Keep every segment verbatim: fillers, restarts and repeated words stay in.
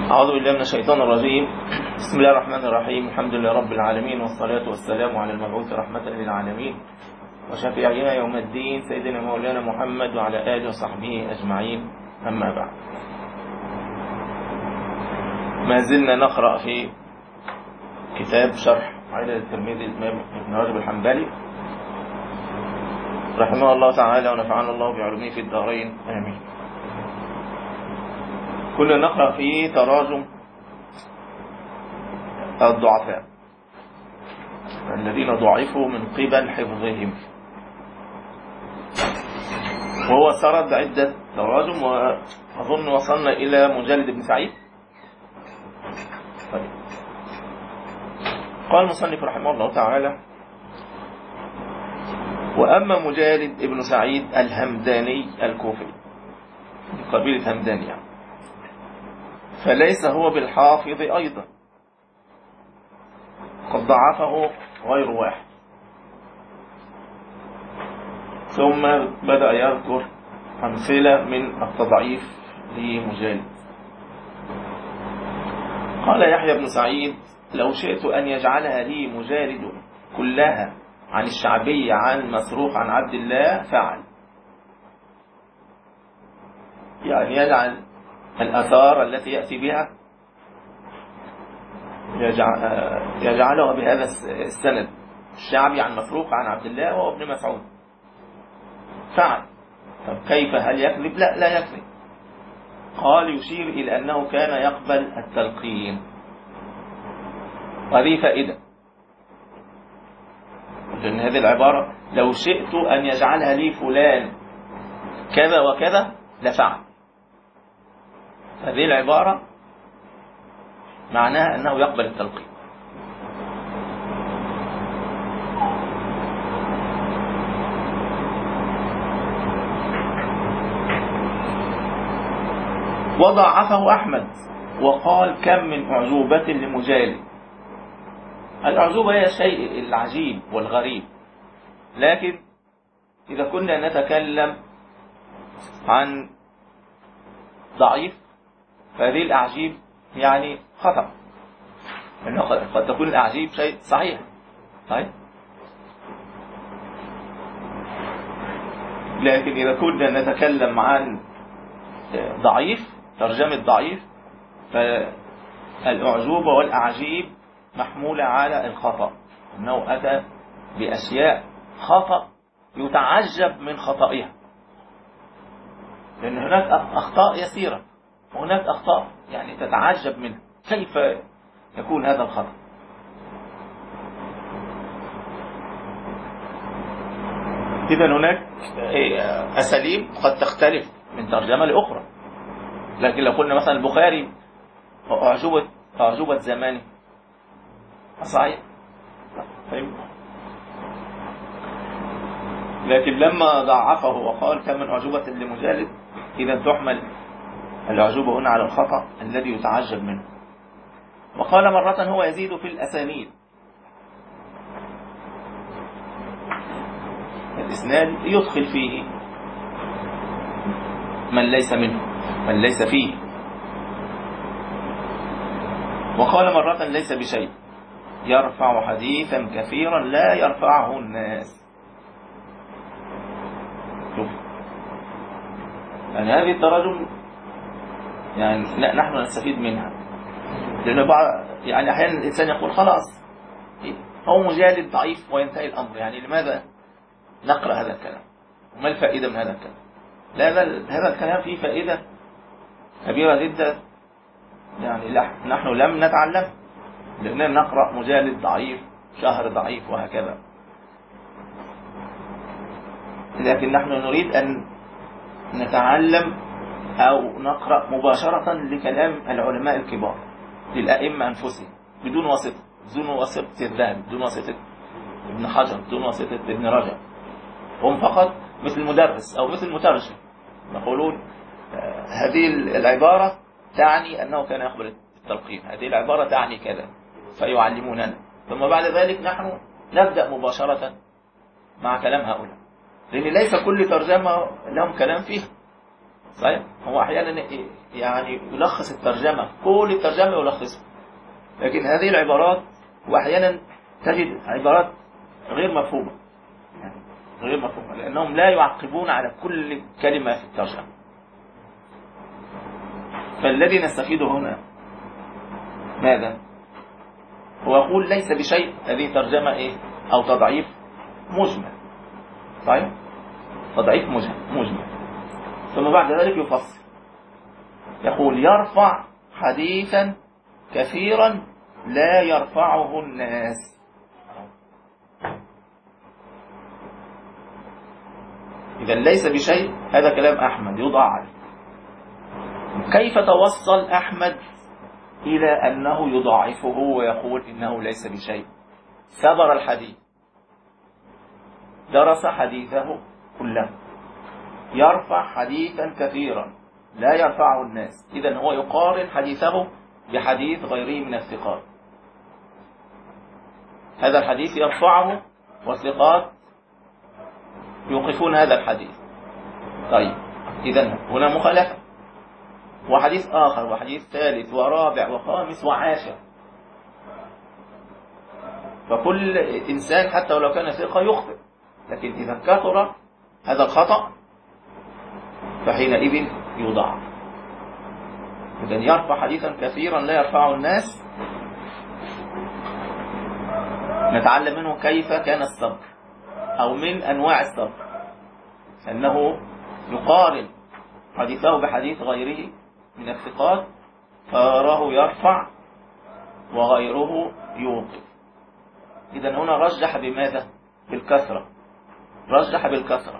أعوذ بالله من الشيطان الرجيم. بسم الله الرحمن الرحيم. الحمد لله رب العالمين، والصلاة والسلام على المبعوث رحمة للعالمين وشفيعنا يوم الدين سيدنا مولانا محمد وعلى آله وصحبه أجمعين، أما بعد. ما زلنا نقرأ في كتاب شرح علل الترمذي الإمام ابن رجب الحنبلي رحمه الله تعالى، ونفعنا الله بعلومه في الدارين، آمين. كنا نقرأ في تراجم الضعفاء الذين ضعفوا من قبل حفظهم، وهو سرد عدة تراجم، وأظن وصلنا إلى مجالد بن سعيد. طيب. قال المصنف رحمه الله تعالى: وأما مجالد ابن سعيد الهمداني الكوفي من قبيلة همدان يعني، فليس هو بالحافظ أيضا، قد ضعفه غير واحد. ثم بدأ يذكر أمثلة من التضعيف لمجالد. قال يحيى بن سعيد: لو شئت أن يجعلها لي مجالد كلها عن الشعبي عن مسروق عن عبد الله فعل، يعني يجعل الآثار التي يأتي بها يجعلها بهذا السند، الشعبي عن مسروق عن عبد الله وهو ابن مسعود فعل. طب كيف؟ هل يكذب؟ لا لا يكذب. قال: يشير إلى أنه كان يقبل التلقين. وهذه فائدة، لأن هذه العبارة لو شئت أن يجعلها لي فلان كذا وكذا لفعل، هذه العبارة معناها أنه يقبل التلقين. وضعفه أحمد وقال: كم من أعجوبة لمجالد. الأعجوبة هي الشيء العجيب والغريب، لكن إذا كنا نتكلم عن ضعيف فهذه الأعجيب يعني خطأ، لأنه قد تكون الأعجيب شيء صحيح. طيب، لكن إذا كنا نتكلم عن ضعيف، ترجمة ضعيف، فالأعجوبة والأعجيب محمولة على الخطأ، أنه أتى بأشياء خطأ يتعجب من خطئها، لأن هناك أخطاء يسيرة وهناك أخطاء يعني تتعجب منها، كيف يكون هذا الخطأ؟ إذن هناك أساليب قد تختلف من ترجمة لأخرى، لكن لو قلنا مثلا البخاري أعجوبة أعجوبة زمانه صحيح، طيب. لكن لما ضعفه وقال كم من أعجوبة لمجالد، إذا تحمل الأعجوبة هنا على الخطأ الذي يتعجب منه. وقال مرة: هو يزيد في الأسانيد، الإسناد يدخل فيه من ليس منه، من ليس فيه. وقال مرة: ليس بشيء، يرفع حديثا كثيرا لا يرفعه الناس. شوف، يعني هذه التراجم يعني لا نحن نستفيد منها، لأن بعض يعني أحيانا الإنسان يقول خلاص هو مجالد ضعيف وينتهي الأمر، يعني لماذا نقرأ هذا الكلام؟ وما الفائدة من هذا الكلام؟ لا، هذا الكلام فيه فائدة كبيرة جدا، يعني نحن لم نتعلم، لأننا نقرأ مجالد ضعيف، شهر ضعيف، وهكذا. لكن نحن نريد أن نتعلم أو نقرأ مباشرة لكلام العلماء الكبار، للأئمة أنفسهم، بدون واسطة، بدون واسطة الذهب، بدون واسطة ابن حجر، بدون واسطة ابن رجب. هم فقط مثل مدرس أو مثل مترجم، يقولون هذه العبارة تعني أنه كان يقبل التلقين، هذه العبارة تعني كذا، فيعلموننا. ثم بعد ذلك نحن نبدأ مباشرة مع كلام هؤلاء، لأن ليس كل ترجمة لهم كلام فيها. صحيح؟ هو أحيانا يعني يلخص الترجمة، كل الترجمة يلخصها، لكن هذه العبارات وأحيانا تجد عبارات غير مفهومة، يعني غير مفهومة لأنهم لا يعقبون على كل كلمة في الترجمة. فالذي نستفيده هنا ماذا؟ هو يقول ليس بشيء، هذه ترجمة إيه؟ أو تضعيف مجمل، صحيح؟ تضعيف مجمل. ثم بعد ذلك يفصل، يقول يرفع حديثا كثيرا لا يرفعه الناس. إذا ليس بشيء، هذا كلام أحمد يضاعف. كيف توصل أحمد إلى أنه يضاعفه ويقول إنه ليس بشيء؟ سبر الحديث، درس حديثه كله، يرفع حديثا كثيرا لا يرفعه الناس. إذن هو يقارن حديثه بحديث غيره من الثقات، هذا الحديث يرفعه والثقات يوقفون هذا الحديث. طيب إذن هنا مخالفة، وحديث آخر وحديث ثالث ورابع وخامس وعاشر. فكل إنسان حتى ولو كان ثقة يخطئ، لكن إذا كثر هذا الخطأ فحينئذ يضاعف. إذن يرفع حديثا كثيرا لا يرفعه الناس. نتعلم منه كيف كان الصبر، أو من أنواع الصبر أنه يقارن حديثه بحديث غيره من الثقات فيراه يرفع وغيره يوقف. إذن هنا رجح بماذا؟ بالكثرة، رجح بالكثرة.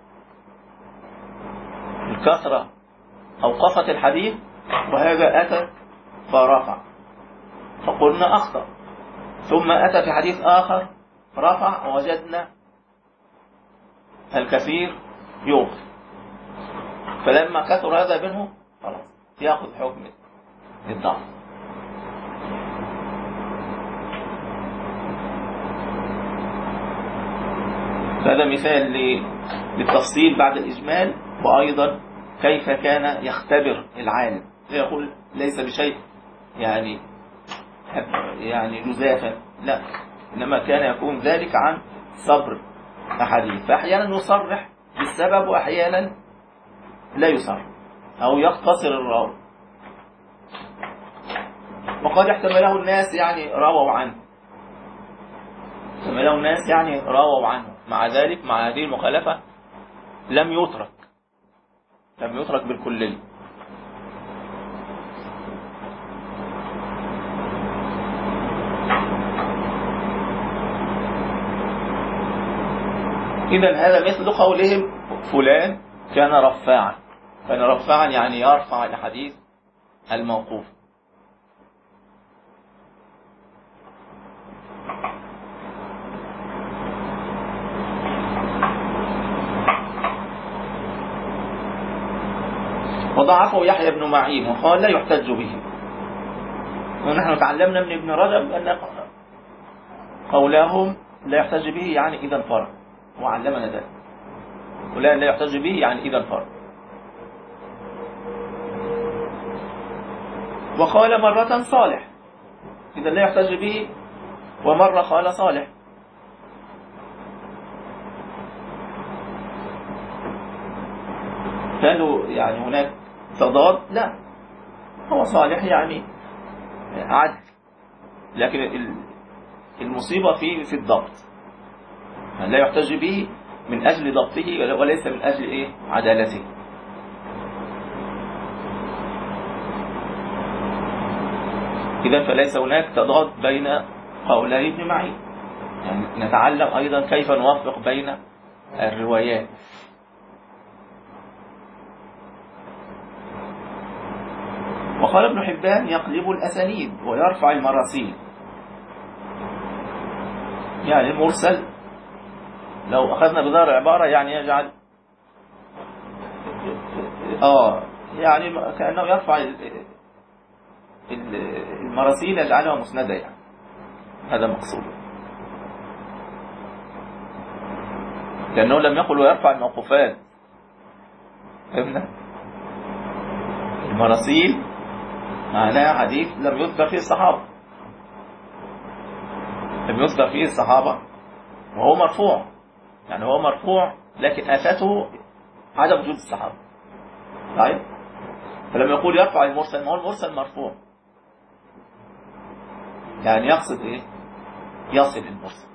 الكثرة أوقفت الحديث وهذا أتى فرفع، فقلنا أخطأ. ثم أتى في حديث آخر رفع ووجدنا الكثير يوقف، فلما كثر هذا منه خلاص يأخذ حكم الضعف. هذا مثال للتفصيل بعد الإجمال، وأيضا كيف كان يختبر العالم. يقول ليس بشيء يعني يعني جزافا، لا، إنما كان يكون ذلك عن صبر أحاديث. فأحيانا يصرح بالسبب وأحيانا لا يصرح أو يختصر الراوي، وقد يحتمله الناس يعني رووا عنه، يحتمله الناس يعني رووا عنه، مع ذلك مع هذه المخالفة لم يترك لم يترك بالكلية. إذن هذا مثل قولهم فلان كان رفاعا. كان رفاعا يعني يرفع الحديث الموقوف. وضعفه يحيى بن معين وقال لا يحتج به. ونحن تعلمنا من ابن رجب أن قولهم لا يحتج به يعني إذا انفرد، وعلمنا ذلك. فلان لا يحتج به يعني إذا انفرد. وقال مرة صالح، إذا لا يحتج به، ومرة قال صالح. كانوا يعني هناك تضاد؟ لا، هو صالح يعني عدل، لكن المصيبة فيه في الضبط. لا يحتج به من أجل ضبطه وليس من أجل إيه؟ عدالته. إذا فليس هناك تضاد بين قولي ابن معين. يعني نتعلم أيضا كيف نوفق بين الروايات. وقال ابن حبان يقلب الأسانيد ويرفع المراسيل. يعني المرسل لو أخذنا بدار عبارة يعني يجعل آه يعني كأنه يرفع المراسيل يجعلها مسندة، يعني هذا مقصود، لأنه لم يقل ويرفع الموقوفات. فهمنا؟ المراسيل معناها حديث لم يذكر فيه الصحابة، لم يذكر فيه الصحابة وهو مرفوع، يعني هو مرفوع لكن آفته عدم وجود الصحابة. طيب فلما يقول يرفع المرسل، ما هو المرسل مرفوع، يعني يقصد ايه؟ يصل المرسل.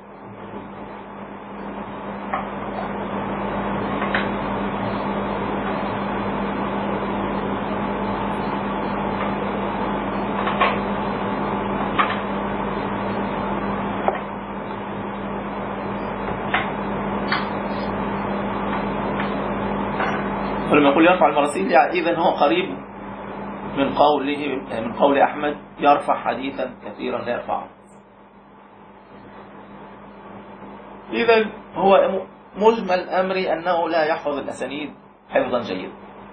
فلما يقول يرفع المراسيل يعني إذن هو قريب من قوله من قول أحمد يرفع حديثا كثيرا لا يرفعه. إذن هو مجمل الأمر أنه لا يحفظ الأسانيد حفظا جيدا.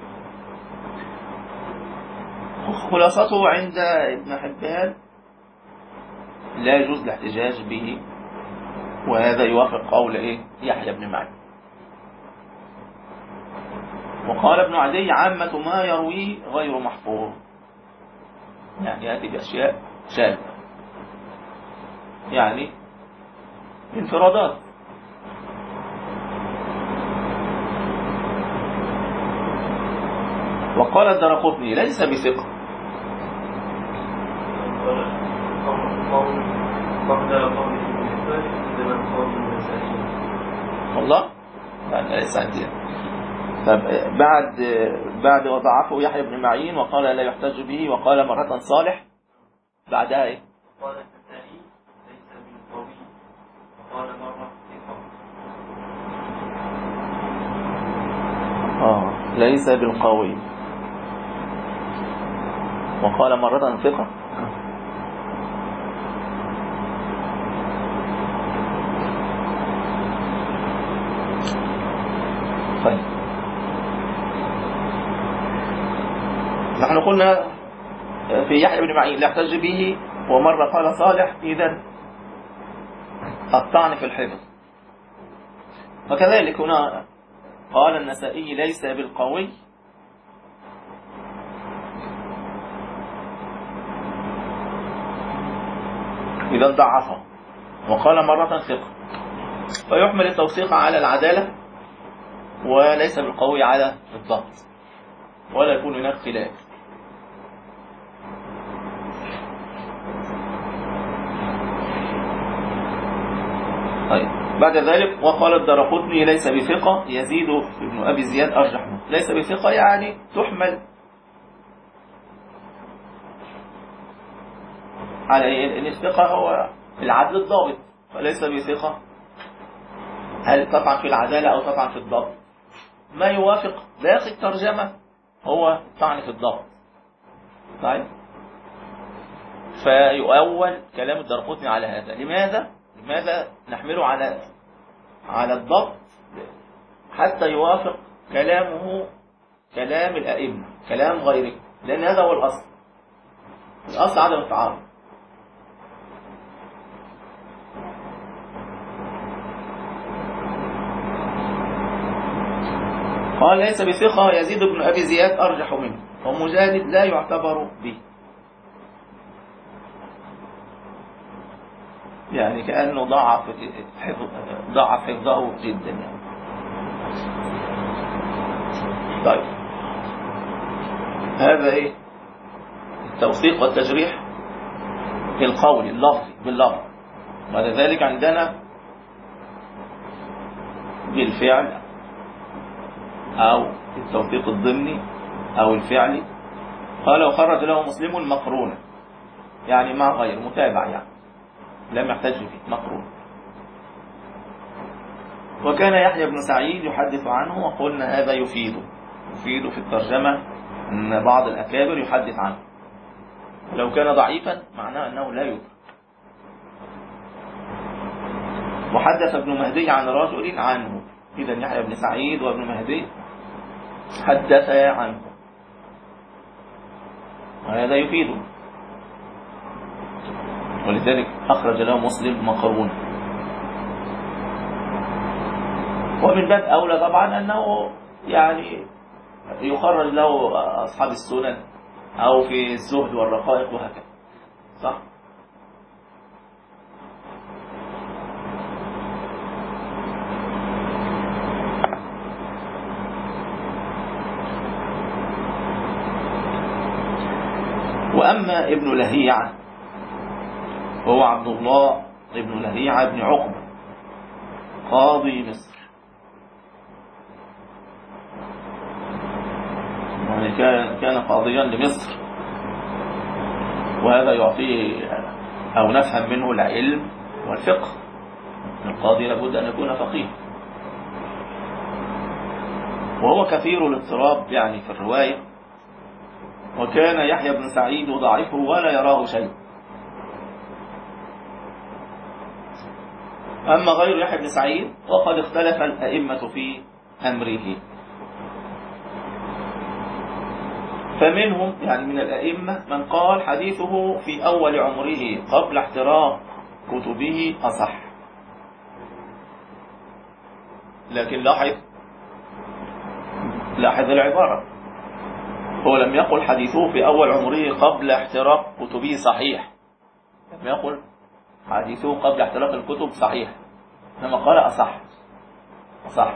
خلاصته عند ابن حبان لا يجوز الاحتجاج به، وهذا يوافق قول إيه؟ يحيى بن معين. وقال ابن عدي عامة ما يرويه غير محفوظ، يعني يأتي بأشياء شاذة، يعني انفرادات. وقال الدرقطني ليس بثقة. والله أنا ليس عندي. طب بعد بعد وضعفه يحيى بن معين وقال لا يحتج به، وقال مرة صالح بعدها ايه؟ قال الثاني ليس بالقوي، وقال مرة ثقة. اه ليس بالقوي وقال مرة ثقة. طيب نحن قلنا في يحيى بن معين لا يحتج به، ومرة قال صالح، إذن الطعن في الحفظ. وكذلك هنا قال النسائي ليس بالقوي، إذن ضعفه، وقال مرة ثقة، فيحمل التوثيق على العدالة وليس بالقوي على الضبط، ولا يكون هناك خلاف. طيب بعد ذلك وقال الدرقطني ليس بثقة يزيد ابن أبي زياد أرجح منه. ليس بثقة يعني تحمل على أن الثقة هو العدل الضابط، فليس بثقة هل تطعن في العدالة أو تطعن في الضبط؟ ما يوافق باقي الترجمة هو طعن في الضبط. طيب فيؤول كلام الدرقطني على هذا. لماذا؟ لماذا نحمله على على الضبط حتى يوافق كلامه كلام الأئمة، كلام غيره، لأن هذا هو الأصل. الأصل عدم التعارض. قال ليس بثقة يزيد بن أبي زياد أرجح منه، ومجالد لا يعتبر به، يعني كأنه ضعف حفظ ضعف حفظه جدا يعني. طيب هذا ايه؟ التوثيق والتجريح القولي اللفظي باللفظ. بعد ذلك عندنا بالفعل أو التوثيق الضمني أو الفعلي. قال وخرج له مسلم مقرونا، يعني مع غير متابع، يعني لم يحتج فيه مقرون. وكان يحيى بن سعيد يحدث عنه، وقلنا هذا يفيد يفيد في الترجمة أن بعض الأكابر يحدث عنه، ولو كان ضعيفا معناه أنه لا يدرك. وحدث ابن مهدي عن رجل عنه، إذا يحيى بن سعيد وابن مهدي حدثا عنه، وهذا يفيده، ولذلك أخرج له مسلم مقرونا. ومن باب أولى طبعا أنه يعني يخرج له أصحاب السنن أو في الزهد والرقائق وهكذا، صح؟ وأما ابن لهيعة وهو عبد الله ابن لهيعة بن عقبة قاضي مصر، يعني كان كان قاضيا لمصر، وهذا يعطيه أو نفهم منه العلم والفقه. القاضي لابد أن يكون فقيه، وهو كثير الاضطراب يعني في الرواية. وكان يحيى بن سعيد ضعيفه ولا يراه شيء. أما غير يحيى بن سعيد وقد اختلف الأئمة في أمره، فمنهم يعني من الأئمة من قال حديثه في أول عمره قبل احتراق كتبه أصح. لكن لاحظ لاحظ العبارة، هو لم يقل حديثه في أول عمره قبل احتراق كتبه صحيح، لم يقل حديثه قبل احتراق الكتب صحيح، إنما قال أصح أصح.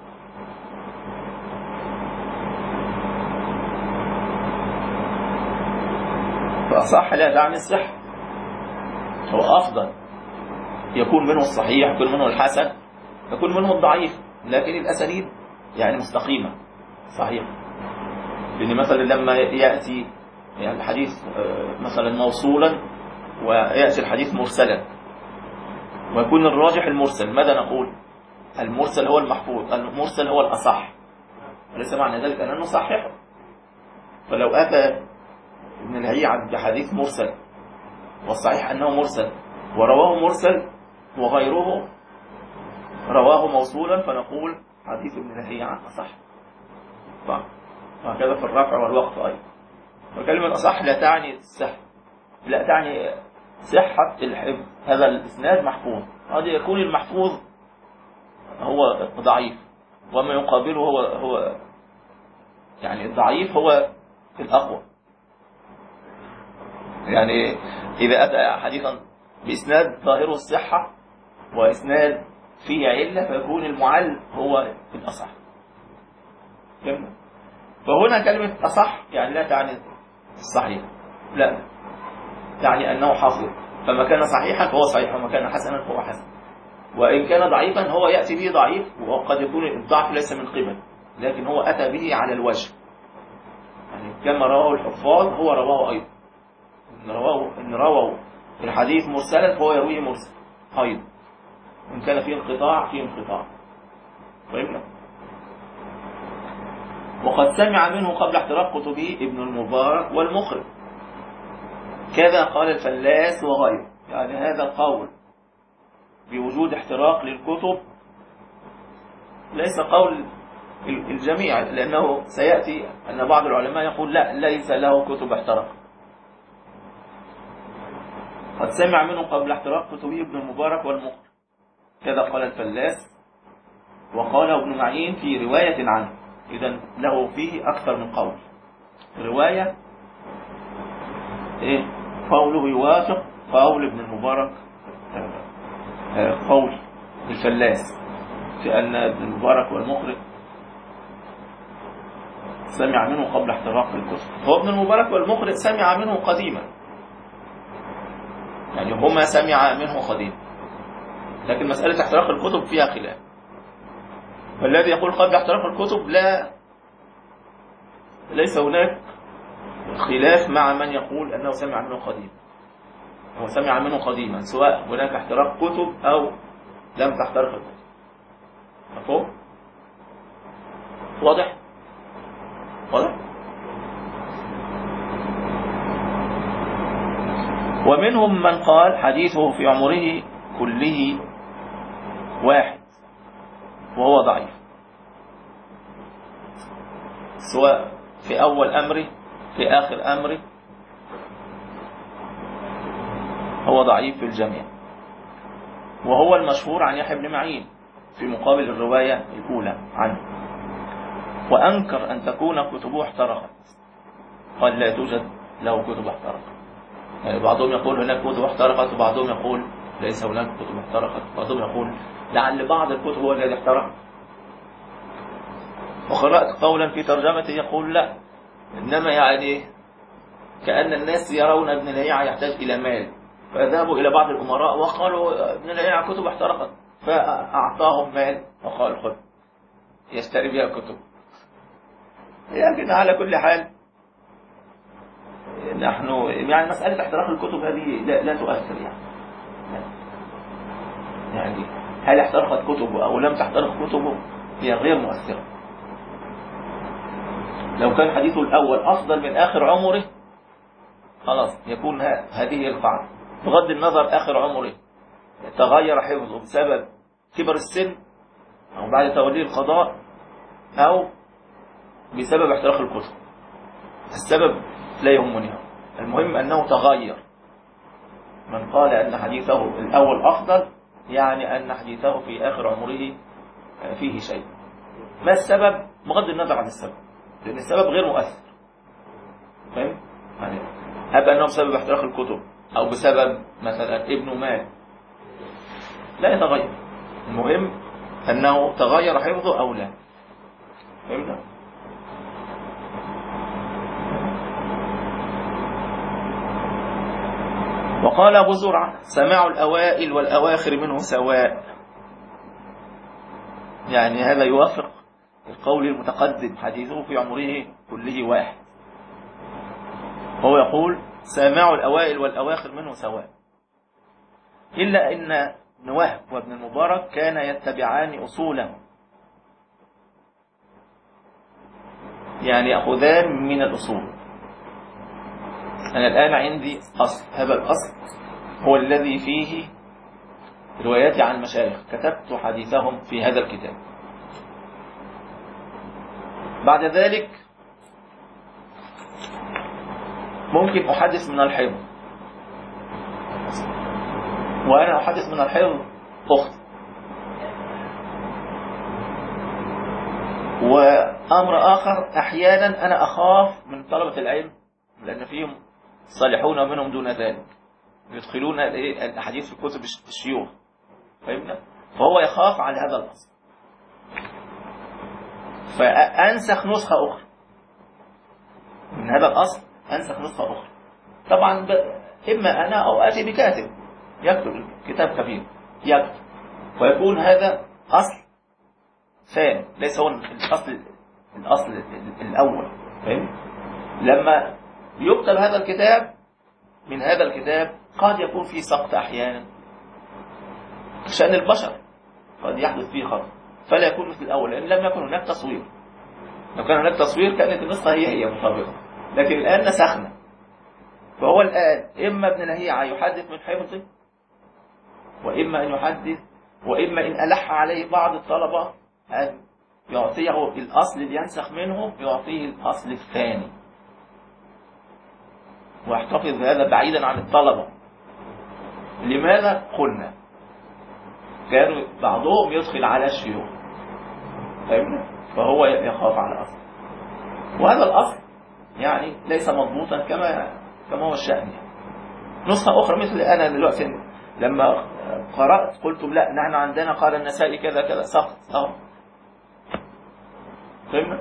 فأصح لا تعني الصحة، هو أفضل، يكون منه الصحيح، يكون منه الحسن، يكون منه الضعيف، لكن الأسانيد يعني مستقيمة صحيح. لأن مثلا لما يأتي يعني الحديث مثلا موصولا ويأتي الحديث مرسلا ويكون الراجح المرسل، ماذا نقول؟ المرسل هو المحفوظ، المرسل هو الأصح، وليس معنى ذلك أنه صحيح. فلو أتى ابن لهيعة بحديث مرسل والصحيح أنه مرسل ورواه مرسل وغيره رواه موصولا، فنقول حديث ابن لهيعة أصح. وهكذا في الرفع والوقف أيضا. وكلمة أصح لا تعني الصحة، لا تعني صحة الحفظ، هذا الإسناد محفوظ، قد يكون المحفوظ هو ضعيف، وما يقابله هو هو يعني الضعيف هو الأقوى. يعني إذا أتى حديثا بإسناد ظاهره الصحة وإسناد فيه علة، فيكون المعل هو الأصح. فهنا كلمة أصح يعني لا تعني الصحيح، لا تعني أنه حافظ، فما كان صحيحا فهو صحيح، وما كان حسنا فهو حسن. وإن كان ضعيفا هو يأتي به ضعيف، وقد يكون الضعف ليس من قبل، لكن هو أتى به على الوجه، يعني كما رواه الحفاظ هو رواه أيضا. إن رواه إن رواه في الحديث مرسلا فهو يرويه مرسل أيضا، إن كان فيه انقطاع فيه انقطاع. فهمنا؟ وقد سمع منه قبل احتراق كتبه ابن المبارك والمخرج، كذا قال الفلاس وغيره. يعني هذا القول بوجود احتراق للكتب ليس قول الجميع، لأنه سيأتي أن بعض العلماء يقول لا، ليس له كتب احترق. قد سمع منه قبل احتراق كتبه ابن المبارك والمخرج، كذا قال الفلاس وقال ابن معين في رواية عنه. إذن له فيه أكثر من قول. رواية إيه؟ قوله يوافق قول ابن المبارك، قول الفلاس في أن ابن المبارك والمخرج سمع منه قبل احتراق الكتب. هو ابن المبارك والمخرج سمع منه قديما، يعني هما سمع منه قديما، لكن مسألة احتراق الكتب فيها خلاف. فالذي يقول قبل احتراق الكتب لا، ليس هناك خلاف مع من يقول أنه سمع منه قديما. هو سمع منه قديما سواء هناك احتراق كتب أو لم تحترق الكتب. مفهوم؟ واضح؟ واضح؟ ومنهم من قال حديثه في عمره كله واحد وهو ضعيف، سواء في أول أمره في آخر أمره هو ضعيف في الجميع. وهو المشهور عن يحيى بن معين في مقابل الرواية الأولى عنه. وأنكر أن تكون كتبه احترقت، قال لا توجد له كتب احترقت. يعني بعضهم يقول هناك كتب احترقت، وبعضهم يقول ليس هناك كتب احترقت، وبعضهم يقول لعل بعض الكتب هو الذي احترق. وقرأت قولا في ترجمته يقول لا، إنما يعني كأن الناس يرون ابن لهيعة يحتاج إلى مال، فذهبوا إلى بعض الأمراء وقالوا ابن لهيعة كتب احترقت، فأعطاهم مال وقال خذ يشتري بها كتب. لكن على كل حال نحن يعني مسألة احتراق الكتب هذه لا, لا تؤثر يعني. يعني هل احترقت كتبه أو لم تحترق كتبه هي غير مؤثرة. لو كان حديثه الأول أفضل من آخر عمره خلاص يكون هذه القاعدة، بغض النظر آخر عمره تغير حفظه بسبب كبر السن أو بعد توليه القضاء أو بسبب احتراق الكتب. السبب لا يهمني، المهم أنه تغير. من قال أن حديثه الأول أفضل يعني أن حديثه في آخر عمره فيه شيء. ما السبب؟ بغض النظر عن السبب، لأن السبب غير مؤثر. فهم؟ يعني هذا أنه بسبب احتراق الكتب أو بسبب مثلا ابنه مات لا يتغير، المهم أنه تغير حفظه أو لا. فهمنا؟ وقال أبو زرعة سماع الأوائل والأواخر منه سواء، يعني هذا يوافق القول المتقدم حديثه في عمره كله واحد. هو يقول سماع الأوائل والأواخر منه سواء، إلا أن ابن وهب وابن المبارك كان يتبعان أصوله، يعني يأخذان من الأصول. أنا الآن عندي أصل، هذا الأصل هو الذي فيه رواياتي عن مشايخ كتبت حديثهم في هذا الكتاب. بعد ذلك ممكن أحدث من الحفظ، وأنا أحدث من الحفظ أخت. وأمر آخر أحيانا أنا أخاف من طلبة العلم لأن فيهم صالحون ومنهم دون ذلك يدخلون الأحاديث في كتب الشيوخ، فهمنا؟ فهو يخاف على هذا الأصل فأنسخ نسخة أخرى من هذا الأصل، أنسخ نسخة أخرى. طبعا إما أنا أو آتي بكاتب يكتب كتاب كبير يكتب، ويكون هذا أصل ثاني ليس هو الأصل الأصل الأول. فهم؟ لما يكتب هذا الكتاب من هذا الكتاب قد يكون فيه سقط أحيانا، شأن البشر قد يحدث فيه خطأ فلا يكون مثل الأول، لأن لم يكن هناك تصوير. لو كان هناك تصوير كانت النسخة هي هي مطابقة، لكن الآن نسخنا. فهو الآن إما ابن لهيعة يحدث من حفظه، وإما أن يحدث، وإما إن ألح عليه بعض الطلبة أن يعطيه الأصل اللي ينسخ منه يعطيه الأصل الثاني، واحتفظ هذا بعيدا عن الطلبة. لماذا قلنا؟ كانوا بعضهم يدخل على الشيوخ، فهمنا؟ فهو يخاف على الأصل، وهذا الأصل يعني ليس مضبوطا كما كما هو الشأن. يعني نسخة أخرى مثل أنا دلوقتي لما قرأت قلتم لا نحن عندنا قال النسائي كذا كذا سقط أهو، فهمنا؟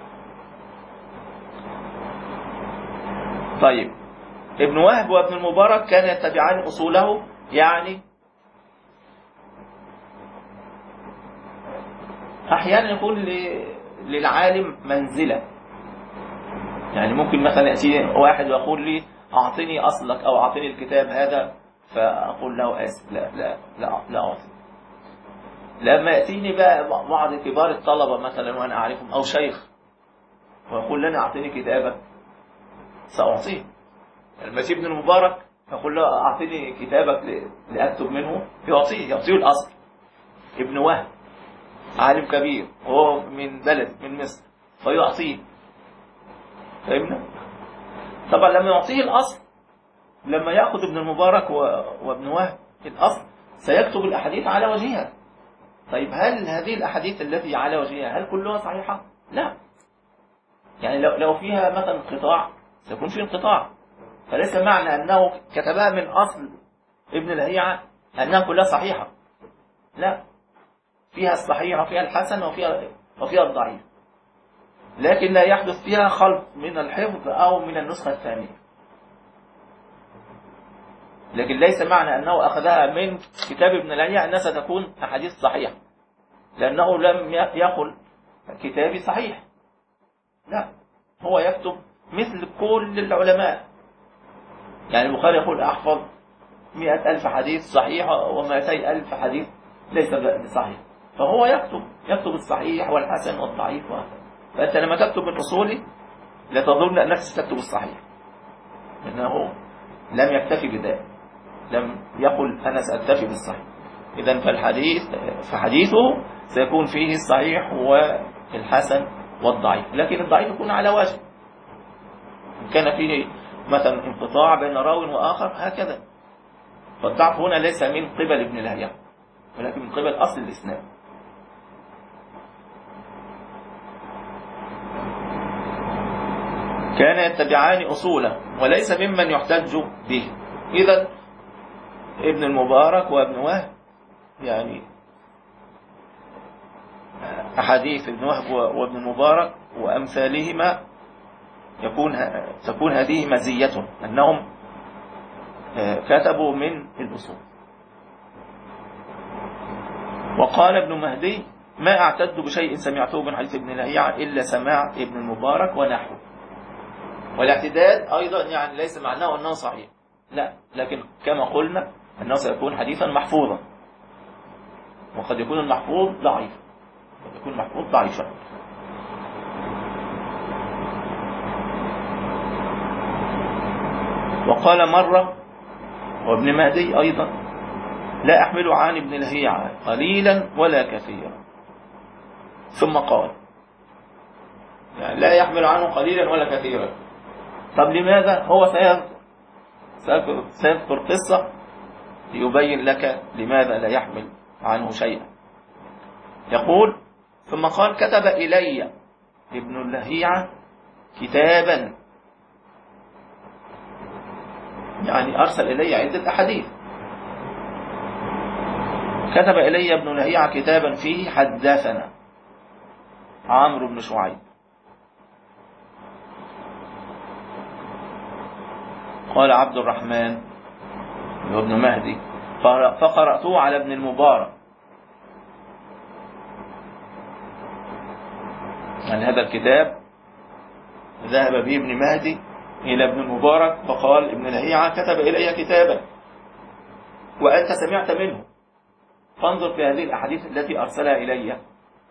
طيب ابن وهب وابن المبارك كان يتبعان أصوله، يعني أحيانا يكون للعالم منزلة. يعني ممكن مثلا يأتي واحد ويقول لي أعطني أصلك أو أعطني الكتاب هذا، فأقول له آسف لا لا لا لا أعطي. لما يأتيني بقى بعض كبار الطلبة مثلا وأنا أعرفهم أو شيخ ويقول لنا أعطني كتابك سأعطيه. المسيح ابن المبارك يقول له أعطني كتابك لأكتب منه، يعطيه يعطيه الأصل. ابن وهب عالم كبير وهو من بلد من مصر فيعطيه، فهمنا؟ طبعا لما يعطيه الأصل، لما يأخذ ابن المبارك وابن وهب الأصل سيكتب الأحاديث على وجهها. طيب هل هذه الأحاديث التي على وجهها هل كلها صحيحة؟ لا، يعني لو لو فيها مثلا انقطاع سيكون في انقطاع، فليس معنى أنه كتبها من أصل ابن لهيعة أنها كلها صحيحة، لا، فيها الصحيح وفيها الحسن وفيها وفيها الضعيف، لكن لا يحدث فيها خلط من الحفظ أو من النسخة الثانية. لكن ليس معنى أنه أخذها من كتاب ابن لهيعة أنها ستكون أحاديث صحيحة، لأنه لم يقل كتابي صحيح، لا، هو يكتب مثل كل العلماء. يعني البخاري يقول أحفظ مئة ألف حديث صحيح ومئتي ألف حديث ليس بصحيح، فهو يكتب يكتب الصحيح والحسن والضعيف وهكذا. فأنت لما تكتب من أصولي لا تظن أنك ستكتب الصحيح، لأنه لم يكتفي بذلك، لم يقل أنا سأكتفي بالصحيح. إذن فالحديث فحديثه سيكون فيه الصحيح والحسن والضعيف، لكن الضعيف يكون على وجه، كان فيه مثلا انقطاع بين راو وآخر هكذا. فالضعف هنا ليس من قبل ابن لهيعة ولكن من قبل أصل الإسناد. كان يتبعان أصوله وليس ممن يحتج به. إذا ابن المبارك وابن وهب يعني أحاديث ابن وهب وابن المبارك وأمثالهما يكون تكون هذه مزية أنهم كتبوا من الأصول. وقال ابن مهدي ما أعتد بشيء سمعته من حديث ابن لهيعة إلا سماع ابن المبارك ونحوه. والاعتداد أيضا يعني ليس معناه أنه صحيح، لا، لكن كما قلنا أنه سيكون حديثا محفوظا، وقد يكون المحفوظ ضعيف، قد يكون المحفوظ ضعيفا. وقال مرة وابن مهدي أيضا لا أحمل عن ابن لهيعة قليلا ولا كثيرا، ثم قال يعني لا يحمل عنه قليلا ولا كثيرا. طب لماذا؟ هو سيذكر, سيذكر قصة ليبين لك لماذا لا يحمل عنه شيئا. يقول ثم قال كتب إلي ابن لهيعة كتابا، يعني أرسل إلي عدة أحاديث. كتب إلي ابن لهيعة كتابا فيه حدثنا عمرو بن شعيب قال عبد الرحمن وابن مهدي فقرأته على ابن المبارك. يعني هذا الكتاب ذهب به ابن مهدي إلى ابن المبارك فقال ابن لهيعة كتب إلي كتابا وأنت سمعت منه، فانظر في هذه الأحاديث التي أرسلها إلي.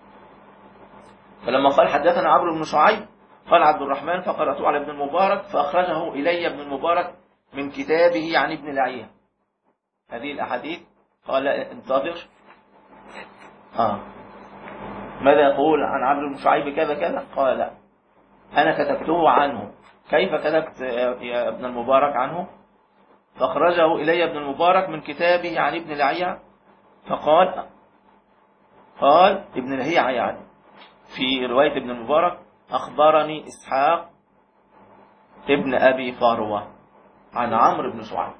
فلما قال حدثنا عمرو بن شعيب قال عبد الرحمن فقرأته على ابن المبارك فأخرجه إلي ابن المبارك من كتابه عن ابن لهيعة. هذه الأحاديث قال انتظر آه. ماذا يقول عن عمرو بن شعيب كذا كذا؟ قال لا، أنا كتبته عنه. كيف كتبت يا ابن المبارك عنه؟ فأخرجه إلي ابن المبارك من كتابه عن ابن لهيعة فقال قال ابن لهيعة يعني في رواية ابن المبارك أخبرني إسحاق ابن أبي فروة عن عمرو بن شعيب.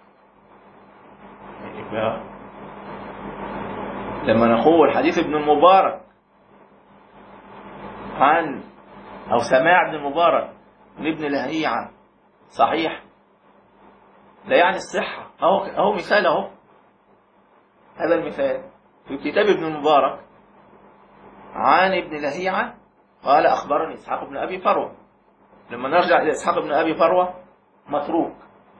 لما نقول حديث ابن المبارك عن أو سماع ابن المبارك من ابن لهيعة صحيح، لا يعني الصحة. أهو, أهو مثال أهو، هذا المثال في كتاب ابن المبارك عن ابن لهيعة قال أخبرني إسحاق بن أبي فروة. لما نرجع إلى إسحاق بن أبي فروة متروك،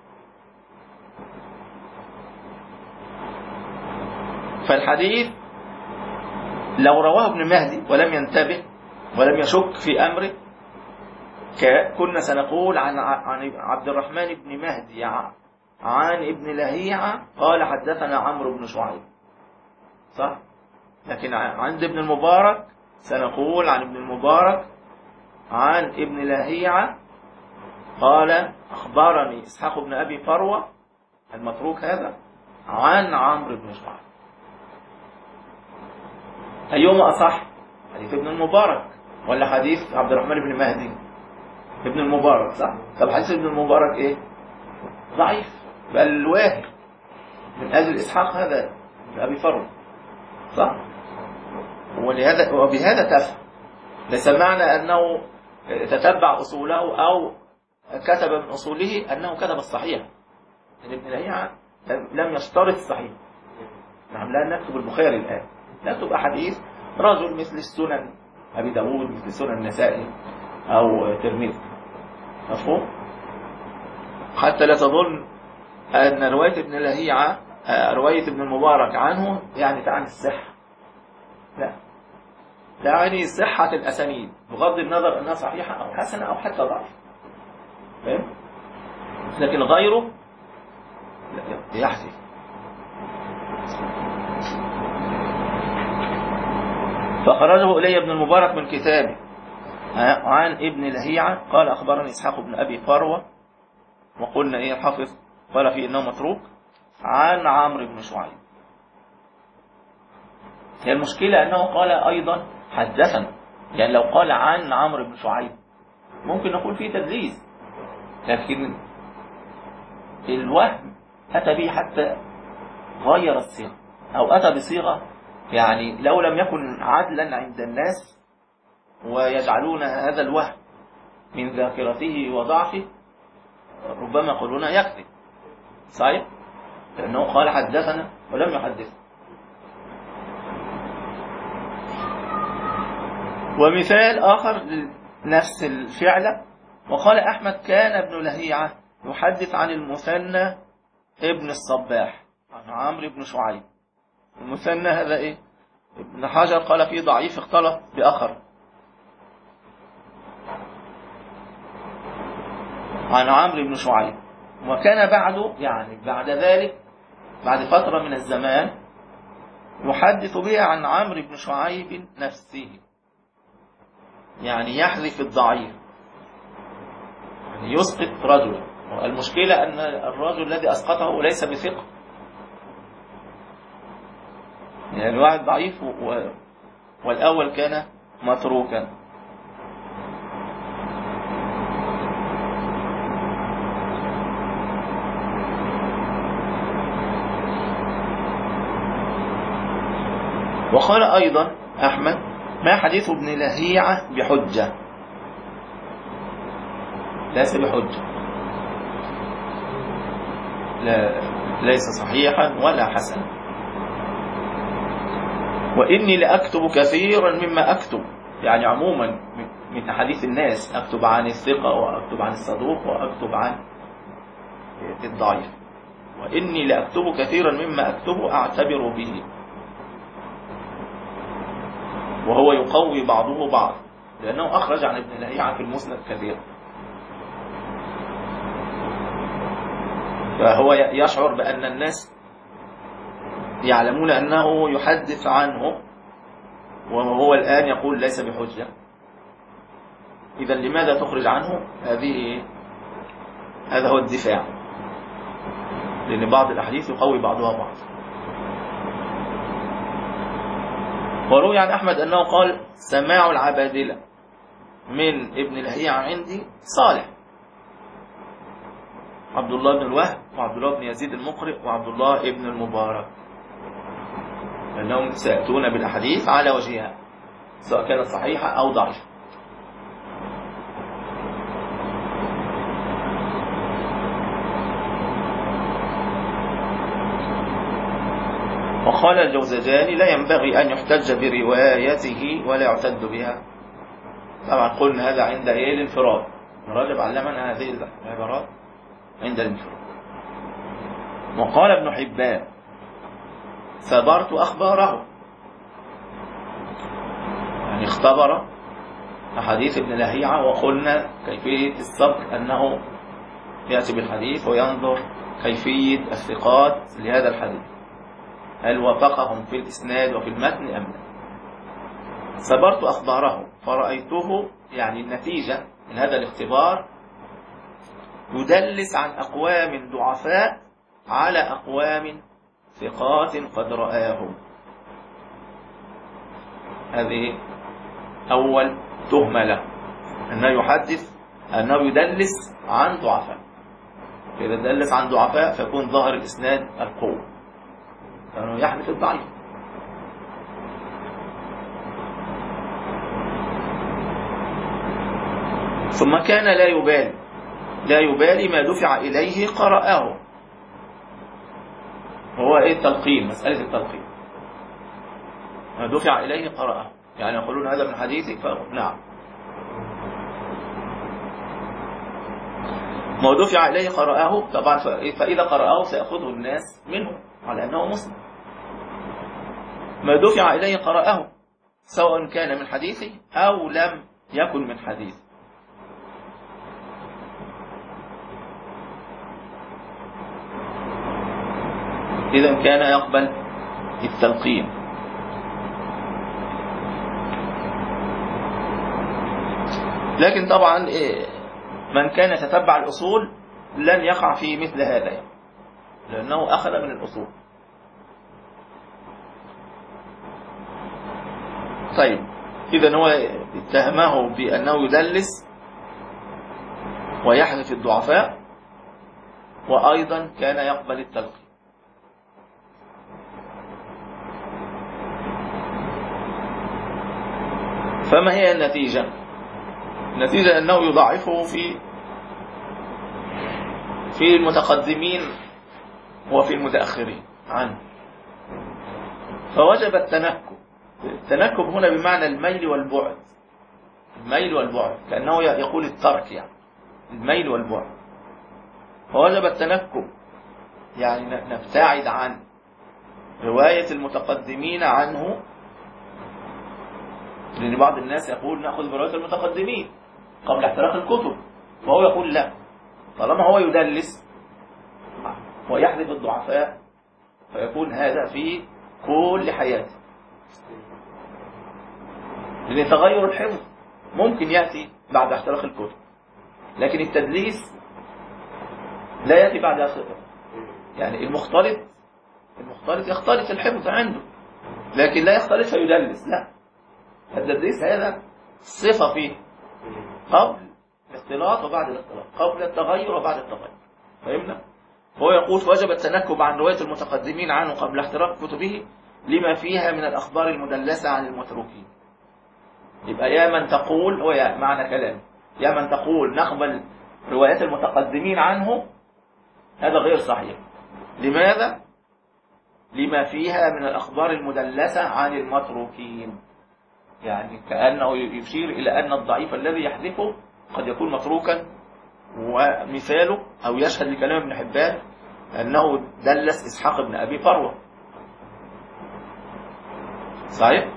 فالحديث لو رواه ابن مهدي ولم ينتبه ولم يشك في أمره كنا سنقول عن عن عبد الرحمن بن مهدي عن ابن لهيعة قال حدثنا عمرو بن شعيب، صح؟ لكن عند ابن المبارك سنقول عن ابن المبارك عن ابن لهيعة قال أخبرني إسحاق بن أبي فروة المتروك هذا عن عمرو بن شعيب. أيهما أصح؟ حديث ابن المبارك، ولا حديث عبد الرحمن بن مهدي ابن المبارك، صح؟ طب حديث ابن المبارك ايه؟ ضعيف، بل واهي من اجل اسحاق هذا ابي فروه، صح؟ ولهذا وبهذا تفهم ليس معنى انه تتبع اصوله او كتب من اصوله انه كتب الصحيح. يعني ابن لهيعة لم يشترط الصحيح. نعم، لا نكتب البخاري الان، نكتب احاديث رجل مثل السنن ابي داود، مثل سنن النسائي او ترمذي، مفهوم؟ حتى لا تظن ان روايه ابن لهيعة روايه ابن المبارك عنه يعني تعني الصحه، لا، يعني صحه الاسانيد بغض النظر انها صحيحه او حسنه او حتى ضعيفه، فاهم؟ لكن غيره يحذف. فخرجه إلي ابن المبارك من كتابه عن ابن لهيعة قال أخبرني إسحاق بن أبي فروة، وقلنا إيه الحافظ قال فيه إنه متروك، عن عمرو بن شعيب. هي المشكلة أنه قال أيضا حدثنا، يعني لو قال عن عمرو بن شعيب ممكن نقول فيه تدليس، لكن الوهم أتى به حتى غير الصيغة أو أتى بصيغة يعني لو لم يكن عدلا عند الناس ويجعلون هذا الوهم من ذاكرته وضعفه ربما يقولون يكذب، صحيح؟ لأنه قال حدثنا ولم يحدث. ومثال آخر لنفس الفعلة، وقال أحمد كان ابن لهيعة يحدث عن المثنى ابن الصباح عن عمرو بن شعيب. المثنى هذا إيه؟ ابن حجر قال فيه ضعيف اختلط بآخر، عن عمرو بن شعيب. وكان بعده يعني بعد ذلك بعد فترة من الزمان يحدث بها عن عمرو بن شعيب نفسه، يعني يحذف الضعيف، يعني يسقط رجلا. المشكلة أن الرجل الذي أسقطه ليس بثقة، يعني الواحد ضعيف والأول كان متروكا. وقال أيضا أحمد ما حديث ابن لهيعة بحجة، ليس بحجة، لا ليس صحيحا ولا حسنا. وإني لأكتب كثيرا مما أكتب، يعني عموما من أحاديث الناس أكتب عن الثقة وأكتب عن الصدوق وأكتب عن الضعيف. وإني لأكتب كثيرا مما أكتب أعتبر به، وهو يقوي بعضه بعض، لأنه أخرج عن ابن لهيعة في المسند كثيرا، فهو يشعر بأن الناس يعلمون أنه يحدث عنه وهو الآن يقول ليس بحجة. إذا لماذا تخرج عنه؟ هذه هذا هو الدفاع، لأن بعض الأحاديث يقوي بعضها بعض. وروي عن أحمد أنه قال سماع العبادلة من ابن لهيعة عندي صالح، عبد الله بن الوهب وعبد الله بن يزيد المقرئ وعبد الله بن المبارك، لأنهم سيأتون بالأحاديث على وجهها سواء كانت صحيحة أو ضعيفة. وقال الجوزجاني لا ينبغي أن يحتج بروايته ولا يعتد بها. طبعا قلنا هذا عند إيه الانفراد، رجب علمنا هذه العبارات عند الانفراد. وقال ابن حبان صبرت أخباره، يعني اختبر أحاديث ابن لهيعة، وقلنا كيفية الصبر أنه يأتي بالحديث وينظر كيفية الثقات لهذا الحديث، هل وافقهم في الإسناد وفي المتن أم لا. صبرت أخباره فرأيته، يعني النتيجة من هذا الاختبار يدلس عن أقوام ضعفاء على أقوام ثقات قد رآهم. هذه أول تهمة له، أنه يحدث أنه يدلس عن ضعفاء. إذا دلس عن ضعفاء فيكون ظاهر الإسناد القوة، لأنه يحدث الضعيف. ثم كان لا يبالي لا يبالي ما دفع إليه قرأه. هو إيه التلقين؟ مسألة التلقين، ما دفع إليه قرأه، يعني يقولون هذا من حديثك فنعم، ما دفع إليه قرأه طبعا، فإذا قرأه سيأخذه الناس منه على أنه مسلم. ما دفع إليه قرأه سواء كان من حديثه أو لم يكن من حديثه. إذا كان يقبل التلقين. لكن طبعا من كان يتتبع الأصول لن يقع في مثل هذا يعني، لأنه أخذ من الأصول. طيب إذا هو اتهمه بأنه يدلس ويحذف الضعفاء، وأيضا كان يقبل التلقين. فما هي النتيجة؟ النتيجة أنه يضاعفه في في المتقدمين وفي المتأخرين عنه. فوجب التنكب. التنكب هنا بمعنى الميل والبعد، الميل والبعد، كأنه يقول الترك يعني، الميل والبعد. فوجب التنكب يعني نبتعد عن رواية المتقدمين عنه، لأن بعض الناس يقول نأخذ برواية المتقدمين قبل احتراق الكتب، وهو يقول لا، طالما هو يدلس ويحذف الضعفاء فيكون هذا في كل حياته، لأن تغير الحفظ ممكن يأتي بعد احتراق الكتب، لكن التدليس لا يأتي بعد احتراق. يعني المختلط المختلط يختلط الحفظ عنده، لكن لا يختلط فيدلس، لا، التدليس هذا صفة فيه قبل الاختلاط وبعد الاختلاط، قبل التغير وبعد التغير. فهمنا؟ هو يقول وجب التنكب عن رواية المتقدمين عنه قبل احتراق كتبه لما فيها من الأخبار المدلسة عن المتروكين. يبقى يا من تقول، هو يا معنى كلام، يا من تقول نقبل روايات المتقدمين عنه، هذا غير صحيح. لماذا؟ لما فيها من الأخبار المدلسة عن المتروكين، يعني كأنه يشير إلى أن الضعيف الذي يحذفه قد يكون متروكا. ومثاله أو يشهد لكلام ابن حبان أنه دلس إسحاق بن أبي فروة، صحيح؟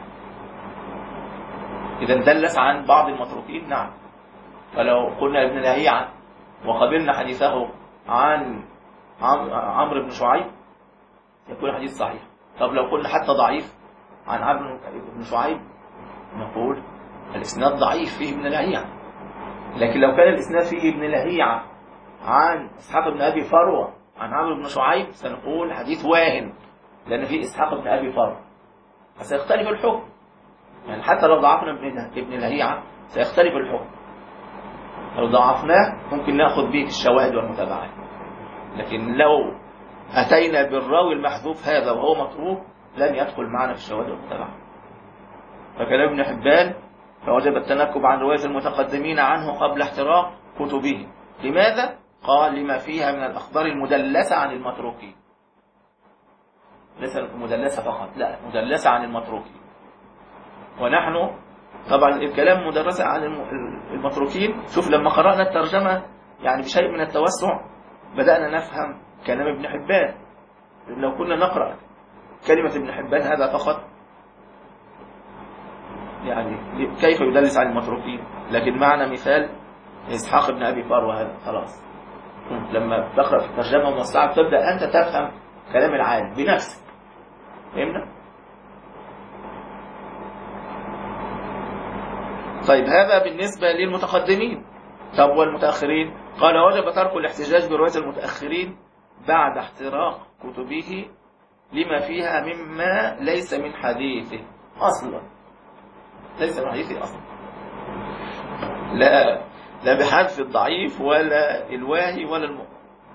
إذا دلس عن بعض المتروكين، نعم. فلو قلنا ابن لهيعة وقبلنا حديثه عن عمرو بن شعيب يكون حديث صحيح. طب لو قلنا حتى ضعيف عن عمرو بن شعيب نقول الإسناد ضعيف فيه ابن لهيعة. لكن لو كان الإسناد فيه ابن لهيعة عن إسحاق بن أبي فروة عن عمرو بن شعيب سنقول حديث واهن، لأن فيه إسحاق بن أبي فروة، فسيختلف الحكم. يعني حتى لو ضعفنا ابن لهيعة سيختلف الحكم. لو ضعفناه ممكن نأخذ به في الشواهد والمتابعات، لكن لو أتينا بالراوي المحذوف هذا وهو متروك لن يدخل معنا في الشواهد والمتابعات. فكلام ابن حبان فوجب التنكب عن رواية المتقدمين عنه قبل احتراق كتبه. لماذا؟ قال لما فيها من الأخبار المدلسة عن المتروكين، ليس مدلسة فقط، لا، مدلسة عن المتروكين. ونحن طبعا الكلام مدرسة عن المتروكين، شوف لما قرأنا الترجمة يعني بشيء من التوسع بدأنا نفهم كلام ابن حبان. لو كنا نقرأ كلمة ابن حبان هذا فقط يعني كيف يدلس عن المتروكين، لكن معنا مثال إسحاق بن أبي فروة هذا خلاص. لما تقرأ في الترجمة موسعة تبدأ أنت تفهم كلام العالم بنفسك. فهمنا؟ طيب هذا بالنسبة للمتقدمين. طب والمتأخرين؟ قال وجب ترك الاحتجاج برواية المتأخرين بعد احتراق كتبه لما فيها مما ليس من حديثه أصلا، ليس من حديثه أصلا. لا لا بحذف الضعيف ولا الواهي ولا المؤمن،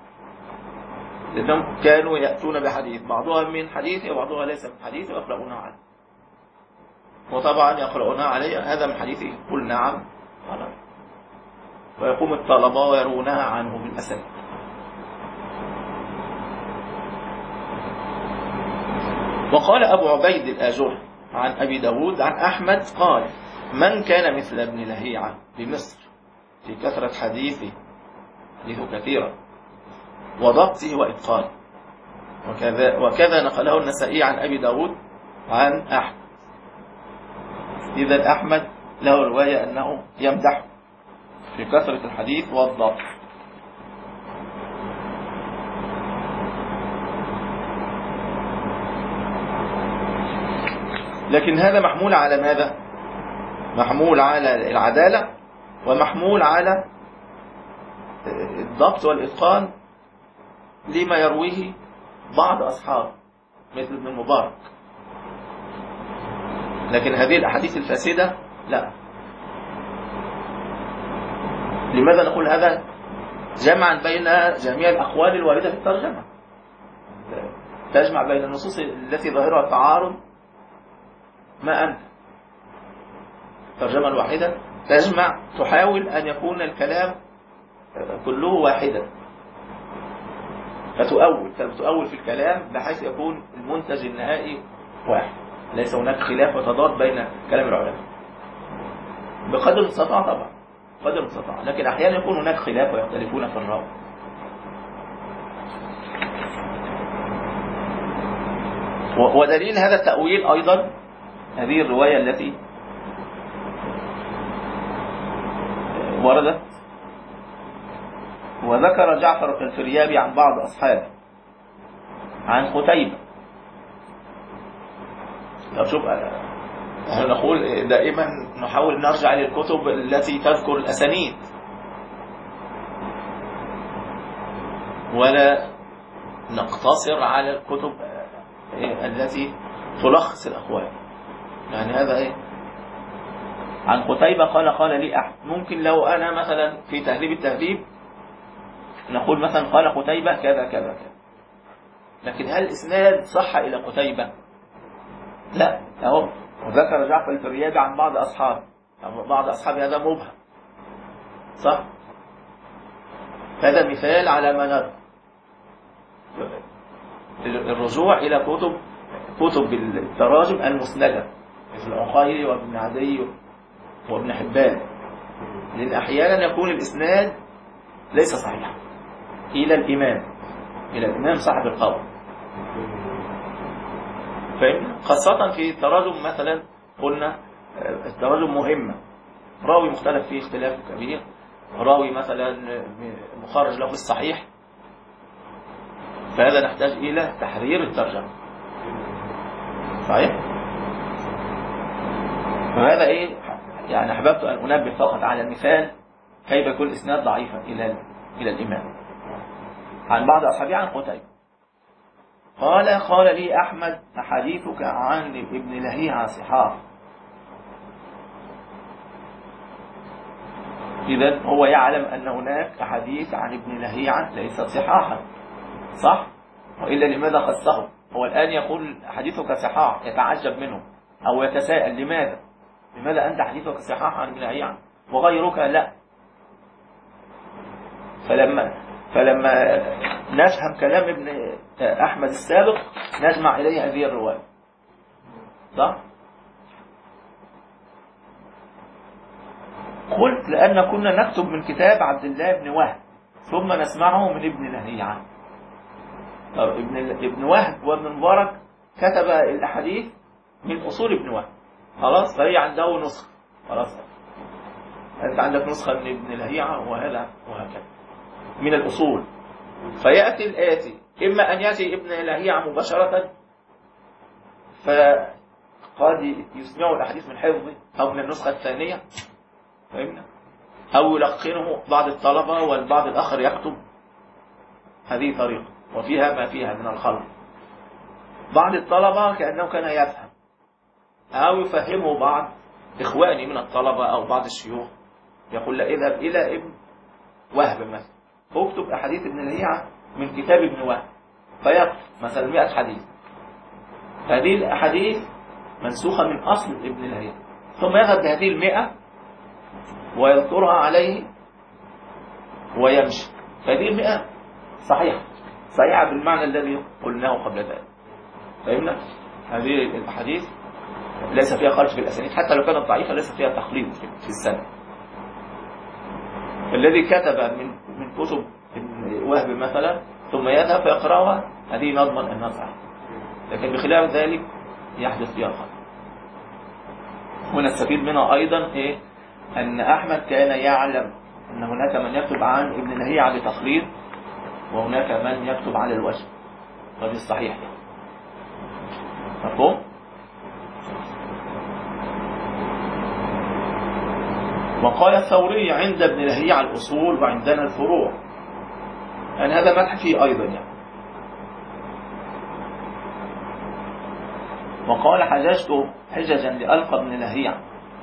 لأنهم كانوا يأتون بحديث بعضها من حديثه وبعضها ليس من حديثه ويقرؤونها عليه، وطبعا يقرؤونها عليه هذا من حديثه قل نعم خلاص، ويقوم الطلبة ويرونها عنه بالأسد. وقال أبو عبيد الآجر عن أبي داود عن أحمد قال من كان مثل ابن لهيعة بمصر في كثرة حديثه حديثه كثيرا وضبطه وإتقانه، وكذا, وكذا نقله النسائي عن أبي داود عن أحمد. إذا أحمد له رواية أنه يمدح في كثرة الحديث والضبط. لكن هذا محمول على ماذا؟ محمول على العدالة ومحمول على الضبط والإتقان لما يرويه بعض أصحاب مثل ابن المبارك. لكن هذه الأحاديث الفاسدة لا. لماذا نقول هذا؟ جمعا بين جميع الأقوال الواردة في الترجمة، تجمع بين النصوص التي ظاهرها التعارض. ما أنت الترجمة الواحدة تجمع، تحاول أن يكون الكلام كله واحدا، فتؤول فتؤول في الكلام بحيث يكون المنتج النهائي واحد، ليس هناك خلاف وتضاد بين كلام العلماء بقدر المستطاع طبعا، قدر المستطاع، لكن أحيانا يكون هناك خلاف ويختلفون في الرأي. ودليل هذا التأويل أيضا هذه الرواية التي وردت وذكر جعفر الفريابي عن بعض أصحابه عن قتيبة. لو شوف أنا نقول دائما نحاول نرجع للكتب التي تذكر الأسانيد ولا نقتصر على الكتب التي تلخص الأقوال. يعني هذا إيه؟ عن قتيبة قال قال لي أحمد. ممكن لو أنا مثلا في تهذيب التهذيب نقول مثلا قال قتيبة كذا كذا كذا، لكن هل الإسناد صح إلى قتيبة؟ لا. أهو وذكر جعفر الفريابي عن بعض أصحاب بعض أصحاب هذا مبهم صح؟ هذا مثال على ما نرى الرجوع إلى كتب كتب التراجم المسندة مثل العقيلي وابن عدي وابن حبان، لأن أحيانا يكون الإسناد ليس صحيحا إلى الإمام إلى الإمام صاحب القول، فإن خاصة في التراجم مثلا قلنا التراجم مهمة، راوي مختلف فيه اختلاف كبير، راوي مثلا مخرج له في الصحيح، فهذا نحتاج إلى تحرير الترجمة صحيح. فهذا إيه يعني أحببت أن أنبه فقط على المثال كيف يكون الإسناد ضعيفا إلى إلى الإمام عن بعض أصحابه عن قتيبة قال قال لي أحمد أحاديثك عن ابن لهيعة صحاح. إذن هو يعلم أن هناك أحاديث عن ابن لهيعة ليست صحاحا صح؟ وإلا لماذا خصه؟ هو الآن يقول حديثك صحاح، يتعجب منه أو يتساءل لماذا لماذا أنت حديثك صحاح عن ابن لهيعة وغيرك لا. فلما فلما نفهم كلام ابن أحمد السابق نجمع إليه هذه الرواية صح؟ قلت لأن كنا نكتب من كتاب عبد الله بن وهب ثم نسمعه من ابن لهيعة. ابن ابن وهب وابن مبارك كتب الأحاديث من أصول ابن وهب خلاص، فهي عنده نسخة خلاص، أنت عندك نسخة من ابن لهيعة وهذا وهكذا من الأصول. فيأتي الآتي إما أن يأتي ابن لهيعة مباشرة فقد يسمعه الأحاديث من حفظه أو من النسخة الثانية فهمنا، أو يلقنه بعض الطلبة والبعض الآخر يكتب. هذه طريقة وفيها ما فيها من الخلط. بعض الطلبة كأنه كان يفهم أو يفهمه بعض إخواني من الطلبة أو بعض الشيوخ يقول لا اذهب إلى ابن وهب مثلا، اكتب أحاديث ابن لهيعة من كتاب ابن وهب، فيكتب مثلا مئة حديث. هذه الأحاديث منسوخة من أصل ابن لهيعة، ثم يذهب بهذه المئة ويذكرها عليه ويمشي. فهذه المئة صحيحة، صحيحة بالمعنى الذي قلناه قبل ذلك. فهمنا؟ هذه الأحاديث ليس فيها خلط في الأسانيد، حتى لو كانت ضعيفة ليس فيها تخليط في السنة. الذي كتب من من كتب وهب مثلا ثم يذهب فيقرأها، هذه نضمن أنها صحيحة. لكن بخلاف ذلك يحدث فيها خلط. ونستفيد منها أيضا إيه؟ أن أحمد كان يعلم أن هناك من يكتب عن ابن لهيعة بتخليط، وهناك من يكتب على الوجه، هذا الصحيح. مفهوم؟ وقال الثوري عند ابن لهيعة الأصول وعندنا الفروع، يعني هذا مدح فيه أيضا يعني. وقال حججت حججا لألقى ابن لهيعة،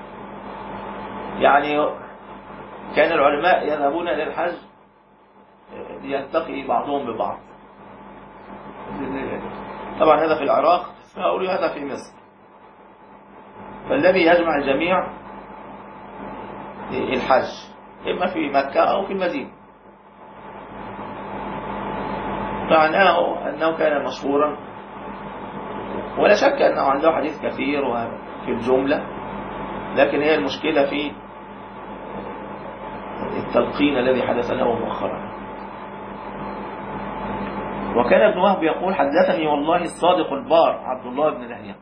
يعني كان العلماء يذهبون إلى الحج ليلتقي بعضهم ببعض. طبعا هذا في العراق، فأقول هذا في مصر. فالذي يجمع الجميع الحج إما في مكة أو في المدينة. معناه أنه كان مشهورا، ولا شك أنه عنده حديث كثير وفي الجملة، لكن هي المشكلة في التلقين الذي حدث له مؤخرا. وكان ابن وهب يقول حدثني والله الصادق البار عبد الله بن لهيعة.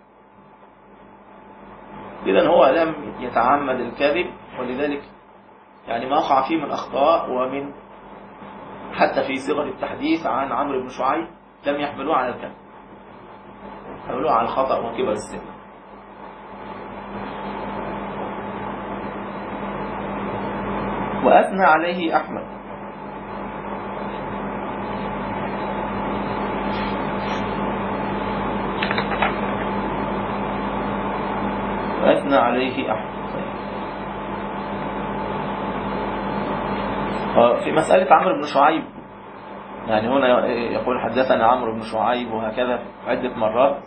إذن هو لم يتعمد الكذب، ولذلك يعني ما وقع فيه من أخطاء، ومن حتى في صيغة التحديث عن عمرو بن شعيب لم يحملوه على الكذب، حملوه على الخطأ وكبر السن. وأثنى عليه أحمد وأثنى عليه أحمد في مسألة عمرو بن شعيب، يعني هنا يقول حدثنا عمرو بن شعيب وهكذا عدة مرات.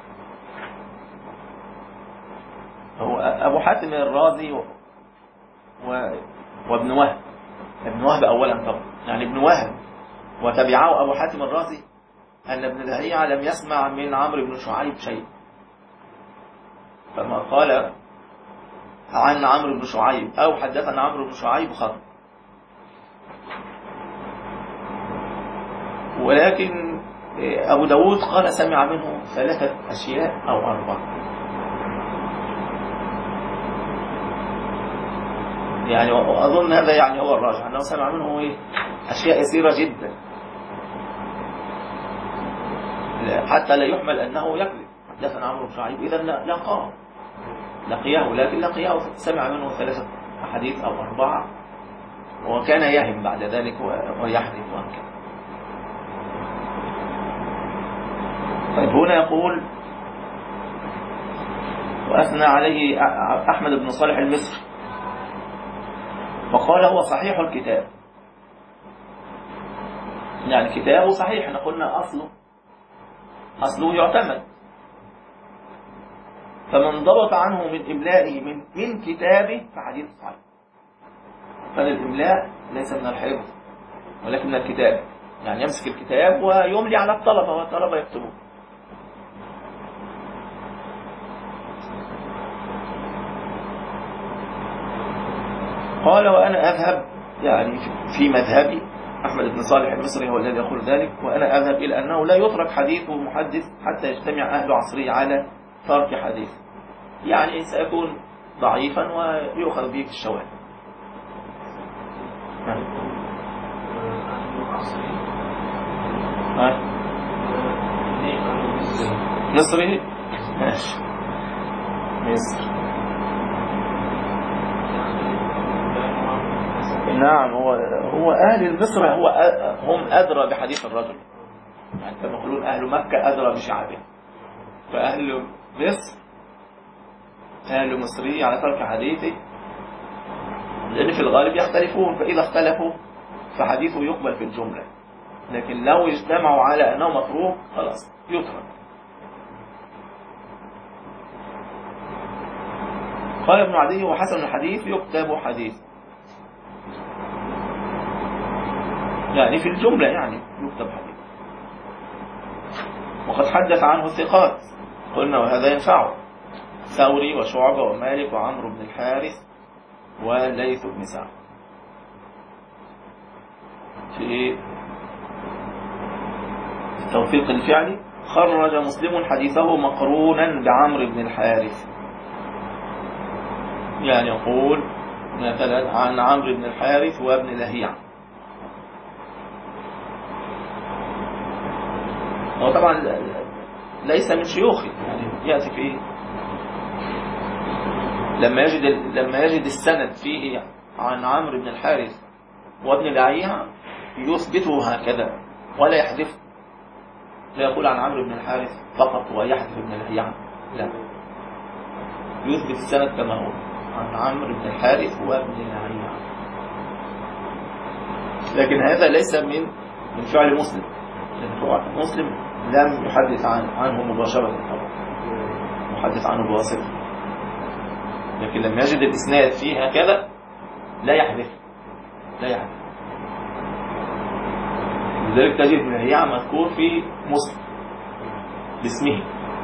هو أبو حاتم الرازي و... و... وابن وهب، ابن وهب أولا طبعا، يعني ابن وهب وتبعه أبو حاتم الرازي أن ابن لهيعة لم يسمع من عمرو بن شعيب شيء، فما قال عن عمرو بن شعيب أو حدثنا عمرو بن شعيب خطأ. ولكن أبو داود قال سمع منه ثلاثة أشياء أو أربعة، يعني أظن هذا يعني هو الراجح أنه سمع منه إيه؟ أشياء يسيرة جدا، حتى لا يحمل أنه يكذب. حدثنا عمرو بن شعيب إذا لقاه لقياه، لكن لقياه سمع منه ثلاثة أحاديث أو أربعة، وكان يهم بعد ذلك ويحدث وهكذا. طيب هنا يقول وأثنى عليه أحمد بن صالح المصري وقال هو صحيح الكتاب، يعني كتابه صحيح، احنا قلنا أصله أصله يعتمد، فمن ضبط عنه من إملائه من, من كتابه فحديث صحيح. فالإملاء ليس من الحفظ ولكن من الكتاب، يعني يمسك الكتاب ويملي على الطلبة والطلبة يكتبون. قال وأنا أذهب، يعني في مذهبي أحمد بن صالح المصري هو الذي يقول ذلك، وأنا أذهب إلى أنه لا يترك حديث محدث حتى يجتمع أهل عصره على ترك حديث، يعني سيكون ضعيفا ويؤخذ به في الشواهد. مصري ماشي مصر، نعم. هو هو أهل مصر هو هم أدرى بحديث الرجل، يعني كما يقولون أهل مكة أدرى بشعبه، فأهل مصر أهل مصري على ترك حديثه لأن في الغالب يختلفون، فإذا اختلفوا فحديثه يقبل في الجملة، لكن لو اجتمعوا على أنه متروك خلاص يترك. قال ابن عدي: وحسن الحديث يكتب حديث، يعني في الجملة يعني يكتب حديث. وقد حدث عنه الثقات قلنا وهذا ينفعه: ثوري وشعبة ومالك وعمرو بن الحارث وليث بن سعد. في التوثيق الفعلي: خرج مسلم حديثه مقرونا بعمرو بن الحارث، يعني يقول مثلا عن عمرو بن الحارث وابن لهيعة. هو طبعا ليس من شيوخه، يعني يأتي فيه لما يجد لما يجد السند فيه عن عمرو بن الحارث وابن لهيعة يثبته هكذا ولا يحذف، لا يقول عن عمرو بن الحارث فقط ويحذف ابن لهيعة، لا، يثبت السند كما هو عن عمرو بن الحارث وابن لهيعة. لكن هذا ليس من من فعل مسلم، لأن مسلم لم يحدث عن عنه مباشرة، يحدث عنه بواسطة، لكن لما يجد الإسناد فيه هكذا لا يحذف لا يحذف لذلك تجد ابن لهيعة مذكور في مسلم باسمه.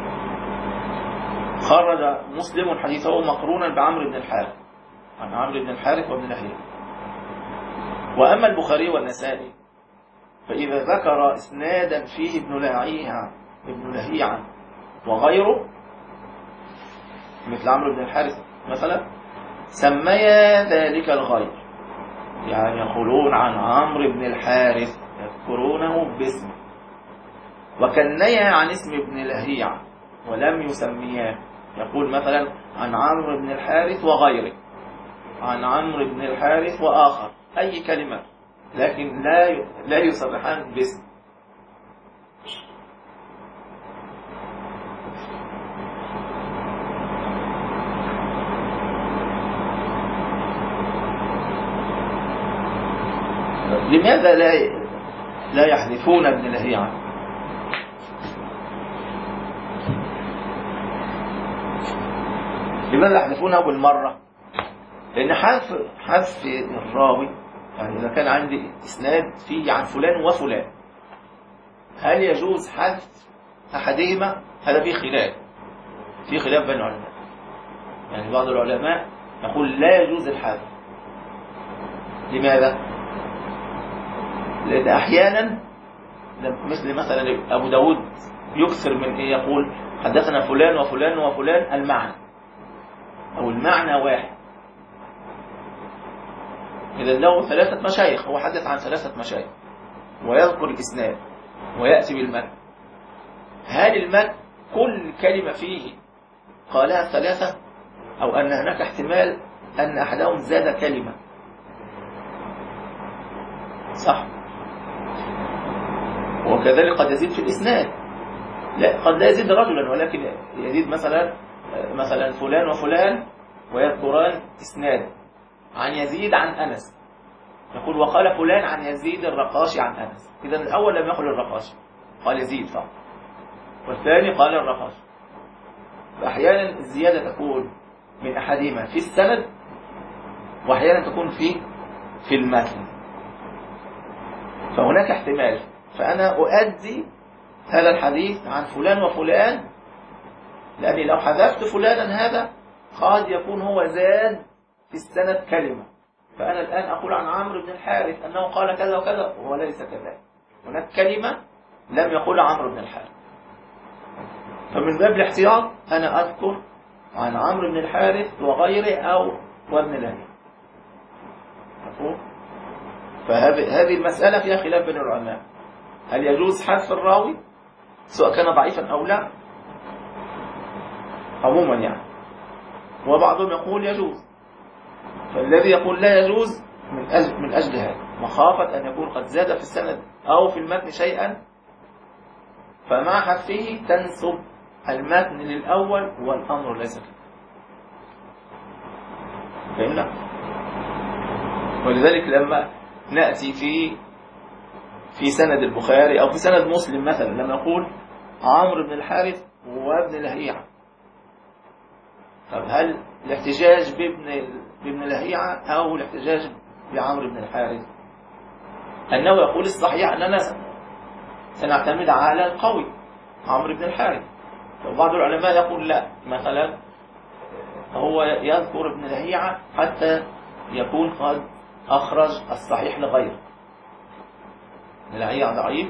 خرج مسلم حديثه مقرونا بعمرو بن الحارث عن عمرو بن الحارث وابن لهيعة. وأما البخاري والنسائي فإذا ذكر إسنادا فيه ابن لهيعة ابن لهيعة وغيره مثل عمرو بن الحارث مثلا سميا ذلك الغير، يعني يقولون عن عمرو بن الحارث يذكرونه باسمه، وكنيا عن اسم ابن لهيعة ولم يسمياه، يقول مثلا عن عمرو بن الحارث وغيره، عن عمرو بن الحارث وآخر، أي كلمة، لكن لا لا يصرحان باسم. لماذا لا لا يحذفون ابن لهيعة؟ لماذا يحذفونه بالمرة؟ لأن حذف حذف الراوي، يعني إذا كان عندي إسناد فيه عن فلان وفلان، هل يجوز حذف أحدهما؟ هذا فيه خلاف في خلاف بين العلماء، يعني بعض العلماء يقول لا يجوز الحذف. لماذا؟ لأن أحيانا مثل مثلا أبو داود يكثر من إيه، يقول حدثنا فلان وفلان وفلان المعنى أو المعنى واحد، إذا له ثلاثة مشايخ، هو حدث عن ثلاثة مشايخ ويذكر الإسناد ويأتي بالمتن، هل المتن كل كلمة فيه قالها الثلاثة، أو أن هناك احتمال أن أحدهم زاد كلمة؟ صح. وكذلك قد يزيد في الإسناد، لا قد لا يزيد رجلا ولكن يزيد مثلا مثلا فلان وفلان ويذكران إسناد عن يزيد عن أنس، يقول وقال فلان عن يزيد الرقاشي عن أنس، إذا الأول لم يقل الرقاشي، قال يزيد فقط، والثاني قال الرقاشي. فأحيانا الزيادة تكون من أحدهما في السند، وأحيانا تكون في في المتن، فهناك احتمال، فأنا أؤدي هذا الحديث عن فلان وفلان، لأني لو حذفت فلانا هذا قد يكون هو زاد في السند كلمة، فأنا الآن أقول عن عمرو بن الحارث أنه قال كذا وكذا وليس كذلك، هناك كلمة لم يقول عمرو بن الحارث، فمن باب الاحتياط أنا أذكر عن عمرو بن الحارث وغيره أو وابن لهيعة. فهذه هذه المسألة فيها خلاف بين العلماء، هل يجوز حذف الراوي سواء كان ضعيفا أو لا عموما يعني، وبعضهم يقول يجوز، فالذي يقول لا يجوز من أجل, من أجل هذا مخافة أن يكون قد زاد في السند أو في المتن شيئا، فمع حذفه تنسب المتن للأول والأمر ليس كذلك. فهمنا؟ ولذلك لما نأتي في في سند البخاري أو في سند مسلم مثلا لما نقول عمرو بن الحارث وابن لهيعة، طب هل الاحتجاج بابن بابن لهيعة أو الاحتجاج بعمرو بن الحارث؟ أنه يقول الصحيح أننا سنعتمد على القوي عمرو بن الحارث. وبعض العلماء يقول لا، مثلا هو يذكر ابن لهيعة حتى يكون قد أخرج الصحيح لغيره. ابن لهيعة ضعيف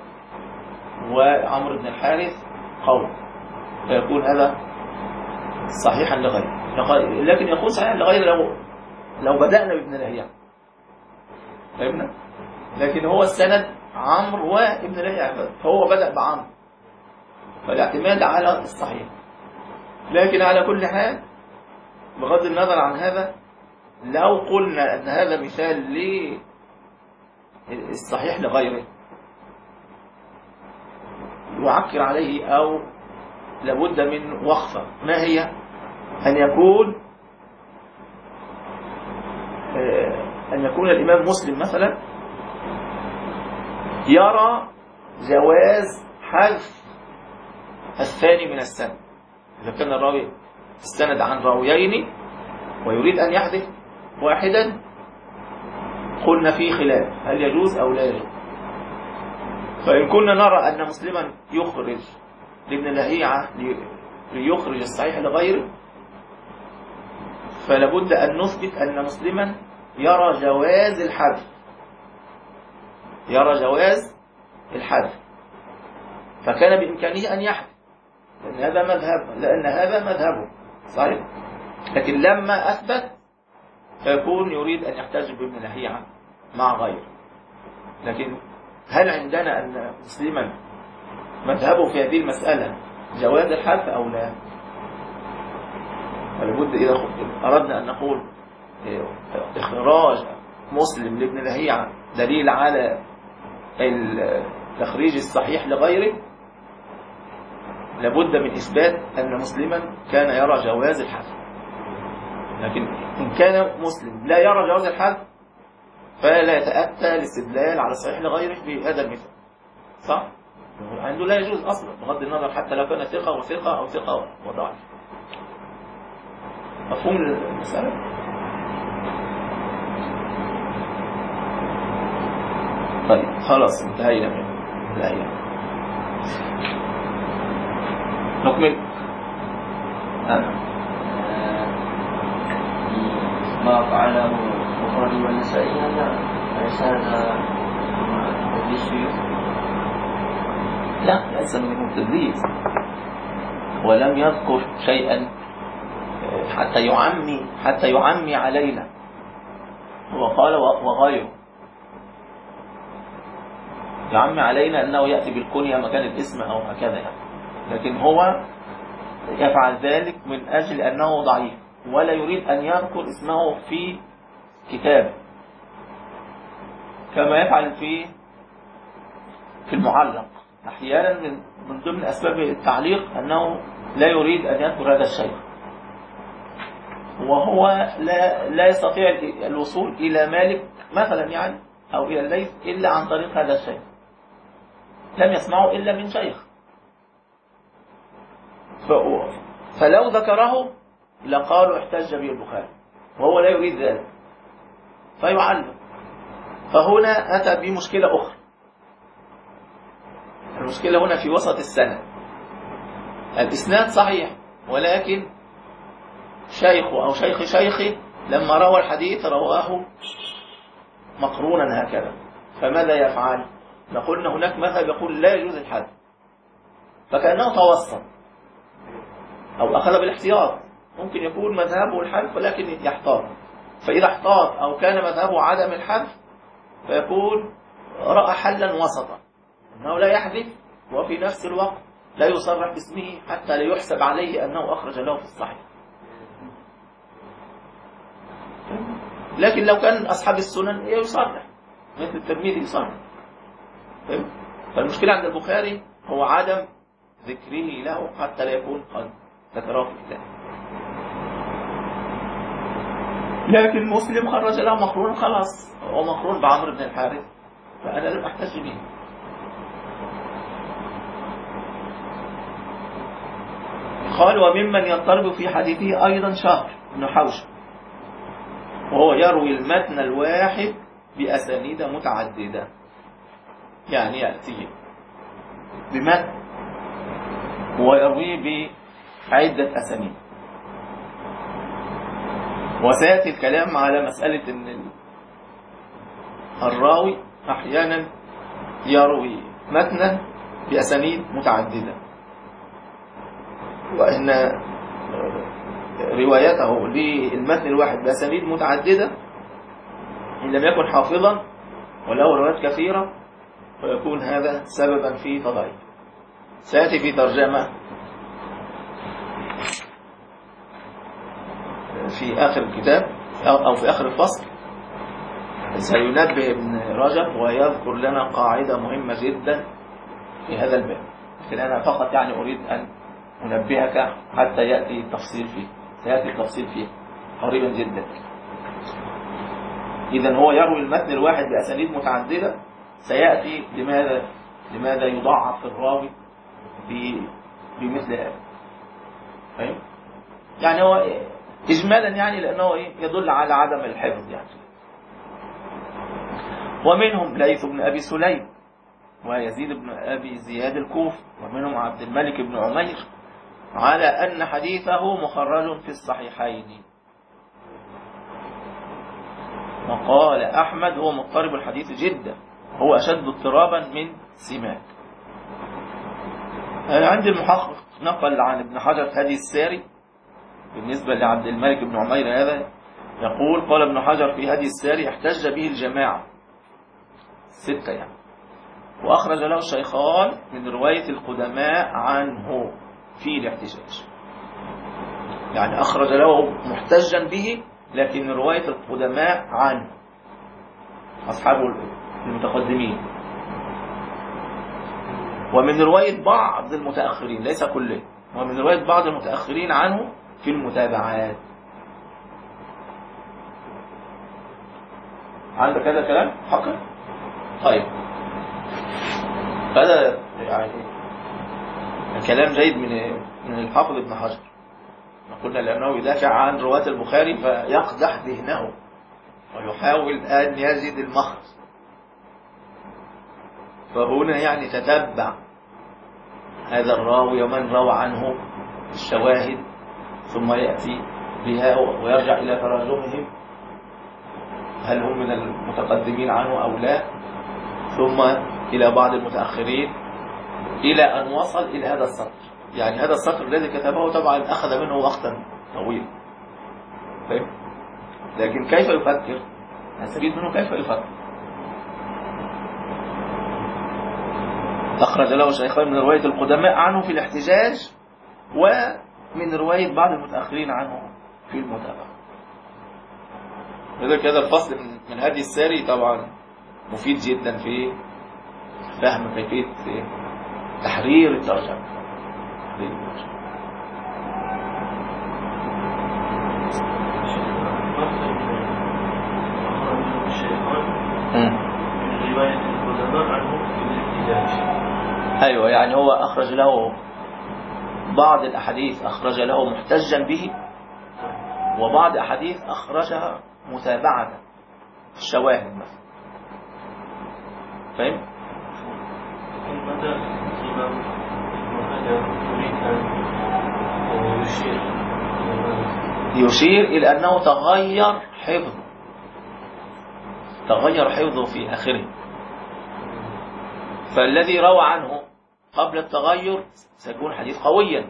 وعمرو بن الحارث قوي، فيكون هذا صحيحا لغيره. لكن يكون صحيحا لغيره لو لو بدأنا بابن لهيعة، فهمنا؟ لكن هو السند عمرو وابن لهيعة، فهو بدأ بعمرو، فالاعتماد على الصحيح. لكن على كل حال بغض النظر عن هذا، لو قلنا أن هذا مثال للصحيح لغيره يعكر عليه أو لابد من وقفة، ما هي؟ أن يكون أن يكون الإمام مسلم مثلا يرى جواز حذف الثاني من السند. إذا كان الراوي استند عن راويين ويريد أن يحذف واحدا قلنا فيه خلاف هل يجوز أو لا يجوز. فإن كنا نرى أن مسلما يخرج لابن لهيعة ليخرج الصحيح لغيره، فلابد أن نثبت أن مسلما يرى جواز الحذف، يرى جواز الحذف، فكان بإمكانه أن يحذف، لأن هذا مذهب لأن هذا مذهبه صحيح. لكن لما أثبت فيكون يريد أن يحتج بابن لهيعة مع غيره. لكن هل عندنا أن مسلما مذهبه في هذه المسألة جواز الحذف أو لا؟ فلابد إذا أردنا أن نقول إخراج مسلم لابن لهيعة دليل على تخريج الصحيح لغيره، لابد من إثبات أن مسلما كان يرى جواز الحذف. لكن إن كان مسلم لا يرى جواز الحذف فلا يتأتى الاستدلال على الصحيح لغيره بهذا المثال، صح؟ عنده لا يجوز أصلا بغض النظر حتى لو كان ثقة وثقة أو ثقة وضعيف. مفهوم المسألة؟ طيب خلاص انتهينا من الآية. نكمل. آه. ما فعله البخاري والنسائي هذا ليس هذا تدليس فيه؟ لا، ليس من التدليس، ولم يذكر شيئا حتى يعمي حتى يعمي علينا. هو قال وغيره يعمي علينا أنه يأتي بالكنية مكان الاسم أو هكذا يعني. لكن هو يفعل ذلك من أجل أنه ضعيف ولا يريد أن يذكر اسمه في كتابه، كما يفعل في في المعلق أحيانا. من من ضمن أسباب التعليق أنه لا يريد أن يذكر هذا الشيء، وهو لا لا يستطيع الوصول إلى مالك مثلا يعني أو إلى الليث إلا عن طريق هذا الشيء، لم يسمعه إلا من شيخ، فلو ذكره لقالوا احتج به البخاري، وهو لا يريد ذلك فيعلم. فهنا أتى بمشكلة أخرى. المشكلة هنا في وسط السنة. الإسناد صحيح، ولكن شيخه أو شيخ شيخه لما روى الحديث رواه مقرونا هكذا، فماذا يفعل؟ نقول هناك مذهب يقول لا يجوز الحذف، فكأنه توسط أو أخذ بالاحتياط. ممكن يكون مذهبه الحذف ولكن يحتاط، فإذا احتاط أو كان مذهبه عدم الحذف فيكون رأى حلا وسطا، أنه لا يحذف وفي نفس الوقت لا يصرح باسمه حتى لا يحسب عليه أنه أخرج له في الصحيح. لكن لو كان أصحاب السنن يصرح، مثل الترمذي يصرح. فالمشكلة عند البخاري هو عدم ذكره له حتى لا يكون قد ذكره في الكتاب. لكن مسلم خرج له مقرون، خلاص هو مقرون بعمرو بن الحارث فأنا لم أحتج به. قال وممن يضطرب في حديثه أيضا شهر بن حوشب، وهو يروي المتن الواحد بأسانيد متعددة، يعني يأتي بمتن ويرويه بعدة أسانيد. وسيأتي الكلام على مسألة أن الراوي أحيانا يروي متنا بأسانيد متعددة، وأن روايته للمتن الواحد بأسانيد متعددة إن لم يكن حافظا وله روايات كثيرة فيكون هذا سببا في تضعيف. سيأتي في ترجمة في آخر الكتاب أو في آخر الفصل سينبه ابن رجب ويذكر لنا قاعدة مهمة جدا في هذا الباب، لكن أنا فقط يعني أريد أن أنبهك حتى يأتي التفصيل فيه، سيأتي التفصيل فيه قريبا جدا. إذن هو يروي المتن الواحد بأسانيد متعددة، سيأتي لماذا لماذا يضعف الراوي بمثل هذا. فاهم؟ يعني هو إجمالا يعني لأنه يدل على عدم الحفظ يعني. ومنهم ليث بن أبي سليم ويزيد بن أبي زياد الكوفي، ومنهم عبد الملك بن عمير، على أن حديثه مخرج في الصحيحين. وقال أحمد هو مضطرب الحديث جدا، هو أشد اضطرابا من سماك. عند المحقق نقل عن ابن حجر في هدي الساري بالنسبة لعبد الملك بن عمير هذا، يقول قال ابن حجر في هدي الساري احتج به الجماعة ستة يعني، وأخرج له الشيخان من رواية القدماء عنه في الاحتجاج، يعني أخرج له محتجا به لكن رواية القدماء عنه أصحاب المتقدمين، ومن رواية بعض المتأخرين ليس كله، ومن رواية بعض المتأخرين عنه في المتابعات. عندك هذا كلام حقا؟ طيب هذا يعني كلام جيد من من الحافظ ابن حجر. قلنا لأنه يدافع عن رواة البخاري فيقدح ذهنه ويحاول أن يجد المخرج، فهنا يعني تتبع هذا الراوي ومن روى عنه الشواهد ثم يأتي بها ويرجع إلى تراجمهم هل هم من المتقدمين عنه أو لا، ثم إلى بعض المتأخرين إلى أن وصل إلى هذا السطر. يعني هذا السطر الذي كتبه طبعا أخذ منه وقتا طويلا، فهم؟ لكن كيف يفكر؟ نستفيد منه كيف يفكر. أخرج له الشيخان من رواية القدماء عنه في الاحتجاج ومن رواية بعض المتأخرين عنه في المتابعة. لذلك هذا الفصل من هذه الساري طبعا مفيد جدا في فهم كيفية تحرير الترجمة. أيوة، يعني هو أخرج له بعض الأحاديث أخرج له محتجا به، وبعض أحاديث أخرجها متابعة الشواهد مثلا. فهم؟ متى الإمام يريد أن يشير يشير إلى أنه تغير حفظه تغير حفظه في آخره، فالذي روى عنه قبل التغير سيكون حديث قويا،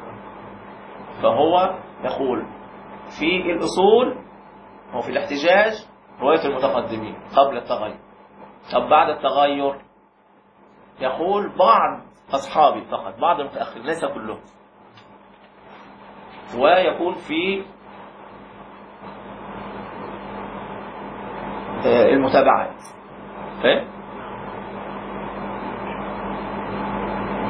فهو يقول في الأصول وفي الاحتجاج رواية المتقدمين قبل التغير. طب بعد التغير يقول بعض أصحابي فقط، بعض المتأخرين ليس كلهم، ويكون في المتابعات. فاهم؟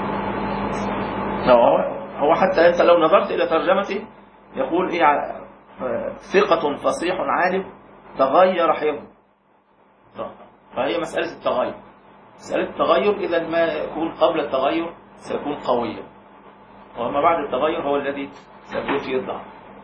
هو حتى أنت لو نظرت إلى ترجمته يقول إيه ثقة فصيح عالم تغير حفظه، فهي مسألة التغير. مسألة التغير إذا ما يكون قبل التغير سيكون قويا، وما بعد التغير هو الذي سيكون فيه الضعف.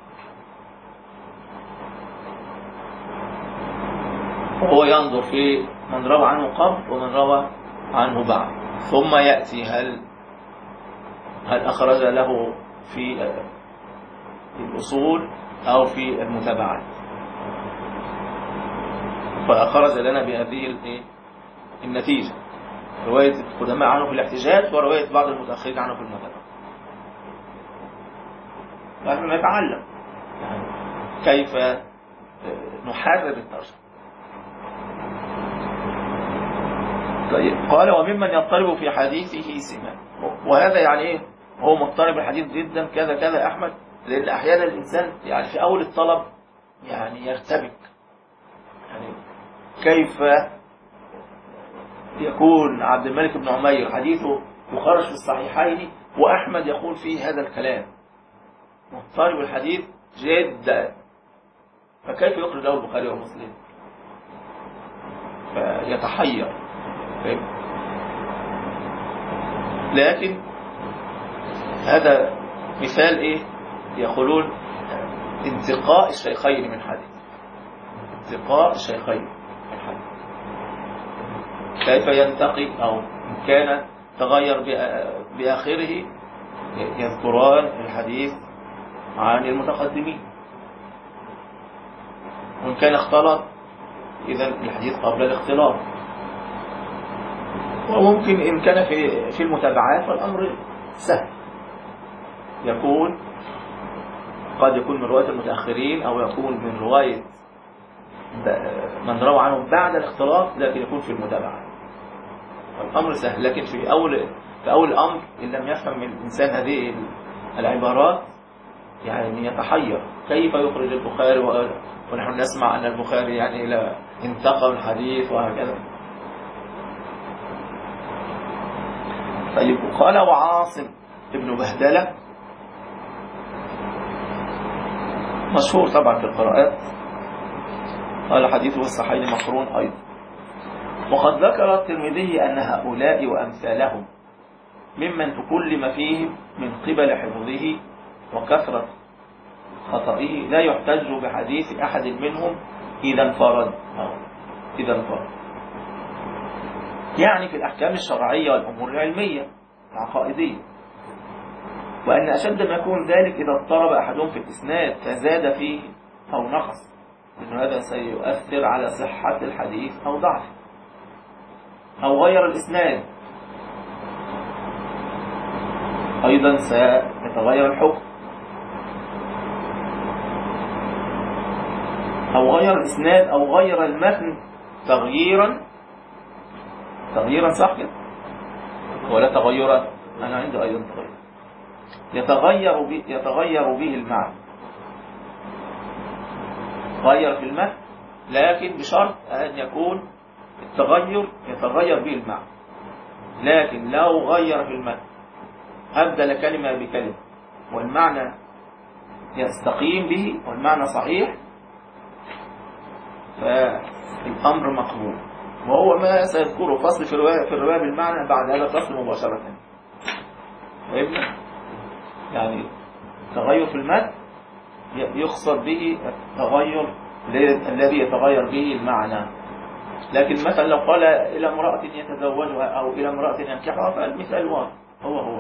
وهو ينظر في من روى عنه قبل ومن روى عنه بعد، ثم يأتي هل هل أخرج له في الأصول أو في المتابعات، فأخرج لنا بهذه النتيجة، رواية القدماء عنه في الاحتجاج ورواية بعض المتأخرين عنه في المتابعة. نحن نتعلم يعني كيف نحرر الترجمة. طيب قال وممن يضطرب في حديثه سماع، وهذا يعني ايه؟ هو مضطرب الحديث جدا كذا كذا أحمد، لأن أحيانا الإنسان يعني في أول الطلب يعني يرتبك، يعني كيف يكون عبد الملك بن عمير حديثه يخرج في الصحيحين وأحمد يقول فيه هذا الكلام، مضطرب الحديث جدا، فكيف يخرج له البخاري ومسلم؟ فيتحير. لكن هذا مثال ايه؟ يقولون انتقاء الشيخين من حديث، انتقاء الشيخين من حديث. كيف ينتقي؟ او ان كان تغير باخره يذكران الحديث عن المتقدمين، وان كان اختلط اذا الحديث قبل الاختلاط. وممكن إن كان في في المتابعات فالأمر سهل، يكون قد يكون من رواية المتأخرين أو يكون من رواية من روى عنهم بعد الاختلاط، لكن يكون في المتابعات الأمر سهل. لكن في أول في أول الأمر إن لم يفهم الإنسان هذه العبارات يعني يتحير، كيف يخرج البخاري ونحن نسمع أن البخاري يعني لا انتقى الحديث وهكذا. طيب قال وعاصم ابن بهدلة مشهور طبعا في القراءات، قال حديثه الصحيح مقرون أيضا. وقد ذكر الترمذي أن هؤلاء وأمثالهم ممن تكلم فيهم من قبل حفظه وكثرة خطئه لا يحتج بحديث أحد منهم إذا انفرد إذا انفرد يعني في الأحكام الشرعية والأمور العلمية العقائدية. وأن أشد ما يكون ذلك إذا اضطرب أحدهم في الإسناد فزاد فيه أو نقص، لأن هذا سيؤثر على صحة الحديث أو ضعفه، أو غير الإسناد أيضا سيتغير الحكم، أو غير الإسناد أو غير المتن تغييرا تغييرا صح كده ولا تغيرا؟ أنا عندي أيضا تغير يتغير به يتغير به المعنى، غير في المتن لكن بشرط أن يكون التغير يتغير به المعنى. لكن لو غير في المتن أبدل كلمة بكلمة والمعنى يستقيم به والمعنى صحيح فالأمر مقبول، وهو ما سيذكره فصل في الرواية في الرواية بالمعنى بعد هذا الفصل مباشرة. فهمنا؟ يعني تغير في المتن يقصد به التغير الذي يتغير به المعنى. لكن مثلا لو قال إلى امرأة يتزوجها أو إلى امرأة ينكحها فالمثال واضح هو هو.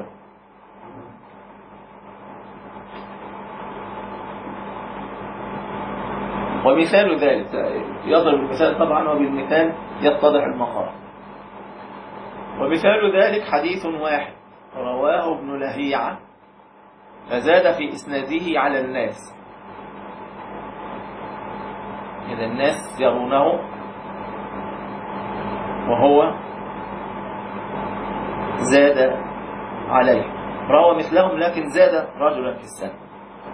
ومثال ذلك يضرب المثال طبعا، وبالمثال يتضح المقام. ومثال ذلك حديث واحد رواه ابن لهيعة فزاد في إسناده على الناس، إذا الناس يرونه وهو زاد عليه، روى مثلهم لكن زاد رجلا في السنة.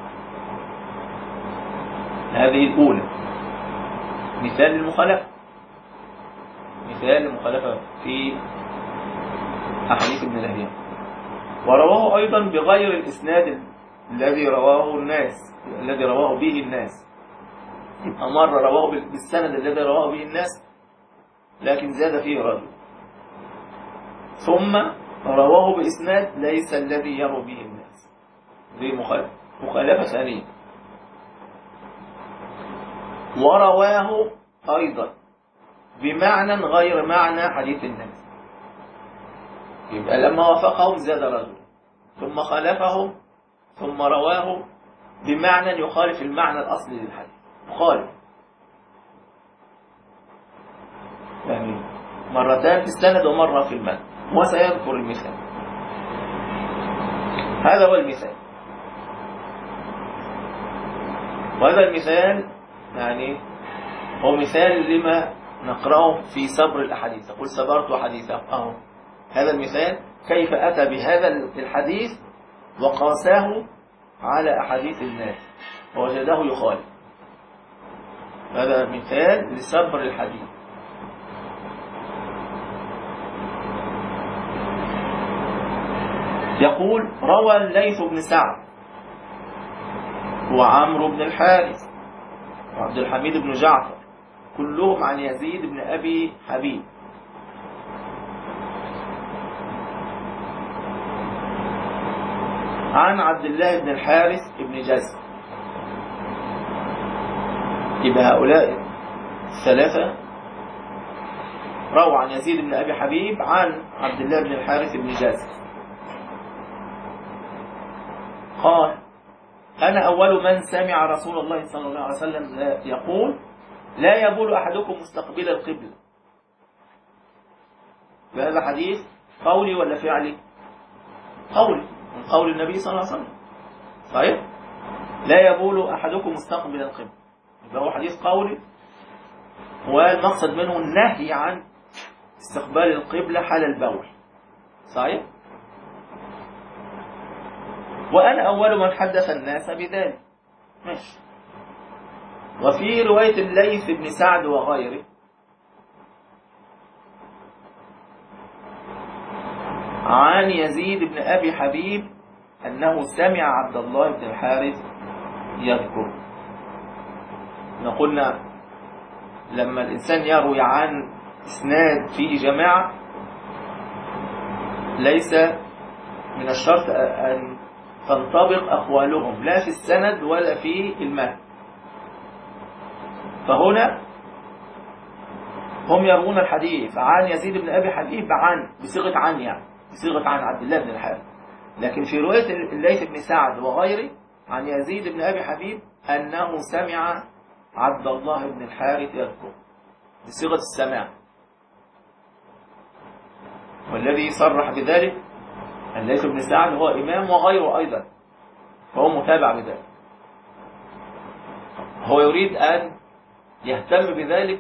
هذه الأولى مثال المخالفة، مثال المخالفة في أحاديث ابن لهيعة. ورواه أيضا بغير الإسناد الذي رواه الناس، الذي رواه به الناس، يبقى مرة رواه بالسند الذي رواه به الناس لكن زاد فيه رجل، ثم رواه بإسناد ليس الذي يروي به الناس، دي مخالفة ثانية. ورواه أيضا بمعنى غير معنى حديث الناس، يبقى لما وافقهم زاد رجل، ثم خالفهم ثم رواه بمعنى يخالف المعنى الأصلي للحديث، مخالف يعني مرتان في السند ومرة في المتن، وسيذكر المثال. هذا هو المثال، وهذا المثال يعني هو مثال لما نقرأه في صبر الأحاديث. أقول صبرت حديثه، أهو هذا المثال كيف أتى بهذا الحديث وقاساه على أحاديث الناس ووجده يخالف. هذا مثال لصبر الحديث. يقول روى الليث بن سعد وعمرو بن الحارث وعبد الحميد بن جعفر كلهم عن يزيد بن أبي حبيب عن عبد الله بن الحارث بن جزء. يبقى هؤلاء الثلاثة رووا عن يزيد بن أبي حبيب عن عبد الله بن الحارث بن جزء. قال أنا أول من سمع رسول الله صلى الله عليه وسلم يقول لا يبول أحدكم مستقبل القبلة. وهذا حديث قولي ولا فعلي؟ قولي، من قول النبي صلى الله عليه وسلم، صحيح؟ لا يبول أحدكم مستقبل القبلة، يبقى هو حديث قولي، والمقصد منه النهي عن استقبال القبلة حال البول، صحيح؟ وأنا أول من حدث الناس بذلك، ماشي. وفي رواية الليث بن سعد وغيره عن يزيد بن أبي حبيب أنه سمع عبد الله بن الحارث يذكر. قلنا لما الإنسان يروي عن إسناد فيه جماعة ليس من الشرط أن تنطبق أقوالهم لا في السند ولا في المتن. فهنا هم يروون الحديث عن يزيد بن أبي حبيب عن بصيغة عن يعني بصيغة عن عبد الله بن الحارث، لكن في رواية الليث بن سعد وغيره عن يزيد بن أبي حبيب أنه سمع عبد الله بن الحارث يذكر بصيغة السماع. والذي صرح بذلك الليث بن سعد هو إمام وغيره أيضا، فهو متابع بذلك. هو يريد أن يهتم بذلك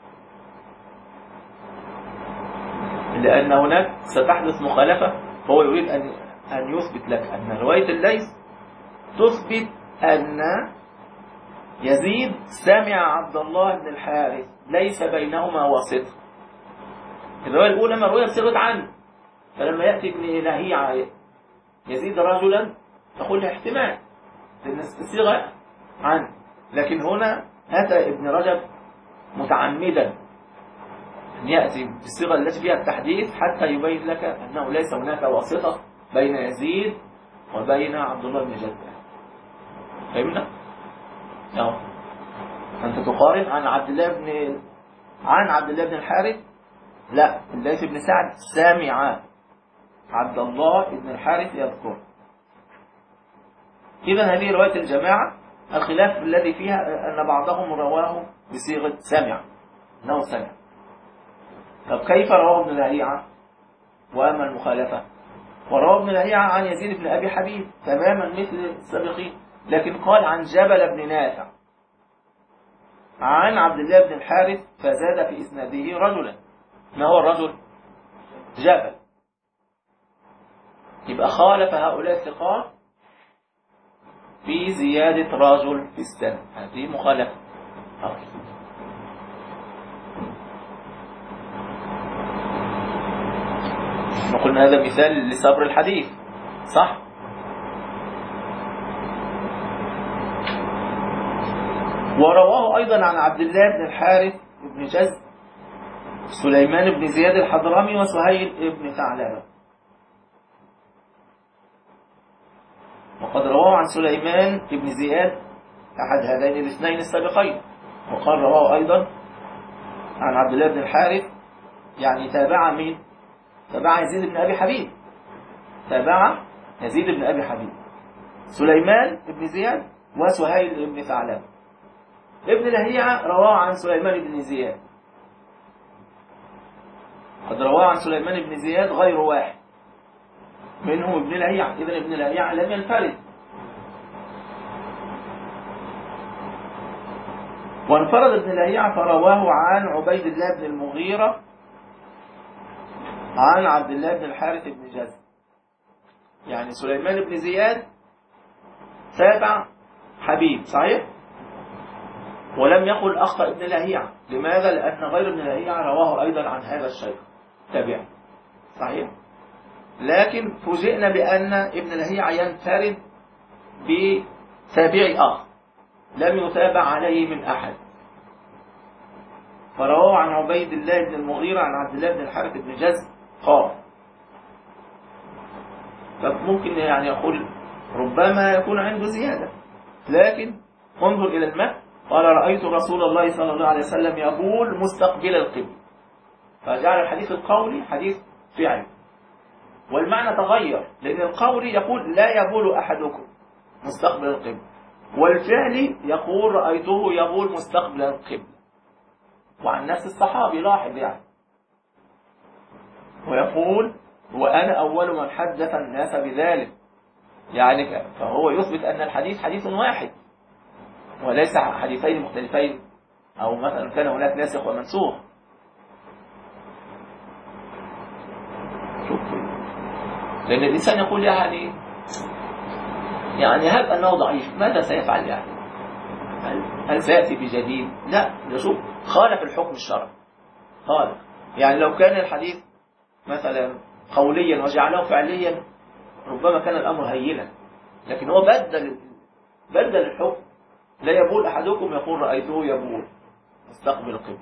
لأن هناك ستحدث مخالفة، فهو يريد أن أن يثبت لك أن رواية الليث تثبت أن يزيد سمع عبد الله بن الحارث ليس بينهما واسطة. الرواية الأولى مروية بصيغة عن، فلما يأتي ابن لهيعة يزيد رجلا تقول له احتمال لأن الصيغة عن، لكن هنا أتى ابن رجب متعمدا أن يأتي بالصيغة التي فيها التحديث حتى يبين لك أنه ليس هناك واسطة بين يزيد وبين عبد الله بن جد. فهمنا؟ أو أنت تقارن عن عبد الله بن عن عبد الله بن الحارث، لا، الليث بن سعد سامع عبد الله بن الحارث يذكر. إذن هذه رواية الجماعة، الخلاف الذي فيها أن بعضهم رواه بصيغة سمع، أنه سمع. طب كيف رواه ابن لهيعة؟ وأما المخالفة ورواه ابن لهيعة عن يزيد بن أبي حبيب تماما مثل السابقين، لكن قال عن جبل بن نافع عن عبد الله بن الحارث فزاد في إسناده رجلا. ما هو الرجل؟ جبل. يبقى خالف هؤلاء الثقات في زيادة رجل في السنة، هذه مخالفة. قلنا هذا مثال لصبر الحديث، صح؟ ورواه أيضا عن عبد الله بن الحارث بن جز سليمان بن زياد الحضرمي وسهيل بن ثعلبة. وقد رواه عن سليمان بن زياد أحد هذين الاثنين السابقين. وقال رواه أيضا عن عبد الله بن الحارث، يعني تابع مين؟ تابع يزيد بن أبي حبيب، تابع يزيد بن أبي حبيب سليمان بن زياد وسهيل بن ثعلبة. ابن لهيعة رواه عن سليمان بن زياد، قد رواه عن سليمان بن زياد غير واحد منهم ابن لهيعة، إذن ابن لهيعة لم ينفرد. وانفرد ابن لهيعة فرواه عن عبيد الله بن المغيرة عن عبد الله بن الحارث بن جز. يعني سليمان بن زياد تابع حبيب صحيح، ولم يقل أخطأ ابن لهيعة. لماذا؟ لأن غير ابن لهيعة رواه أيضا عن هذا الشيخ تابع صحيح. لكن فوجئنا بأن ابن لهيعة ينفرد بتابع آخر لم يتابع عليه من أحد، فرواه عن عبيد الله بن المغيرة عن عبد الله بن الحارث بن جز قال. فممكن يعني يقول ربما يكون عنده زيادة، لكن انظر إلى المتن. قال رأيت رسول الله صلى الله عليه وسلم يقول مستقبل القبل، فجعل الحديث القولي حديث فعلي، والمعنى تغير، لأن القولي يقول لا يبول أحدكم مستقبل القبل، والفعلي يقول رأيته يقول مستقبل القبل، وعن نفس الصحابي لاحظ يعني، ويقول وأنا أول من حدث الناس بذلك، يعني فهو يثبت أن الحديث حديث واحد وليس حديثين مختلفين، أو مثلا كان هناك ناسخ ومنسوخ. لأن الإنسان يقول يعني يعني هب أنه ضعيف ماذا سيفعل يعني؟ هل, هل سيأتي بجديد؟ لا، يشوف خالف الحكم الشرعي، خالف. يعني لو كان الحديث مثلا قوليا وجعله فعليا ربما كان الأمر هينا، لكن هو بدل بدل الحكم. لا يبول أحدكم يقول رأيته يبول مستقبل القبل.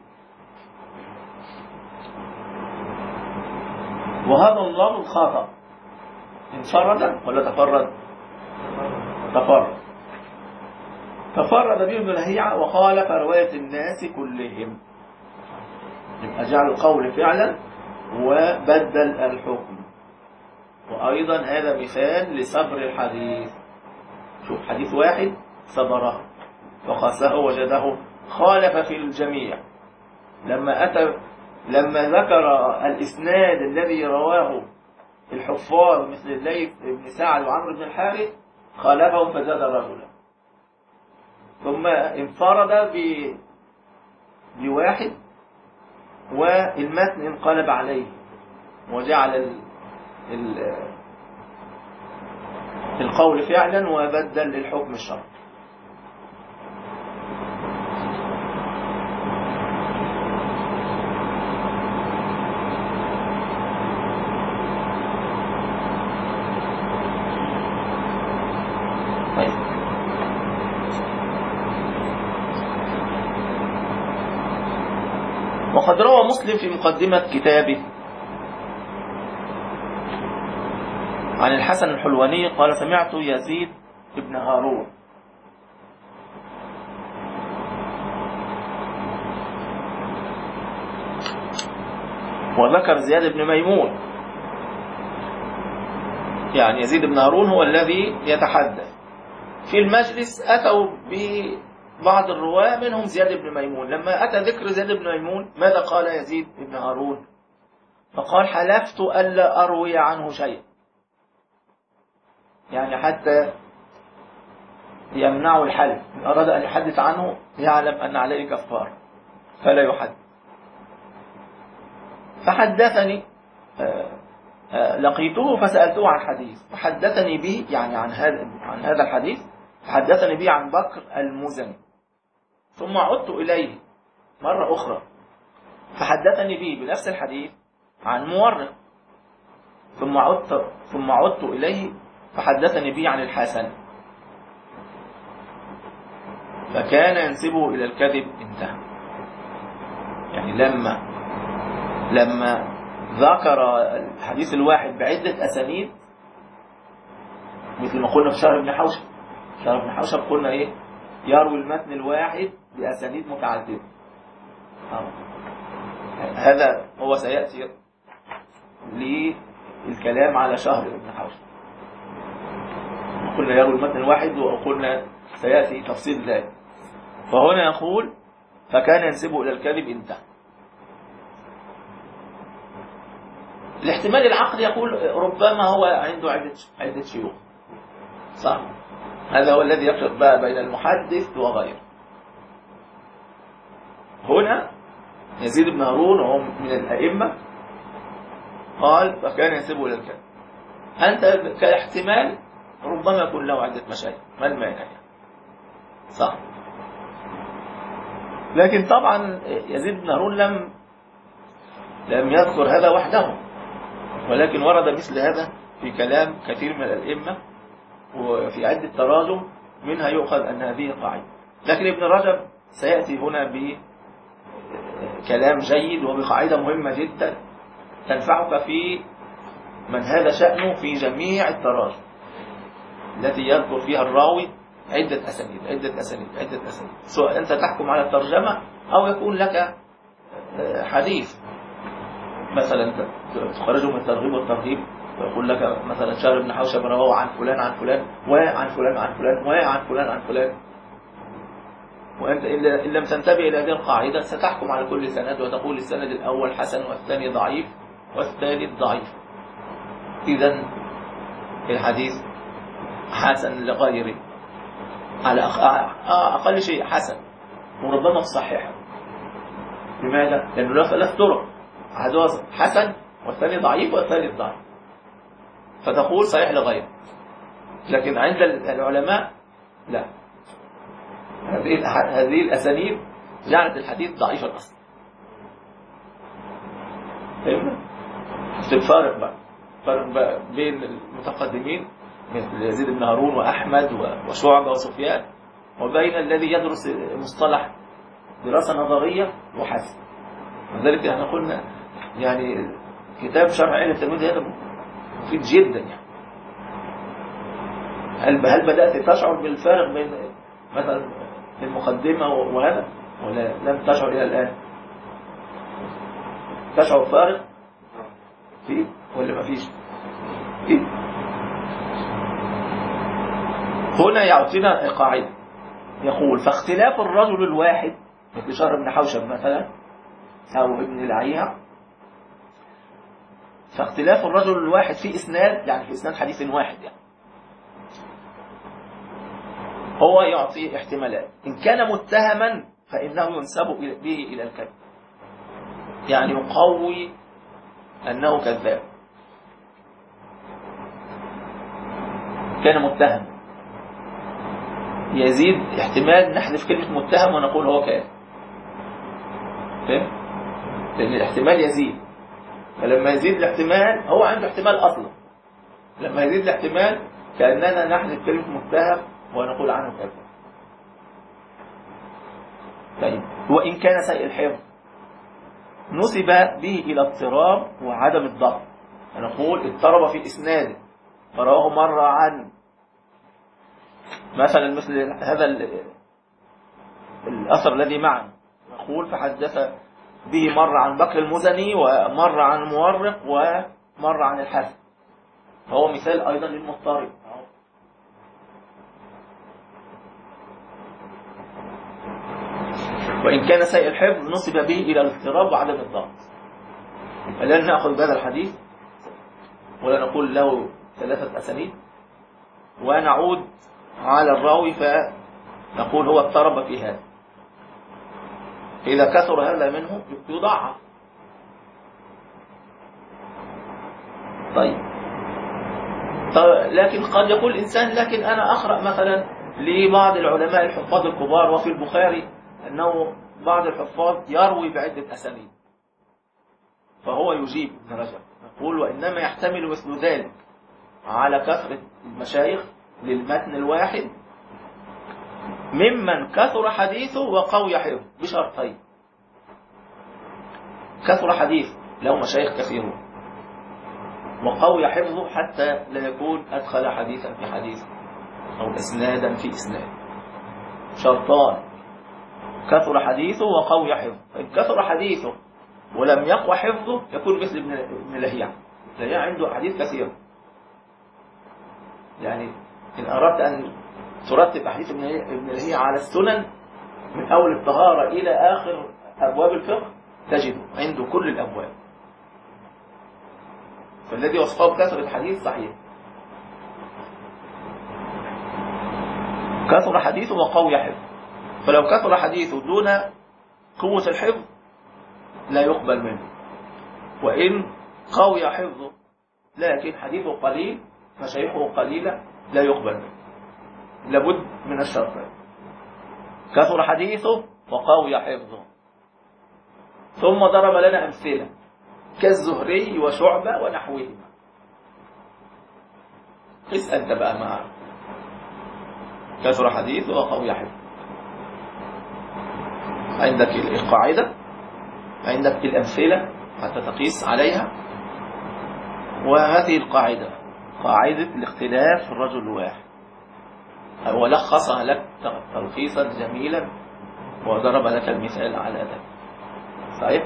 وهذا اللفظ خطأ، انفرد ولا تفرد؟ تفرد تفرد به ابن لهيعة وخالف رواية الناس كلهم، يبقى جعل القول فعلا وبدل الحكم. وأيضا هذا مثال لصبر الحديث. شوف حديث واحد صبره وقاسه وجده خالف في الجميع. لما أتى لما ذكر الإسناد الذي رواه الحفاظ مثل الليث بن سعد وعمرو بن الحارث خالفهم فزاد رجلا، ثم انفرد بواحد والمتن انقلب عليه وجعل ال ال القول فعلا وبدل الحكم الشرعي. وقد روى مسلم في مقدمة كتابه عن الحسن الحلواني قال سمعت يزيد بن هارون وذكر زياد بن ميمون. يعني يزيد بن هارون هو الذي يتحدث. في المجلس أتوا ببعض الرواة منهم زياد بن ميمون. لما أتى ذكر زياد بن ميمون ماذا قال يزيد بن هارون؟ فقال حلفت ألا أروي عنه شيء، يعني حتى يمنع الحلف، إن أراد أن يحدث عنه يعلم أن عليه كفار فلا يحدث. فحدثني لقيته فسألته عن حديث فحدثني به، يعني عن هذا عن هذا الحديث فحدثني به عن بكر المزني. ثم عدت إليه مرة أخرى فحدثني به بنفس الحديث عن مورق. ثم عدت ثم عدت إليه فحدثني به عن الحسن. فكان ينسبه إلى الكذب انتهى. يعني لما لما ذكر الحديث الواحد بعدة أسانيد، مثل ما قلنا في شهر بن حوشب. شهر بن حوشب قلنا إيه؟ يروي المتن الواحد بأسانيد متعددة. هذا هو سيأتي للكلام على شهر ابن حوشب. قلنا يروي المتن الواحد وقلنا سيأتي تفصيل ذلك. فهنا يقول فكان ينسبه إلى الكذب انتهى. الاحتمال العقلي يقول ربما هو عنده عدة عدة شيوخ، صح؟ هذا هو الذي يفرق بقى بين المحدث وغيره. هنا يزيد بن هارون وهو من الأئمة قال فكان ينسبه إلى الكذب. أنت كاحتمال ربما يكون له عدة مشايخ، ما المانع يعني؟ صح. لكن طبعا يزيد بن هارون لم لم يذكر هذا وحده، ولكن ورد مثل هذا في كلام كثير من الأئمة وفي عدة تراجم، منها يؤخذ أن هذه قاعدة. لكن ابن رجب سيأتي هنا بكلام جيد وبقاعدة مهمة جدا تنفعك في من هذا شأنه في جميع التراجم التي يذكر فيها الراوي عدة أسانيد عدة أسانيد عدة أسانيد، سواء أنت تحكم على الترجمة أو يكون لك حديث مثلا تخرجه من الترغيب والترهيب ويقول لك مثلا شهر بن حوشب رواه عن فلان عن فلان وعن فلان عن فلان وعن فلان عن فلان، وأنت إن لم تنتبه إلى هذه القاعدة ستحكم على كل سند وتقول السند الأول حسن والثاني ضعيف والثالث ضعيف. إذن الحديث حسن لغيره على أقل شيء حسن وربما صحيح. لماذا؟ لأنه له ثلاث طرق، أحدها حسن والثاني ضعيف والثالث ضعيف، فتقول صحيح لغيره. لكن عند العلماء لا، هذه هذه الأسانيد جعلت الحديث ضعيفا أصلا. فهمنا؟ الفارق بقى فرق بقى بين المتقدمين مثل يزيد بن هارون وأحمد وشعبة وسفيان، وبين الذي يدرس مصطلح دراسة نظرية وحسن. لذلك احنا قلنا يعني كتاب شرح علم التلميذ هذا مفيد جدا. يعني هل هل بدأت تشعر بالفارق بين مثلا المقدمة وهذا ولا لم تشعر إلى الآن؟ تشعر فارق فيه ولا ما فيش؟ فيه. هنا يعطينا قاعدة يقول فاختلاف الرجل الواحد مثل شهر بن حوشب مثلا أو ابن العيها، فاختلاف الرجل الواحد في إسناد يعني في إسناد حديث واحد يعني هو يعطي احتمالات. إن كان متهما فإنه ينسب به إلى الكذب، يعني يقوي أنه كذاب. كان متهم يزيد احتمال نحذف كلمة متهم ونقول هو كاذب. فهم؟ لأن الاحتمال يزيد، فلما يزيد الاحتمال هو عنده احتمال أصلا، لما يزيد الاحتمال كأننا نحذف كلمة متهم ونقول عنه كذب. طيب وإن كان سيء الحفظ نسب به إلى اضطراب وعدم الضبط، نقول اضطرب في إسناده فرواه مرة عن مثلا مثل هذا الأثر الذي معنا، نقول فحدث به مرة عن بكر المزني ومرة عن مورق ومرة عن الحسن، فهو مثال أيضا للمضطرب. وإن كان سيء الحفظ نسب به إلى الاضطراب وعدم الضبط. فلن نأخذ بهذا الحديث ولا نقول له ثلاثة أسانيد ونعود على الراوي فنقول هو اضطرب في هذا، إذا كثر هذا منه يضاعف. طيب لكن قد يقول الإنسان لكن أنا أقرأ مثلا لبعض العلماء الحفاظ الكبار وفي البخاري أنه بعض الحفاظ يروي بعدة أسانيد، فهو يجيب ابن رجب نقول وإنما يحتمل مثل ذلك على كثرة المشايخ للمتن الواحد ممن كثر حديثه وقوي حفظه بشرطين. كثر حديثه له مشايخ كثيرون، وقوي حفظه حتى لا يكون أدخل حديثا في حديث أو إسنادا في إسناد. شرطان: كثر حديثه وقوي حفظه. إن كثر حديثه ولم يقوى حفظه يكون مثل ابن لهيعة. لهيعة عنده حديث كثير، يعني إن أردت أن ترتب أحاديث ابن لهيعة على السنن من أول الطهارة إلى آخر أبواب الفقه تجده عنده كل الأبواب. فالذي وصفه بكثرة الحديث صحيح. كثر حديثه وقوي حفظه. فلو كثر حديثه دون قوة الحفظ لا يقبل منه، وإن قوي حفظه لكن حديثه قليل مشايخه قليلة لا يقبل منه. لابد من الشرطين: كثر حديثه وقوي حفظه. ثم ضرب لنا أمثلة كالزهري وشعبة ونحوهما. قس أنت بقى معه. كثر حديثه وقوي حفظه. عندك القاعدة، عندك الأمثلة حتى تقيس عليها. وهذه القاعدة قاعدة الاختلاف في الرجل الواحد، ولخصها لك تلخيصا جميلا وضرب لك المثال على ذلك. صحيح؟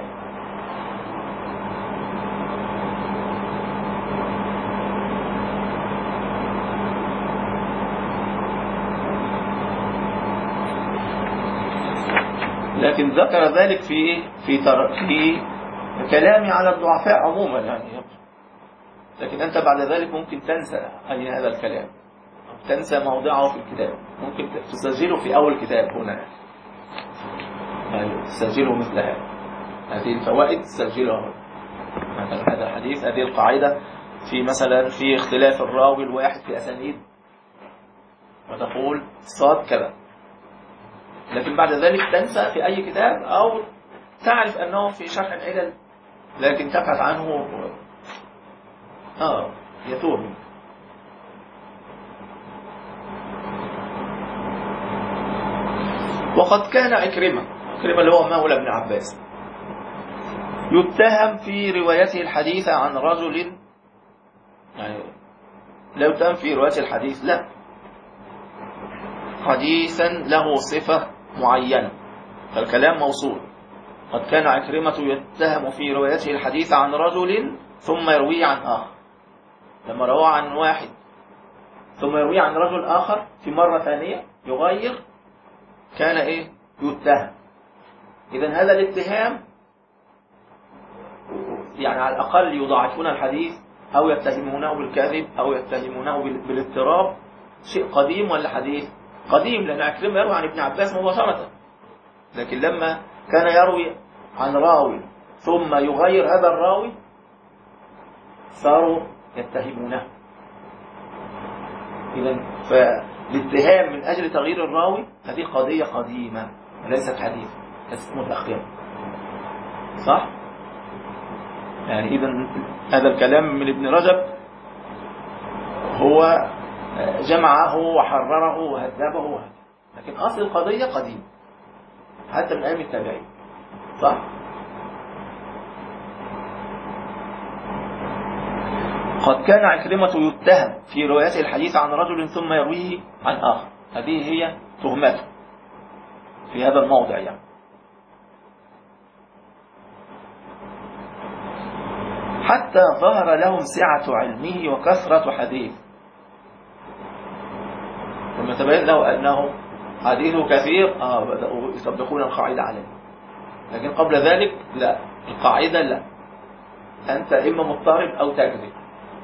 لكن ذكر ذلك في في في كلامي على الضعفاء عموما يعني. لكن أنت بعد ذلك ممكن تنسى أي هذا الكلام، تنسى موضعه في الكتاب، ممكن تسجله في أول كتاب هنا، يعني تسجله مثل هذا. هذه الفوائد تسجلها مثلا هذا الحديث، هذه القاعدة في مثلا في اختلاف الراوي الواحد في أسانيد، وتقول صاد كذا. لكن بعد ذلك تنسى في أي كتاب، أو تعرف أنه في شرح العلل لكن تبحث عنه آه يتوه منك. وقد كان عكرمة، عكرمة اللي هو مولى ابن عباس، يتهم في روايته الحديث عن رجل، يعني لا يتهم في رواية الحديث، لا، حديثا له صفة معينة، فالكلام موصول. قد كان عكرمة يتهم في روايته الحديث عن رجل ثم يرويه عن آخر. لما رواه عن واحد ثم يرويه عن رجل آخر في مرة ثانية يغير، كان إيه؟ يتهم. إذن هذا الاتهام يعني على الأقل يضاعفون الحديث أو يتهمونه بالكذب أو يتهمونه بالاضطراب. شيء قديم ولا حديث؟ قديم، لأن عكرمة يروي عن ابن عباس مباشرة. لكن لما كان يروي عن راوي ثم يغير هذا الراوي صاروا يتهمونه. إذن فالاتهام من أجل تغيير الراوي هذه قضية قديمة وليست حديث، ليست متأخرة. صح؟ يعني إذن هذا الكلام من ابن رجب هو جمعه وحرره وهذبه، لكن أصل القضية قديم حتى من أيام التابعين. صح؟ قد كان عكرمة يتهم في روايته الحديث عن رجل ثم يرويه عن آخر. هذه هي تهمته في هذا الموضع يعني. حتى ظهر لهم سعة علمه وكثرة حديث، لما تبين له أنه حديثه كثير آه بدأوا يطبقون القاعدة عليه. لكن قبل ذلك لا، القاعدة لا، أنت إما مضطرب أو تكذب.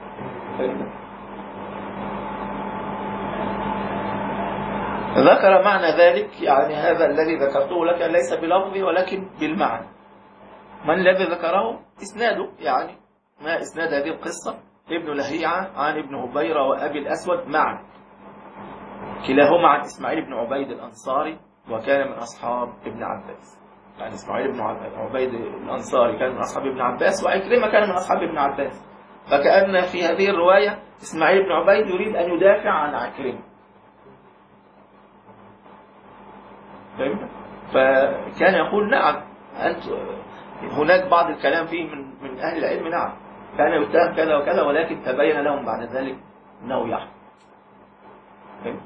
ذكر معنى ذلك، يعني هذا الذي ذكرته لك ليس بلفظه ولكن بالمعنى. من الذي ذكره؟ إسناده، يعني ما إسناد هذه القصة؟ ابن لهيعة عن ابن هبيرة وأبي الأسود معا، كلاهما عن إسماعيل بن عبيد الأنصاري وكان من أصحاب ابن عباس. يعني إسماعيل بن عبيد الأنصاري كان من أصحاب ابن عباس، وعكرمة كان من أصحاب ابن عباس. فكأن في هذه الرواية إسماعيل بن عبيد يريد أن يدافع عن عكرمة، فهمت؟ فكان يقول نعم أنت هناك بعض الكلام فيه من من أهل العلم، نعم كان يتهم كذا وكذا، ولكن تبين لهم بعد ذلك أنه يحكم. فهمت؟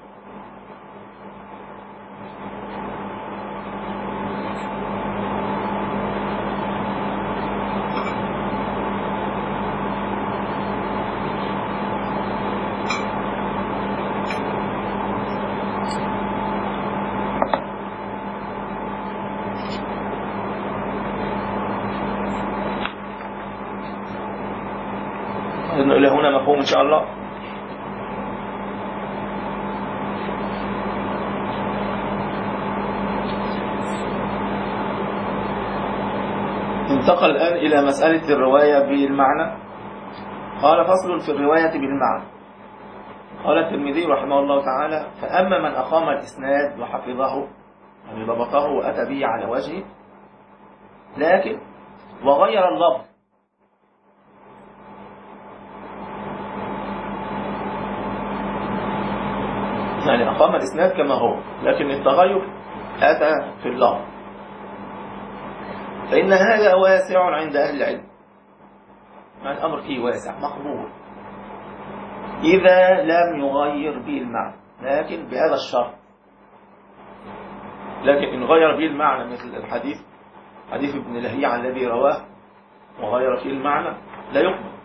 إلى هنا مفهوم إن شاء الله. انتقل الآن إلى مسألة الرواية بالمعنى. قال فصل في الرواية بالمعنى. قال الترمذي رحمه الله تعالى: فأما من أقام الإسناد وحفظه يعني ضبطه وأتى به على وجهه، لكن وغير اللفظ، يعني أقام الإسناد كما هو لكن التغير أتى في اللفظ، فإن هذا واسع عند أهل العلم. يعني الأمر فيه واسع مقبول إذا لم يغير به المعنى، لكن بهذا الشرط. لكن إن غير به المعنى مثل الحديث حديث ابن لهيعة الذي رواه وغير فيه المعنى لا يقبل.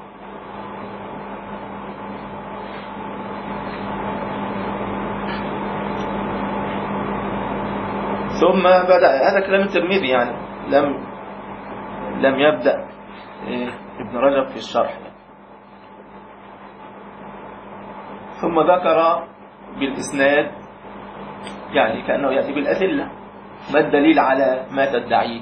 ثم بدأ هذا كلام الترمذي، يعني لم لم يبدأ ابن رجب في الشرح. ثم ذكر بالإسناد، يعني كأنه يأتي بالأدلة، ما الدليل على ما تدعيه،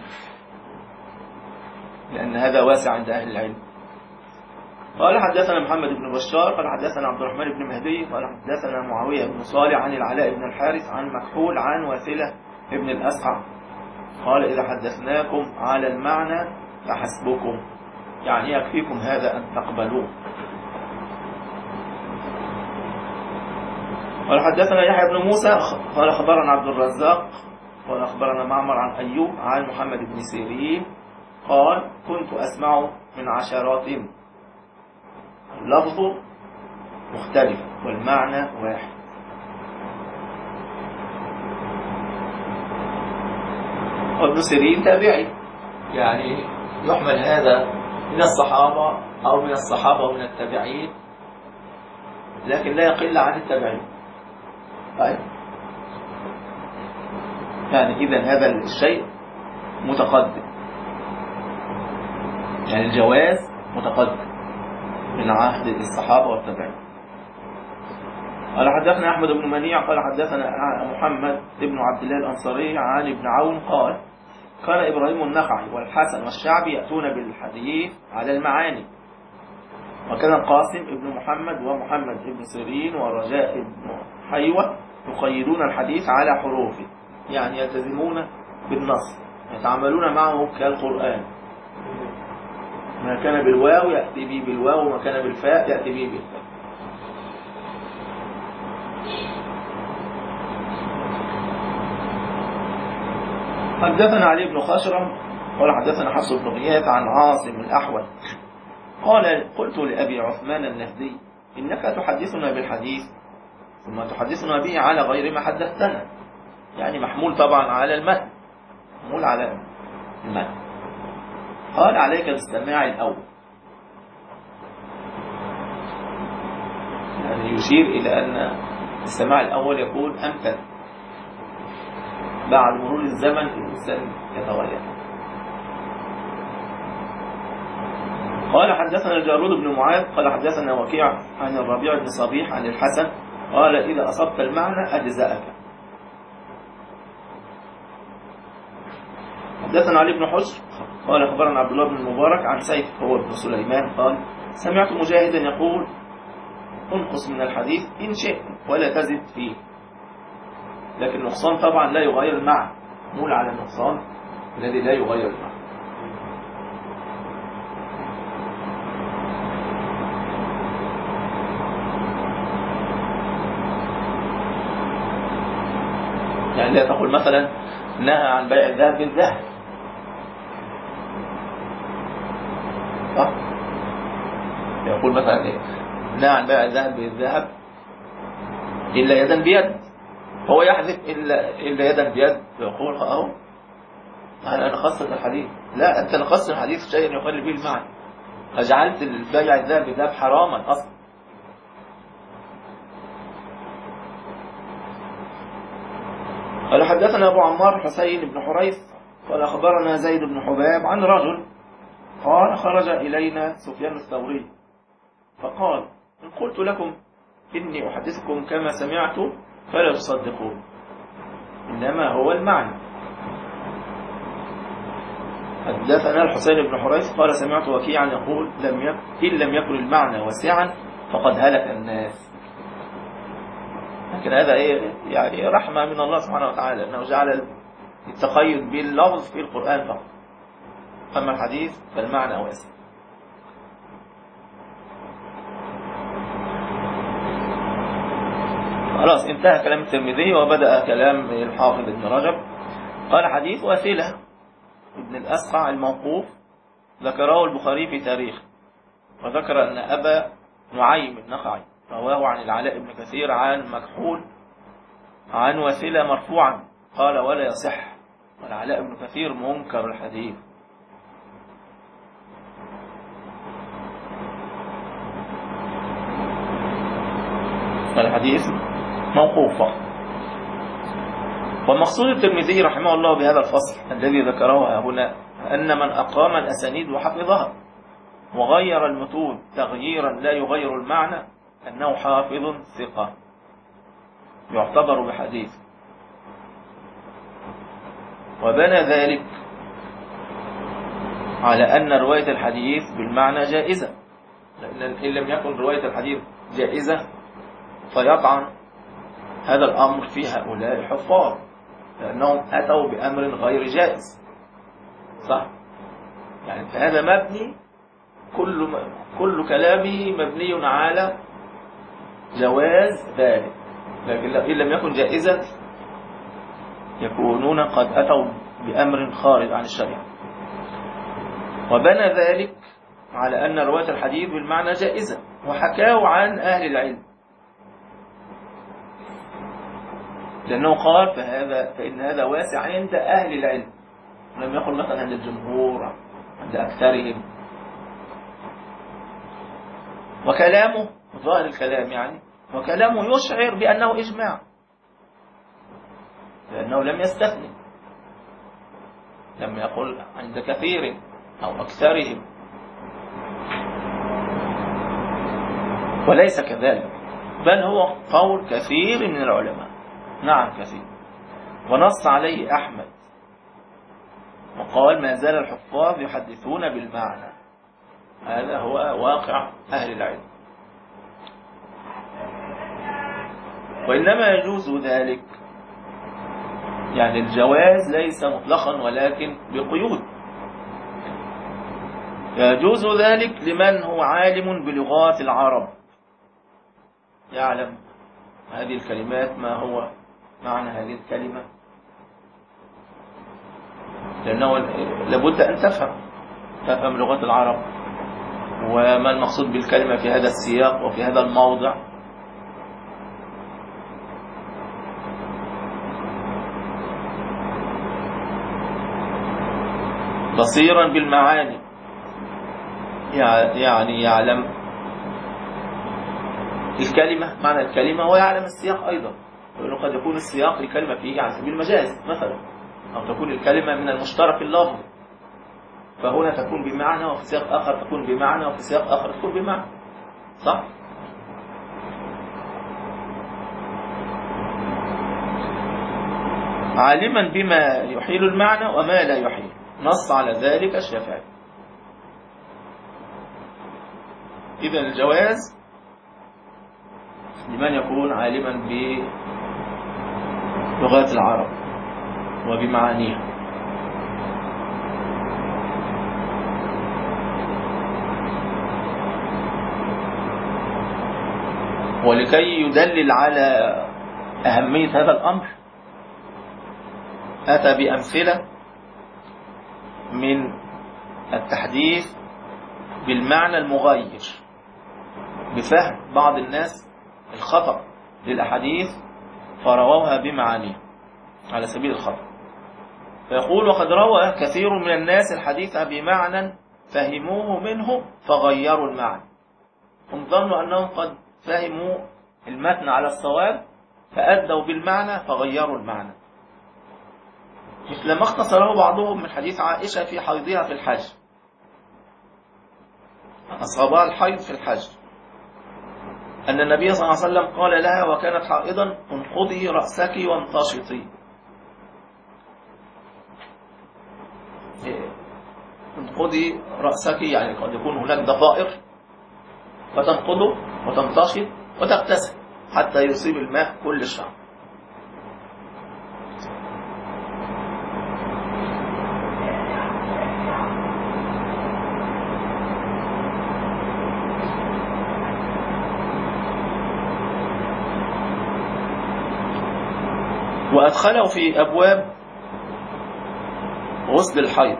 لأن هذا واسع عند أهل العلم. قال حدثنا محمد بن بشار قال حدثنا عبد الرحمن بن مهدي قال حدثنا معاوية بن صالح عن العلاء بن الحارث عن مكحول عن واثلة ابن الأسقع قال: إذا حدثناكم على المعنى فحسبكم، يعني يكفيكم هذا أن تقبلوه. قال حدثنا يحيى بن موسى قال أخبرنا عبد الرزاق قال أخبرنا معمر عن أيوب عن محمد بن سيرين قال: كنت أسمع من عشرات اللفظ مختلف والمعنى واحد. وابن سيرين تابعي، يعني يحمل هذا من الصحابة أو من الصحابة ومن التابعين، لكن لا يقل عن التابعين. طيب، يعني إذن هذا الشيء متقدم، يعني الجواز متقدم من عهد الصحابة والتابعين. قال حدثنا أحمد بن منيع قال حدثنا محمد بن عبد الله الأنصاري عن ابن عون قال: كان إبراهيم النخعي والحسن والشعبي يأتون بالحديث على المعاني، وكان القاسم ابن محمد ومحمد بن سيرين ورجاء بن حيوة يقيدون الحديث على حروفه، يعني يلتزمون بالنص، يتعاملون معه كالقرآن، ما كان بالواو يأتي به بالواو وما كان بالفاء يأتي به بالفاء. حدثنا علي بن خشرم قال حدثنا حفص بن غياث عن عاصم الأحول قال: قلت لأبي عثمان النهدي: إنك تحدثنا بالحديث ثم تحدثنا به على غير ما حدثتنا، يعني محمول طبعا على المتن، محمول على المتن. قال: عليك بالاستماع الأول، يعني يشير إلى أن السماع الأول يكون أمثل، بعد مرور الزمن الإنسان يتغير. قال حدثنا الجارود بن معاذ قال حدثنا وكيع عن الربيع بن صبيح عن الحسن قال: إذا أصبت المعنى أجزأك. حدثنا علي بن حجر قال أخبرنا عبد الله بن المبارك عن سيف هو ابن سليمان قال: سمعت مجاهدا يقول: انقص من الحديث إن شئت ولا تزد فيه. لكن النقصان طبعا لا يغير المعنى، مول على النقصان الذي لا يغير المعنى. يعني لا تقول مثلا نهى عن بيع الذهب بالذهب، صح؟ يقول مثلا إيه؟ نهى عن بيع الذهب بالذهب إلا يدا بيد، هو يحذف إلا إلا يدا بيد، يقول أهو أنا نخصص الحديث. لا، أنت نخصص الحديث شيء يقل به المعنى، فجعلت البيع الذهب بالذهب حراما أصلا. قال حدثنا أبو عمار حسين بن حريث قال أخبرنا زيد بن حباب عن رجل قال خرج إلينا سفيان الثوري فقال إن قلت لكم إني أحدثكم كما سمعت فلا تصدقون، إنما هو المعنى. حدثنا الحسين بن حريث قال سمعت وكيعا يقول لم يكن إن لم يكن المعنى واسعا فقد هلك الناس. لكن هذا إيه؟ يعني رحمة من الله سبحانه وتعالى أنه جعل التقيد باللفظ في القرآن فقط، أما الحديث فالمعنى واسع. خلاص انتهى كلام الترمذي وبدأ كلام الحافظ ابن رجب. قال حديث واثلة ابن الأسقع الموقوف ذكره البخاري في تاريخ، وذكر أن أبا نعيم النخعي رواه عن العلاء بن كثير عن مكحول عن واثلة مرفوعا قال ولا يصح، والعلاء بن كثير منكر الحديث. فالحديث موقوف. والمقصود الترمذي رحمه الله بهذا الفصل الذي ذكره هنا أن من أقام الأسانيد وحفظها وغير المتون تغييرا لا يغير المعنى أنه حافظ ثقة يعتبر بحديث، وبنى ذلك على أن رواية الحديث بالمعنى جائزة، لأن إن لم يكن رواية الحديث جائزة فيطعن هذا الأمر في هؤلاء الحفاظ، لأنهم أتوا بأمر غير جائز، صح؟ يعني فهذا مبني كل كل كلامه مبني على جواز ذلك، لكن إن لم يكن جائزا يكونون قد أتوا بأمر خارج عن الشريعة. وبنى ذلك على أن رواية الحديث بالمعنى جائزة، وحكاه عن أهل العلم، لأنه قال فهذا فإن هذا واسع عند أهل العلم، لم يقل مثلا عند الجمهور عند أكثرهم. وكلامه ظاهر الكلام يعني وكلامه يشعر بأنه إجماع، لأنه لم يستثني، لم يقل عند كثير أو أكثرهم، وليس كذلك، بل هو قول كثير من العلماء، نعم كثير، ونص عليه أحمد وقال ما زال الحفاظ يحدثون بالمعنى، هذا هو واقع أهل العلم. وإنما يجوز ذلك، يعني الجواز ليس مطلقا ولكن بقيود، يجوز ذلك لمن هو عالم بلغات العرب يعلم هذه الكلمات ما هو معنى هذه الكلمة، لأنه لابد أن تفهم تفهم لغات العرب وما المقصود بالكلمة في هذا السياق وفي هذا الموضع. بصيرا بالمعاني، يعني يعلم الكلمة معنى الكلمة ويعلم السياق أيضا، لأنه قد يكون السياق لكلمة فيه على سبيل المجاز مثلا، أو تكون الكلمة من المشترك اللفظي، فهنا تكون بمعنى وفي سياق آخر تكون بمعنى وفي سياق آخر تكون بمعنى، صح؟ عالما بما يحيل المعنى وما لا يحيل، نص على ذلك الشافعي. إذن الجواز لمن يكون عالما بلغات العرب وبمعانيها. ولكي يدلل على أهمية هذا الأمر أتى بأمثلة من التحديث بالمعنى المغير بفهم بعض الناس الخطأ للأحاديث فرواها بمعانيها على سبيل الخطأ. فيقول: وقد روى كثير من الناس الحديث بمعنى فهموه منه فغيروا المعنى. هم ظنوا أنهم قد فهموا المتن على الصواب فأدوا بالمعنى فغيروا المعنى، مثل ما اختصره بعضهم من حديث عائشة في حيضها في الحج، أصابها الحيض في الحج، أن النبي صلى الله عليه وسلم قال لها وكانت حائضا: انقضي رأسك وانتشطي. انقضي رأسك يعني قد يكون هناك ضفائر فتنقضه وتنتشط وتغتسل حتى يصيب الماء كل الشعر. وأدخلوا في أبواب غسل الحيض،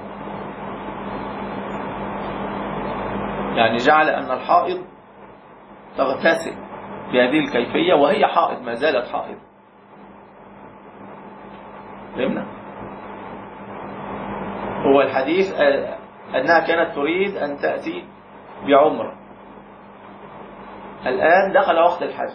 يعني جعل أن الحائض تغتسل بهذه الكيفية وهي حائض، ما زالت حائض. فهمنا؟ هو الحديث أنها كانت تريد أن تأتي بعمرة، الآن دخل وقت الحج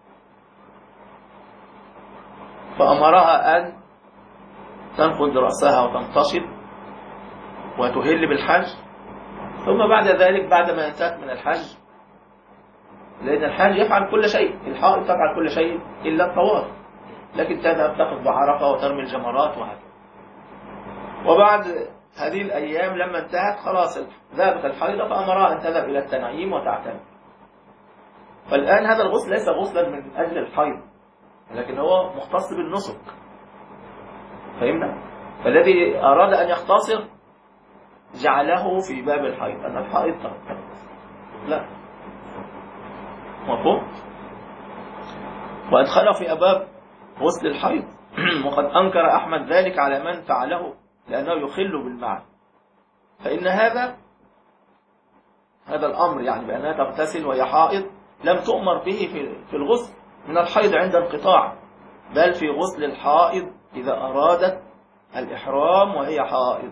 فأمرها أن تنقض رأسها وتنتشط وتهل بالحج، ثم بعد ذلك بعد ما انتهت من الحج، لأن الحج يفعل كل شيء، الحائض تفعل كل شيء إلا الطواف، لكن تذهب تقف بعرفة وترمي الجمرات وهكذا. وبعد هذه الأيام لما انتهت خلاص ذهبت الحيضة فأمرها أن تذهب إلى التنعيم وتعتمر. فالآن هذا الغسل ليس غسلا من أجل الحيض، لكن هو مختص بالنسك. فهمنا؟ فالذي أراد أن يختصر جعله في باب الحيض، أن الحائض تغتسل. لا، مفهوم؟ وأدخله في أبواب غسل الحيض وقد أنكر أحمد ذلك على من فعله لأنه يخل بالمعنى. فإن هذا هذا الأمر يعني بأنها تغتسل وهي حائض لم تؤمر به في الغسل من الحيض عند انقطاع، بل في غسل الحائض إذا أرادت الإحرام وهي حائض.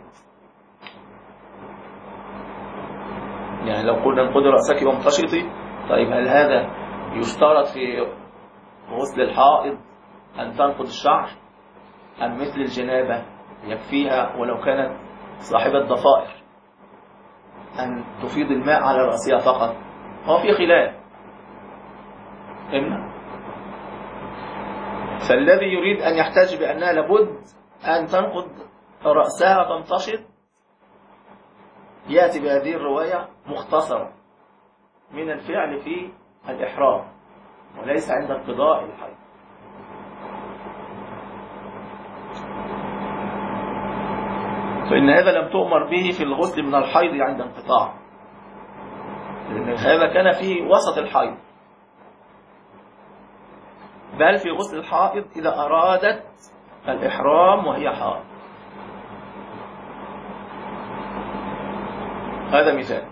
يعني لو قلنا انقضي رأسك وامتشطي، طيب هل هذا يشترط في غسل الحائض أن تنقض الشعر، أم مثل الجنابة يكفيها ولو كانت صاحبة ضفائر أن تفيض الماء على رأسها فقط؟ هو في خلاف. إما فالذي يريد أن يحتج بأنها لابد أن تنقض رأسها وتمتشط يأتي بهذه الرواية مختصرة من الفعل في الإحرام وليس عند انقضاء الحيض. فإن هذا لم تؤمر به في الغسل من الحيض عند انقطاع، لأن هذا كان في وسط الحيض، بل في غسل الحائض إذا أرادت الإحرام وهي حائض. هذا مثال.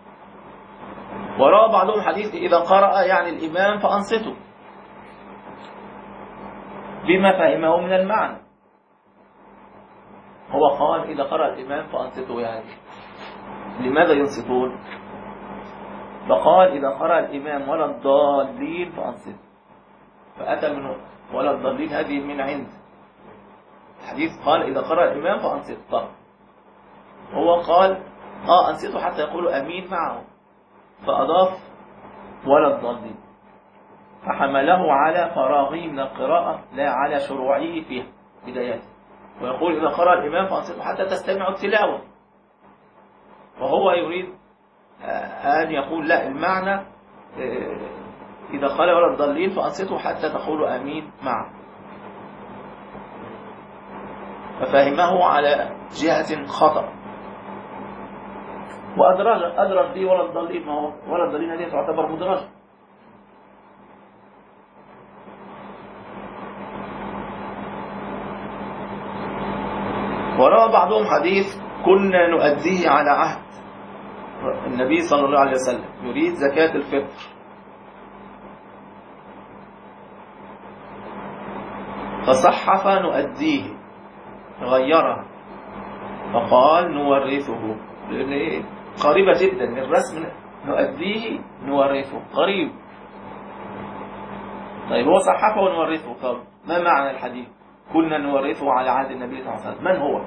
وروى بعضهم حديث إذا قرأ يعني الإمام فأنصتوا بما فهمه من المعنى. هو قال إذا قرأ الإمام فأنصتوا، يعني لماذا ينصتون؟ فقال إذا قرأ الإمام ولا الضالين فأنصتوا، فأتى من ولا الضالين هذه من عند الحديث قال إذا قرأ الإمام فأنصتوا. طب هو قال آه أنصتوا حتى يقولوا أمين معه، فأضاف ولا الضالين، فحمله على فراغه من القراءة لا على شروعه فيها بدايته. ويقول إذا قرأ الإمام فأنصتوا حتى تستمعوا التلاوة، وهو يريد أن يقول لا، المعنى إذا قال ولا الضالين فأنصتوا حتى تقولوا أمين معه، ففهمه على جهة خطأ وأدرج أدرج دي ولا الضالين، ما هو ولا الضالين هذه تعتبر مدرجة. وروى بعضهم حديث كنا نؤديه على عهد النبي صلى الله عليه وسلم، يريد زكاة الفطر، فصحف نؤديه، غيرها فقال نورثه، لأن قريبة جدا الرسم، نؤديه نورثه قريب. طيب هو صحفه ونورثه، طب ما معنى الحديث كنا نورثه على عهد النبي صلى الله عليه وسلم؟ من هو؟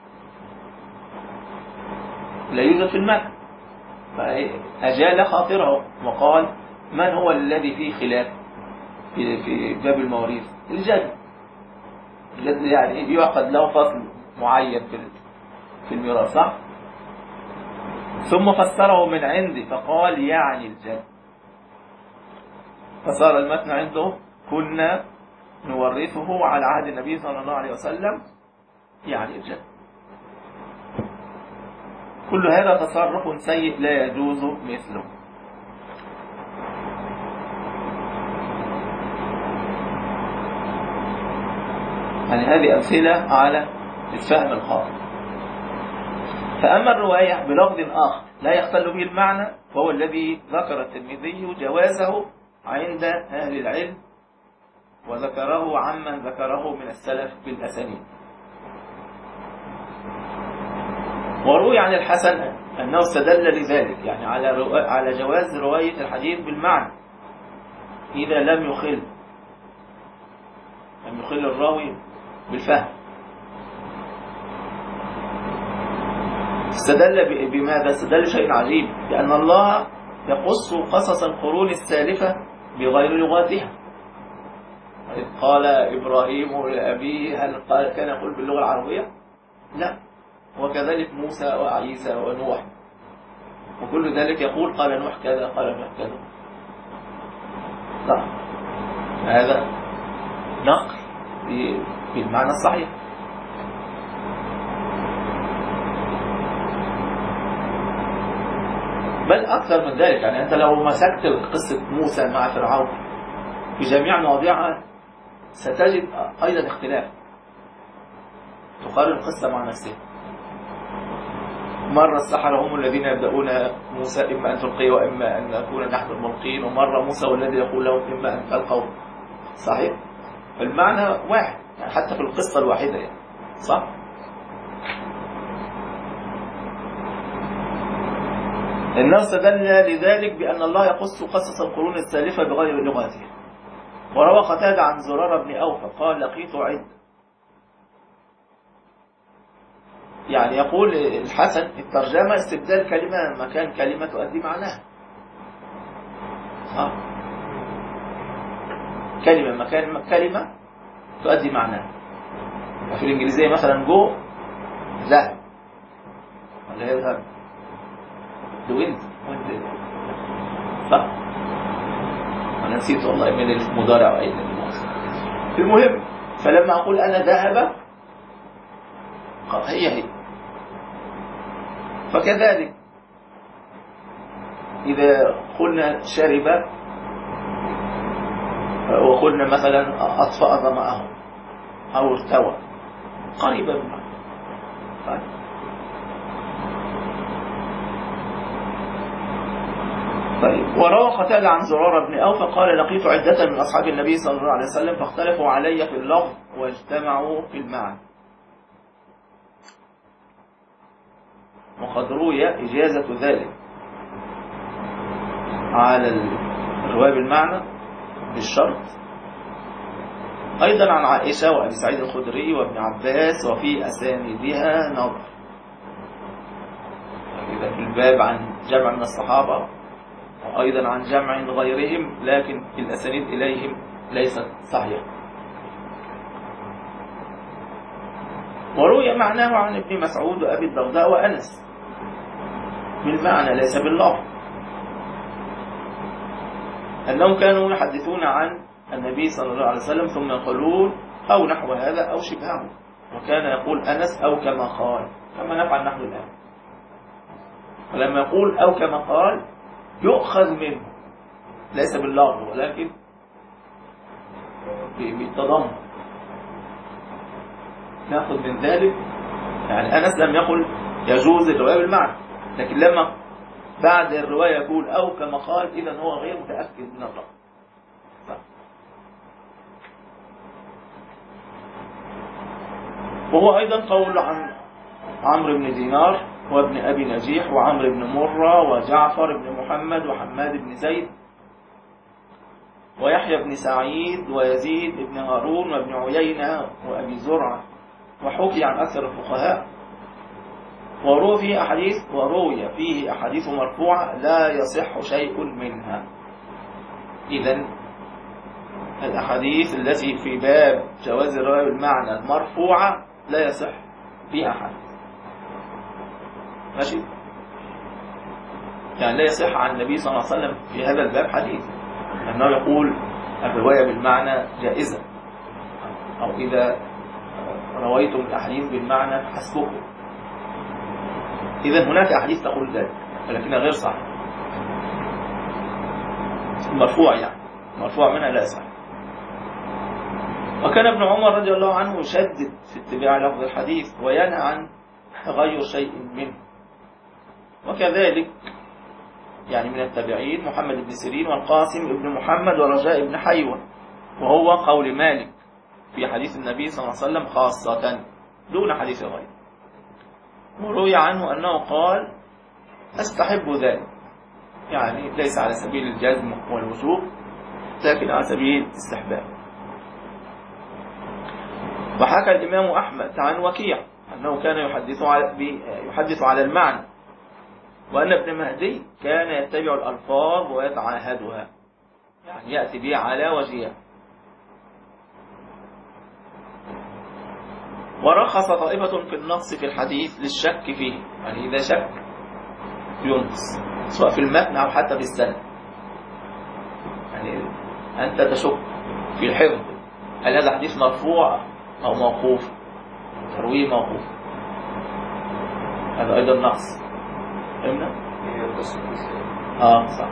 لا يوجد في المتن، فأجال خاطره وقال من هو الذي فيه خلاف في في باب المواريث؟ الجد، الجد يعني يعقد له فصل معين في في الميراث، صح؟ ثم فسره من عندي فقال يعني الجد، فصار المتن عنده كنا نورثه على عهد النبي صلى الله عليه وسلم يعني الجد. كل هذا تصرف سيء لا يجوز مثله. يعني هذه أمثلة على الفهم الخاطئ. فأما الرواية بلفظ آخر لا يختل به المعنى فهو الذي ذكر الترمذي جوازه عند أهل العلم، وذكره عمن ذكره من السلف بالأسانيد. وروي عن الحسن أنه استدل لذلك، يعني على على جواز رواية الحديث بالمعنى إذا لم يخل لم يخل الراوي بالفهم. استدل بماذا؟ استدل شيء عجيب، لأن الله يقص قصص القرون السالفة بغير لغاتها. قال إبراهيم لأبيه هل قال كان يقول باللغة العربية؟ لا. وكذلك موسى وعيسى ونوح، وكل ذلك يقول قال نوح كذا قال نوح كذا. لا، هذا نقل بالمعنى الصحيح. بل أكثر من ذلك، يعني أنت لو مسكت قصة موسى مع فرعون في جميع مواضيعها ستجد أيضا اختلاف. تقارن القصة مع نفسها. مرة السحرة هم الذين يبدأون موسى إما أن تلقي وإما أن نكون نحن الملقين، ومرة موسى والذي يقول لهم إما أن تلقوا. صحيح؟ المعنى واحد، يعني حتى في القصة الواحدة، يعني صح؟ إنه استدل لذلك بأن الله يقص قصص القرون السالفة بغير لغاتها. وروى قتادة عن زرارة بن أوفى قال لقيت عد، يعني يقول الحسن الترجمة استبدال كلمة مكان كلمة تؤدي معناها. ها؟ كلمة مكان كلمة تؤدي معناها. في الإنجليزية مثلا جو ذهب ولا يذهب دوينت وانت، صح؟ أنا نسيت والله من المضارع أو أي المهم. فلما أقول أنا ذهب هي هي. فكذلك إذا قلنا شرب وقلنا مثلا أطفأ ظمأه أو ارتوى قريبا منه. طيب. طيب. وروى قتادة عن زرارة بن أوفى قال لقيت عدة من أصحاب النبي صلى الله عليه وسلم فاختلفوا علي في اللفظ واجتمعوا في المعنى. وقد روي إجازة ذلك على الرواية بالمعنى بالشرط أيضا عن عائشة وأبي سعيد الخدري وابن عباس، وفي أسانيدها نظر. إذا في الباب عن جمع من الصحابة وأيضا عن جمع غيرهم، لكن الأسانيد إليهم ليست صحيحة. وروي معناه عن ابن مسعود وأبي الدرداء وأنس بالمعنى ليس باللفظ، أنهم كانوا يحدثون عن النبي صلى الله عليه وسلم ثم يقولون أو نحو هذا أو شبهه، وكان يقول أنس أو كما قال كما نفعل نحن الآن. ولما يقول أو كما قال يؤخذ منه ليس باللفظ ولكن بالتضمن، نأخذ من ذلك يعني أنس لم يقل يجوز الرواية بالمعنى، لكن لما بعد الرواية يقول أو كما قال إذا هو غير متأكد من الرأي. وهو أيضا قول عن عمرو بن دينار وابن أبي نجيح وعمرو بن مرة وجعفر بن محمد وحماد بن زيد ويحيى بن سعيد ويزيد بن هارون وابن عيينة وأبي زرعة، وحكي عن أكثر الفقهاء. وروي فيه أحاديث وروي فيه أحاديث مرفوعة لا يصح شيء منها. إذن الأحاديث التي في باب جواز الرواية بالمعنى المرفوعة لا يصح فيها حديث. ماشي؟ يعني لا يصح عن النبي صلى الله عليه وسلم في هذا الباب حديث أنه يقول الرواية بالمعنى جائزة، أو إذا رويتم الأحاديث بالمعنى فحسبكم. إذا هناك أحاديث تقول ذلك ولكنها غير صحيحة. مرفوع يعني مرفوع منها لا يصح. وكان ابن عمر رضي الله عنه يشدد في اتباع لفظ الحديث وينهى عن غير شيء منه. وكذلك يعني من التابعين محمد بن سيرين والقاسم بن محمد ورجاء بن حيوة، وهو قول مالك في حديث النبي صلى الله عليه وسلم خاصة دون حديث غيره. وروي عنه أنه قال أستحب ذلك، يعني ليس على سبيل الجزم والوجوب لكن على سبيل الاستحباب. وحكى الإمام أحمد عن وكيع أنه كان يحدث على, يحدث على المعنى، وأن ابن مهدي كان يتبع الألفاظ ويتعاهدها، يعني يأتي بها على وجهها. ورخص طائفة في النقص في الحديث للشك فيه، يعني إذا شك ينقص سواء في المتن أو حتى في السند. يعني أنت تشك في الحفظ، هل هذا حديث مرفوع أو موقوف؟ ترويه موقوف، هذا أيضا نقص. فهمنا؟ آه صح.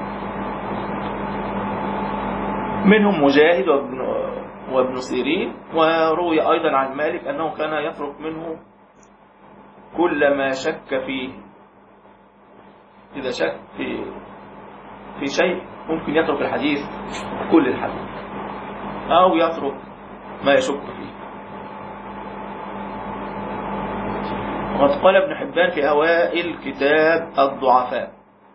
منهم مجاهد وابن, وابن سيرين. وروي أيضا عن مالك أنه كان يترك منه كل ما شك فيه. إذا شك في, في شيء ممكن يترك الحديث كل الحديث أو يترك ما يشك فيه. وقد قال ابن حبان في أوائل كتاب الضعفاء: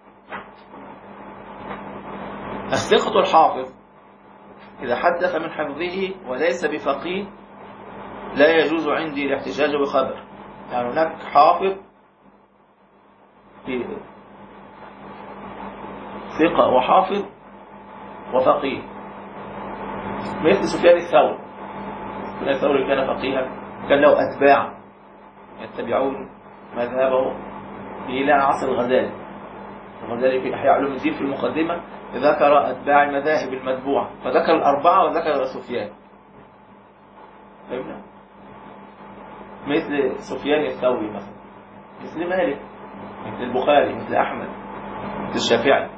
الثقة الحافظ إذا حدث من حفظه وليس بفقيه لا يجوز عندي الاحتجاج بخبر. يعني هناك حافظ في ثقة وحافظ وفقيه، مثل سفيان الثوري. سفيان الثوري كان فقيها، كان له أتباع يتبعون مذهبه إلى عصر الغزالي. الغزالي في إحياء علوم الدين في المقدمة ذكر أتباع المذاهب المتبوعة، فذكر الأربعة وذكر سفيان. فهمنا؟ مثل سفيان الثوري مثلا، مثل مالك، مثل البخاري، مثل أحمد، مثل الشافعي.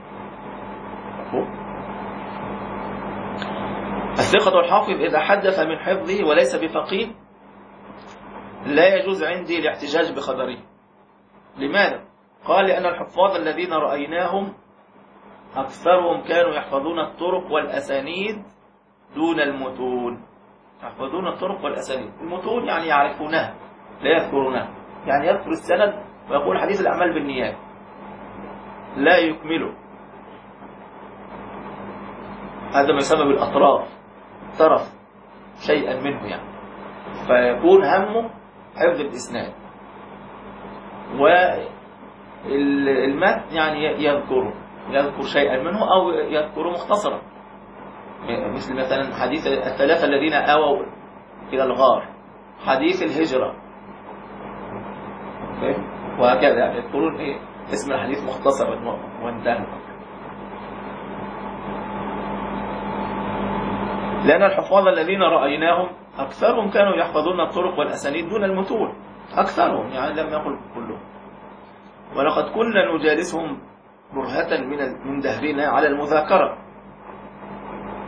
الثقة الحافظ إذا حدث من حفظه وليس بفقيه لا يجوز عندي الاحتجاج بخبره. لماذا؟ قال: لأن الحفاظ الذين رأيناهم أكثرهم كانوا يحفظون الطرق والأسانيد دون المتون. يحفظون الطرق والأسانيد، المتون يعني يعرفونها لا يذكرونها، يعني يذكر السند ويقول حديث الأعمال بالنيات لا يكمله. هذا ما يسمى بالأطراف، طرف شيئا منه يعني، فيكون همه حفظ الإسناد، والمتن يعني يذكره يذكر شيئا منه أو يذكره مختصرا، مثل مثلا حديث الثلاثة الذين آووا إلى الغار، حديث الهجرة، وهكذا يعني يذكرون إيه اسم الحديث مختصرا وانتهى. لأن الحفاظ الذين رأيناهم أكثرهم كانوا يحفظون الطرق والأسانيد دون المتون، أكثرهم يعني لم يقل كلهم. ولقد كنا نجالسهم برهة من دهرنا على المذاكرة.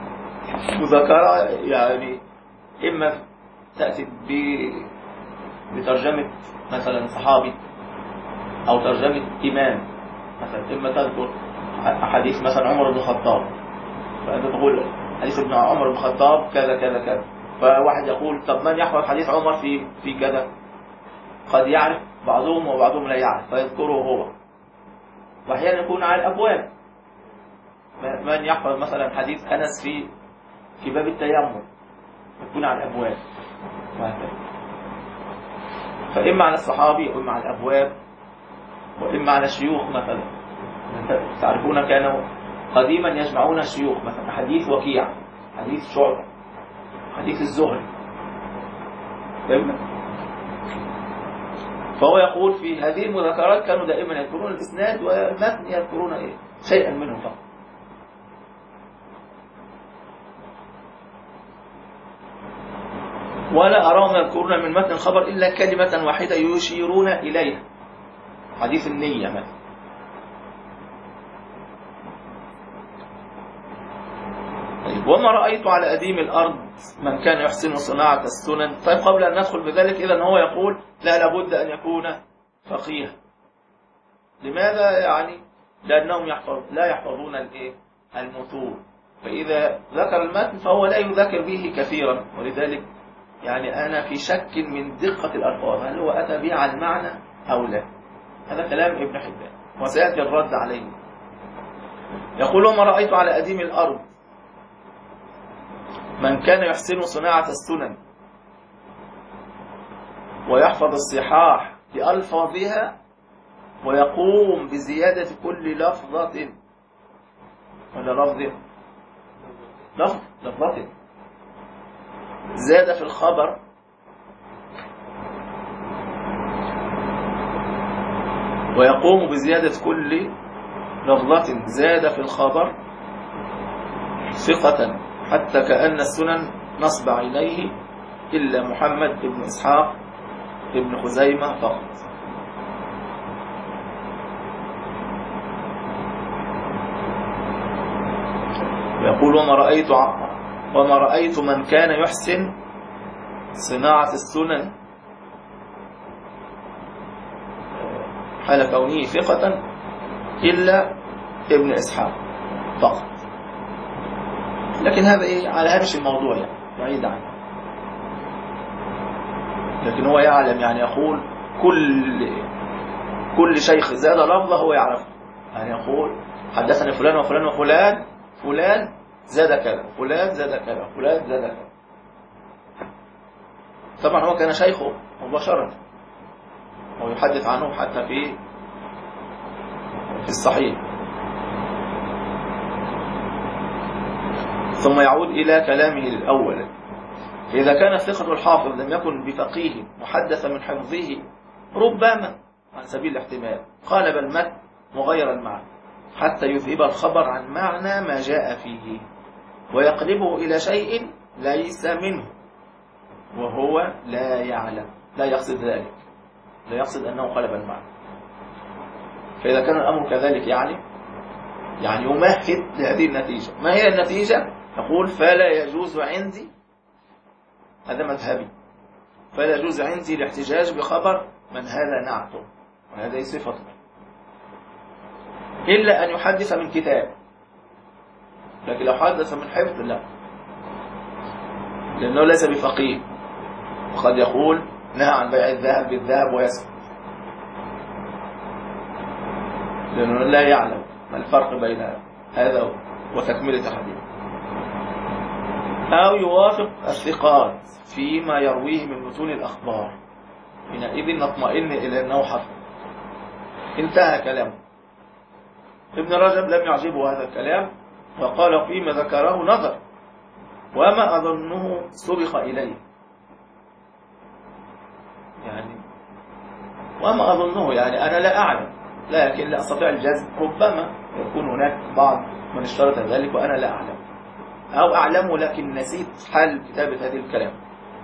مذاكرة يعني إما تأتي بترجمة مثلا صحابي أو ترجمة إمام، مثلا إما تذكر حديث مثلا عمر بن الخطاب، فأنت تقول حديث ابن عمر بن الخطاب كذا كذا كذا، فواحد يقول طب من يحفظ حديث عمر في في كذا؟ قد يعرف بعضهم وبعضهم لا يعرف فيذكره هو. وأحيانا يكون على الأبواب، من يحفظ مثلا حديث أنس في في باب التيمم يكون على الأبواب وهكذا. فإما على الصحابي وإما على الأبواب وإما على الشيوخ. مثلا تعرفون كانوا قديما يجمعون الشيوخ، مثلا حديث وكيع، حديث شعبة، حديث الزهري. فهو يقول في هذه المذكرات كانوا دائما يذكرون الإسناد والمتن يذكرون إيه؟ شيئا منه فقط. ولا أراهم يذكرون من متن الخبر إلا كلمة واحدة يشيرون إليها، حديث النية مثلا. طيب وما رأيت على أديم الأرض من كان يحسن صناعة السنن. طيب قبل أن ندخل بذلك، إذن هو يقول لا لابد أن يكون فقيها. لماذا؟ يعني لأنهم يحفظ لا يحفظون الإيه؟ المتون، فإذا ذكر المتن فهو لا يذكر به كثيرا، ولذلك يعني أنا في شك من دقة الألفاظ، هل هو أتى به على المعنى أو لا. هذا كلام ابن حبان وسيأتي الرد عليه. يقول وما رأيت على أديم الأرض من كان يحسن صناعة السنن ويحفظ الصحاح بألفاظها ويقوم بزيادة كل لفظة ولا لفظ لفظ لفظة زاد في الخبر ويقوم بزيادة كل لفظة زاد في الخبر ثقة حتى كأن السنن نصب إليه إلا محمد بن إسحاق بن خزيمة فقط. يقول وما رأيت وما رأيت من كان يحسن صناعة السنن حال كونه ثقة إلا ابن إسحاق فقط. لكن هذا إيه على هامش الموضوع، يعني بعيد عنه. لكن هو يعلم، يعني يقول كل كل شيخ زاد لفظة هو يعرفه، يعني يقول حدثني فلان وفلان وفلان فلان زاد كذا، فلان زاد كذا، فلان زاد كذا. طبعا هو كان شيخه مباشرة ويحدث عنه حتى في في الصحيح. ثم يعود إلى كلامه الأول. فإذا كان الثقة الحافظ لم يكن بفقيه محدث من حفظه ربما عن سبيل الاحتمال قالب المتن مغير المعنى حتى يذهب الخبر عن معنى ما جاء فيه ويقلبه إلى شيء ليس منه وهو لا يعلم، لا يقصد ذلك، لا يقصد أنه قلب المعنى. فإذا كان الأمر كذلك يعني يعني يمهد لهذه النتيجة. ما هي النتيجة؟ يقول فلا يجوز عندي، هذا مذهبي، فلا يجوز عندي الاحتجاج بخبر من هذا نعته وهذه صفته إلا أن يحدث من كتاب. لكن لو حدث من حفظ لا، لأنه ليس بفقيه، وقد يقول نهى عن بيع الذهب بالذهب ويسكت، لأنه لا يعلم ما الفرق بين هذا وتكملة حديث. أو يوافق الثقات فيما يرويه من متون الأخبار، حينئذ نطمئن إلى أنه حفظ. انتهى كلامه. ابن رجب لم يعجبه هذا الكلام وقال فيما ذكره نظر وما أظنه سبق إليه، يعني وما أظنه يعني أنا لا أعلم، لكن لا أستطيع الجزم، ربما يكون هناك بعض من اشترط ذلك وأنا لا أعلم، أو أعلمه لكن نسيت حال كتابة هذه الكلام.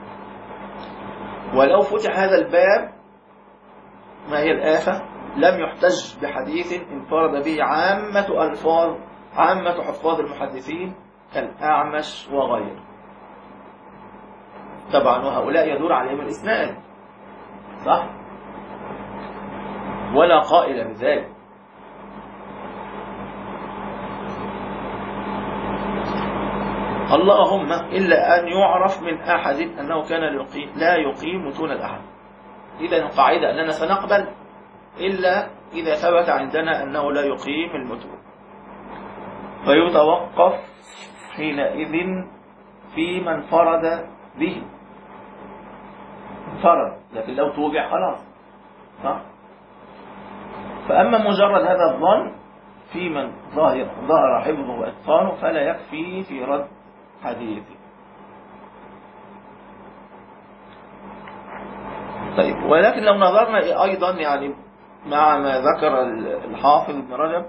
ولو فتح هذا الباب ما هي الآفة؟ لم يحتج بحديث انفرد به عامة ألفاظ عامة حفاظ المحدثين كالأعمش وغيره. طبعا وهؤلاء يدور عليهم الإسناد، صح؟ ولا قائل بذلك. اللهم إلا أن يعرف من أحد أنه كان يقيم لا يقيم متون الأحد. إذا القاعدة أننا سنقبل إلا إذا ثبت عندنا أنه لا يقيم المتون، فيتوقف حينئذ في من فرد به، فرد، لكن لو توجع خلاص صح؟ فأما مجرد هذا الظن في من ظاهر ظهر حفظه وإتقانه فلا يكفي في رد حديثه. طيب، ولكن لو نظرنا أيضا يعني مع ما ذكر الحافظ ابن رجب،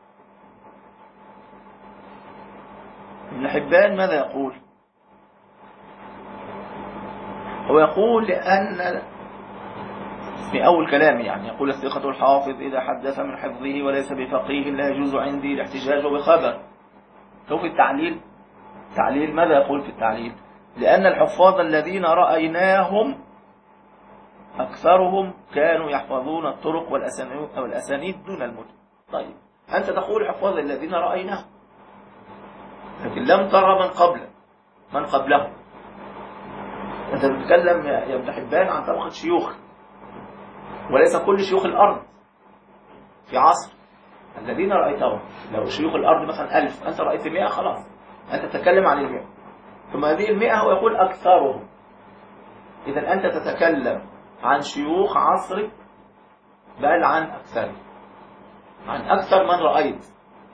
ابن حبان ماذا يقول؟ هو يقول لأن في أول كلام يعني يقول الثقة الحافظ إذا حدث من حفظه وليس بفقيه لا يجوز عندي الاحتجاج بخبر. شوف التعليل، تعليل ماذا يقول في التعليل؟ لأن الحفاظ الذين رأيناهم أكثرهم كانوا يحفظون الطرق والأسانيد دون المتن. طيب، أنت تقول الحفاظ الذين رأيناهم، لكن لم ترى من قبل من قبلهم. أنت بتتكلم يا ابن حبان عن طبقة شيوخ، وليس كل شيوخ الأرض في عصر الذين رأيتهم. لو شيوخ الأرض مثلا ألف، أنت رأيت مئة، خلاص أنت تتكلم عن المئة، ثم هذه المئة هو يقول أكثرهم. إذا أنت تتكلم عن شيوخ عصرك بل عن أكثر، عن أكثر من رأيت.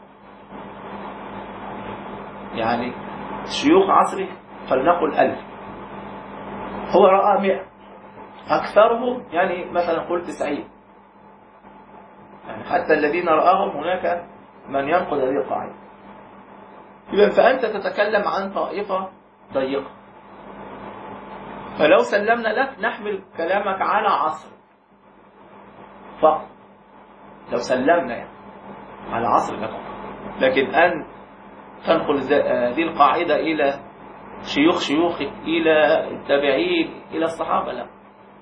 يعني شيوخ عصرك فلنقل ألف، هو رأى مئة، أكثرهم يعني مثلا قلت تسعين، يعني حتى الذين رآهم هناك من ينقض هذه القاعدة. إذن فأنت تتكلم عن طائفة ضيقة، فلو سلمنا لك نحمل كلامك على عصر فقط، لو سلمنا يعني على عصر فقط. لكن أن تنقل هذه القاعدة إلى شيوخ شيوخك، إلى التابعين، إلى الصحابة، لا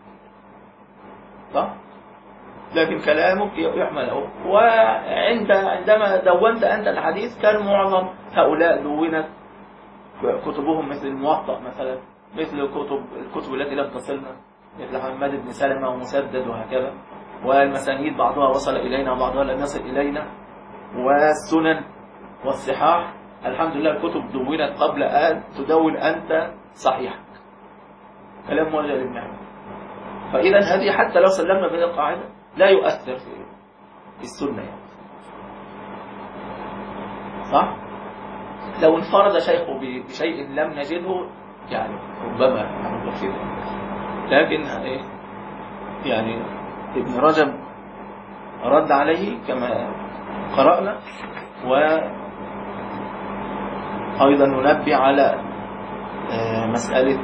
صح؟ لكن كلامك يحمل. وعند عندما دونت أنت الحديث كان معظم هؤلاء دونت كتبهم مثل الموطأ مثلا، مثل كتب الكتب التي لم تصلنا، مثل حماد بن سلمة ومسدد وهكذا، والمسانيد بعضها وصل إلينا وبعضها لم يصل إلينا، والسنن والصحاح. الحمد لله الكتب دونت قبل أن تدون أنت صحيحك. كلام موجه للنعمة. فإذا هذه حتى لو سلمنا بهذه القاعدة لا يؤثر في السنة يعني. صح؟ لو انفرد شيخه بشيء لم نجده يعني ربما نقول في ذلك، لكن يعني ابن رجب رد عليه كما قرأنا. وأيضا ننبه على مسألة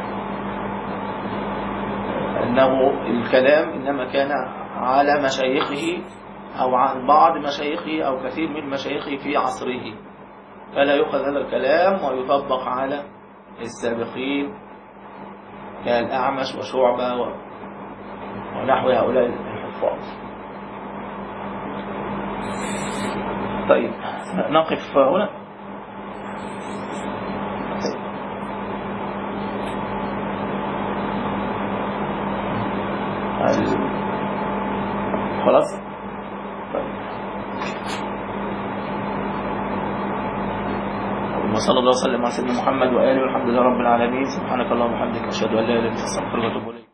أنه الكلام إنما كان على مشايخه أو عن بعض مشايخه أو كثير من مشايخه في عصره، فلا يؤخذ هذا الكلام ويطبق على السابقين كالأعمش وشعبة ونحو هؤلاء الحفاظ. طيب نقف هنا. خلاص. طيب. وصلى الله وسلم على سيدنا محمد وآله والحمد لله رب العالمين. سبحانك اللهم وبحمدك أشهد أن لا إله إلا أنت أستغفرك وأتوب إليك.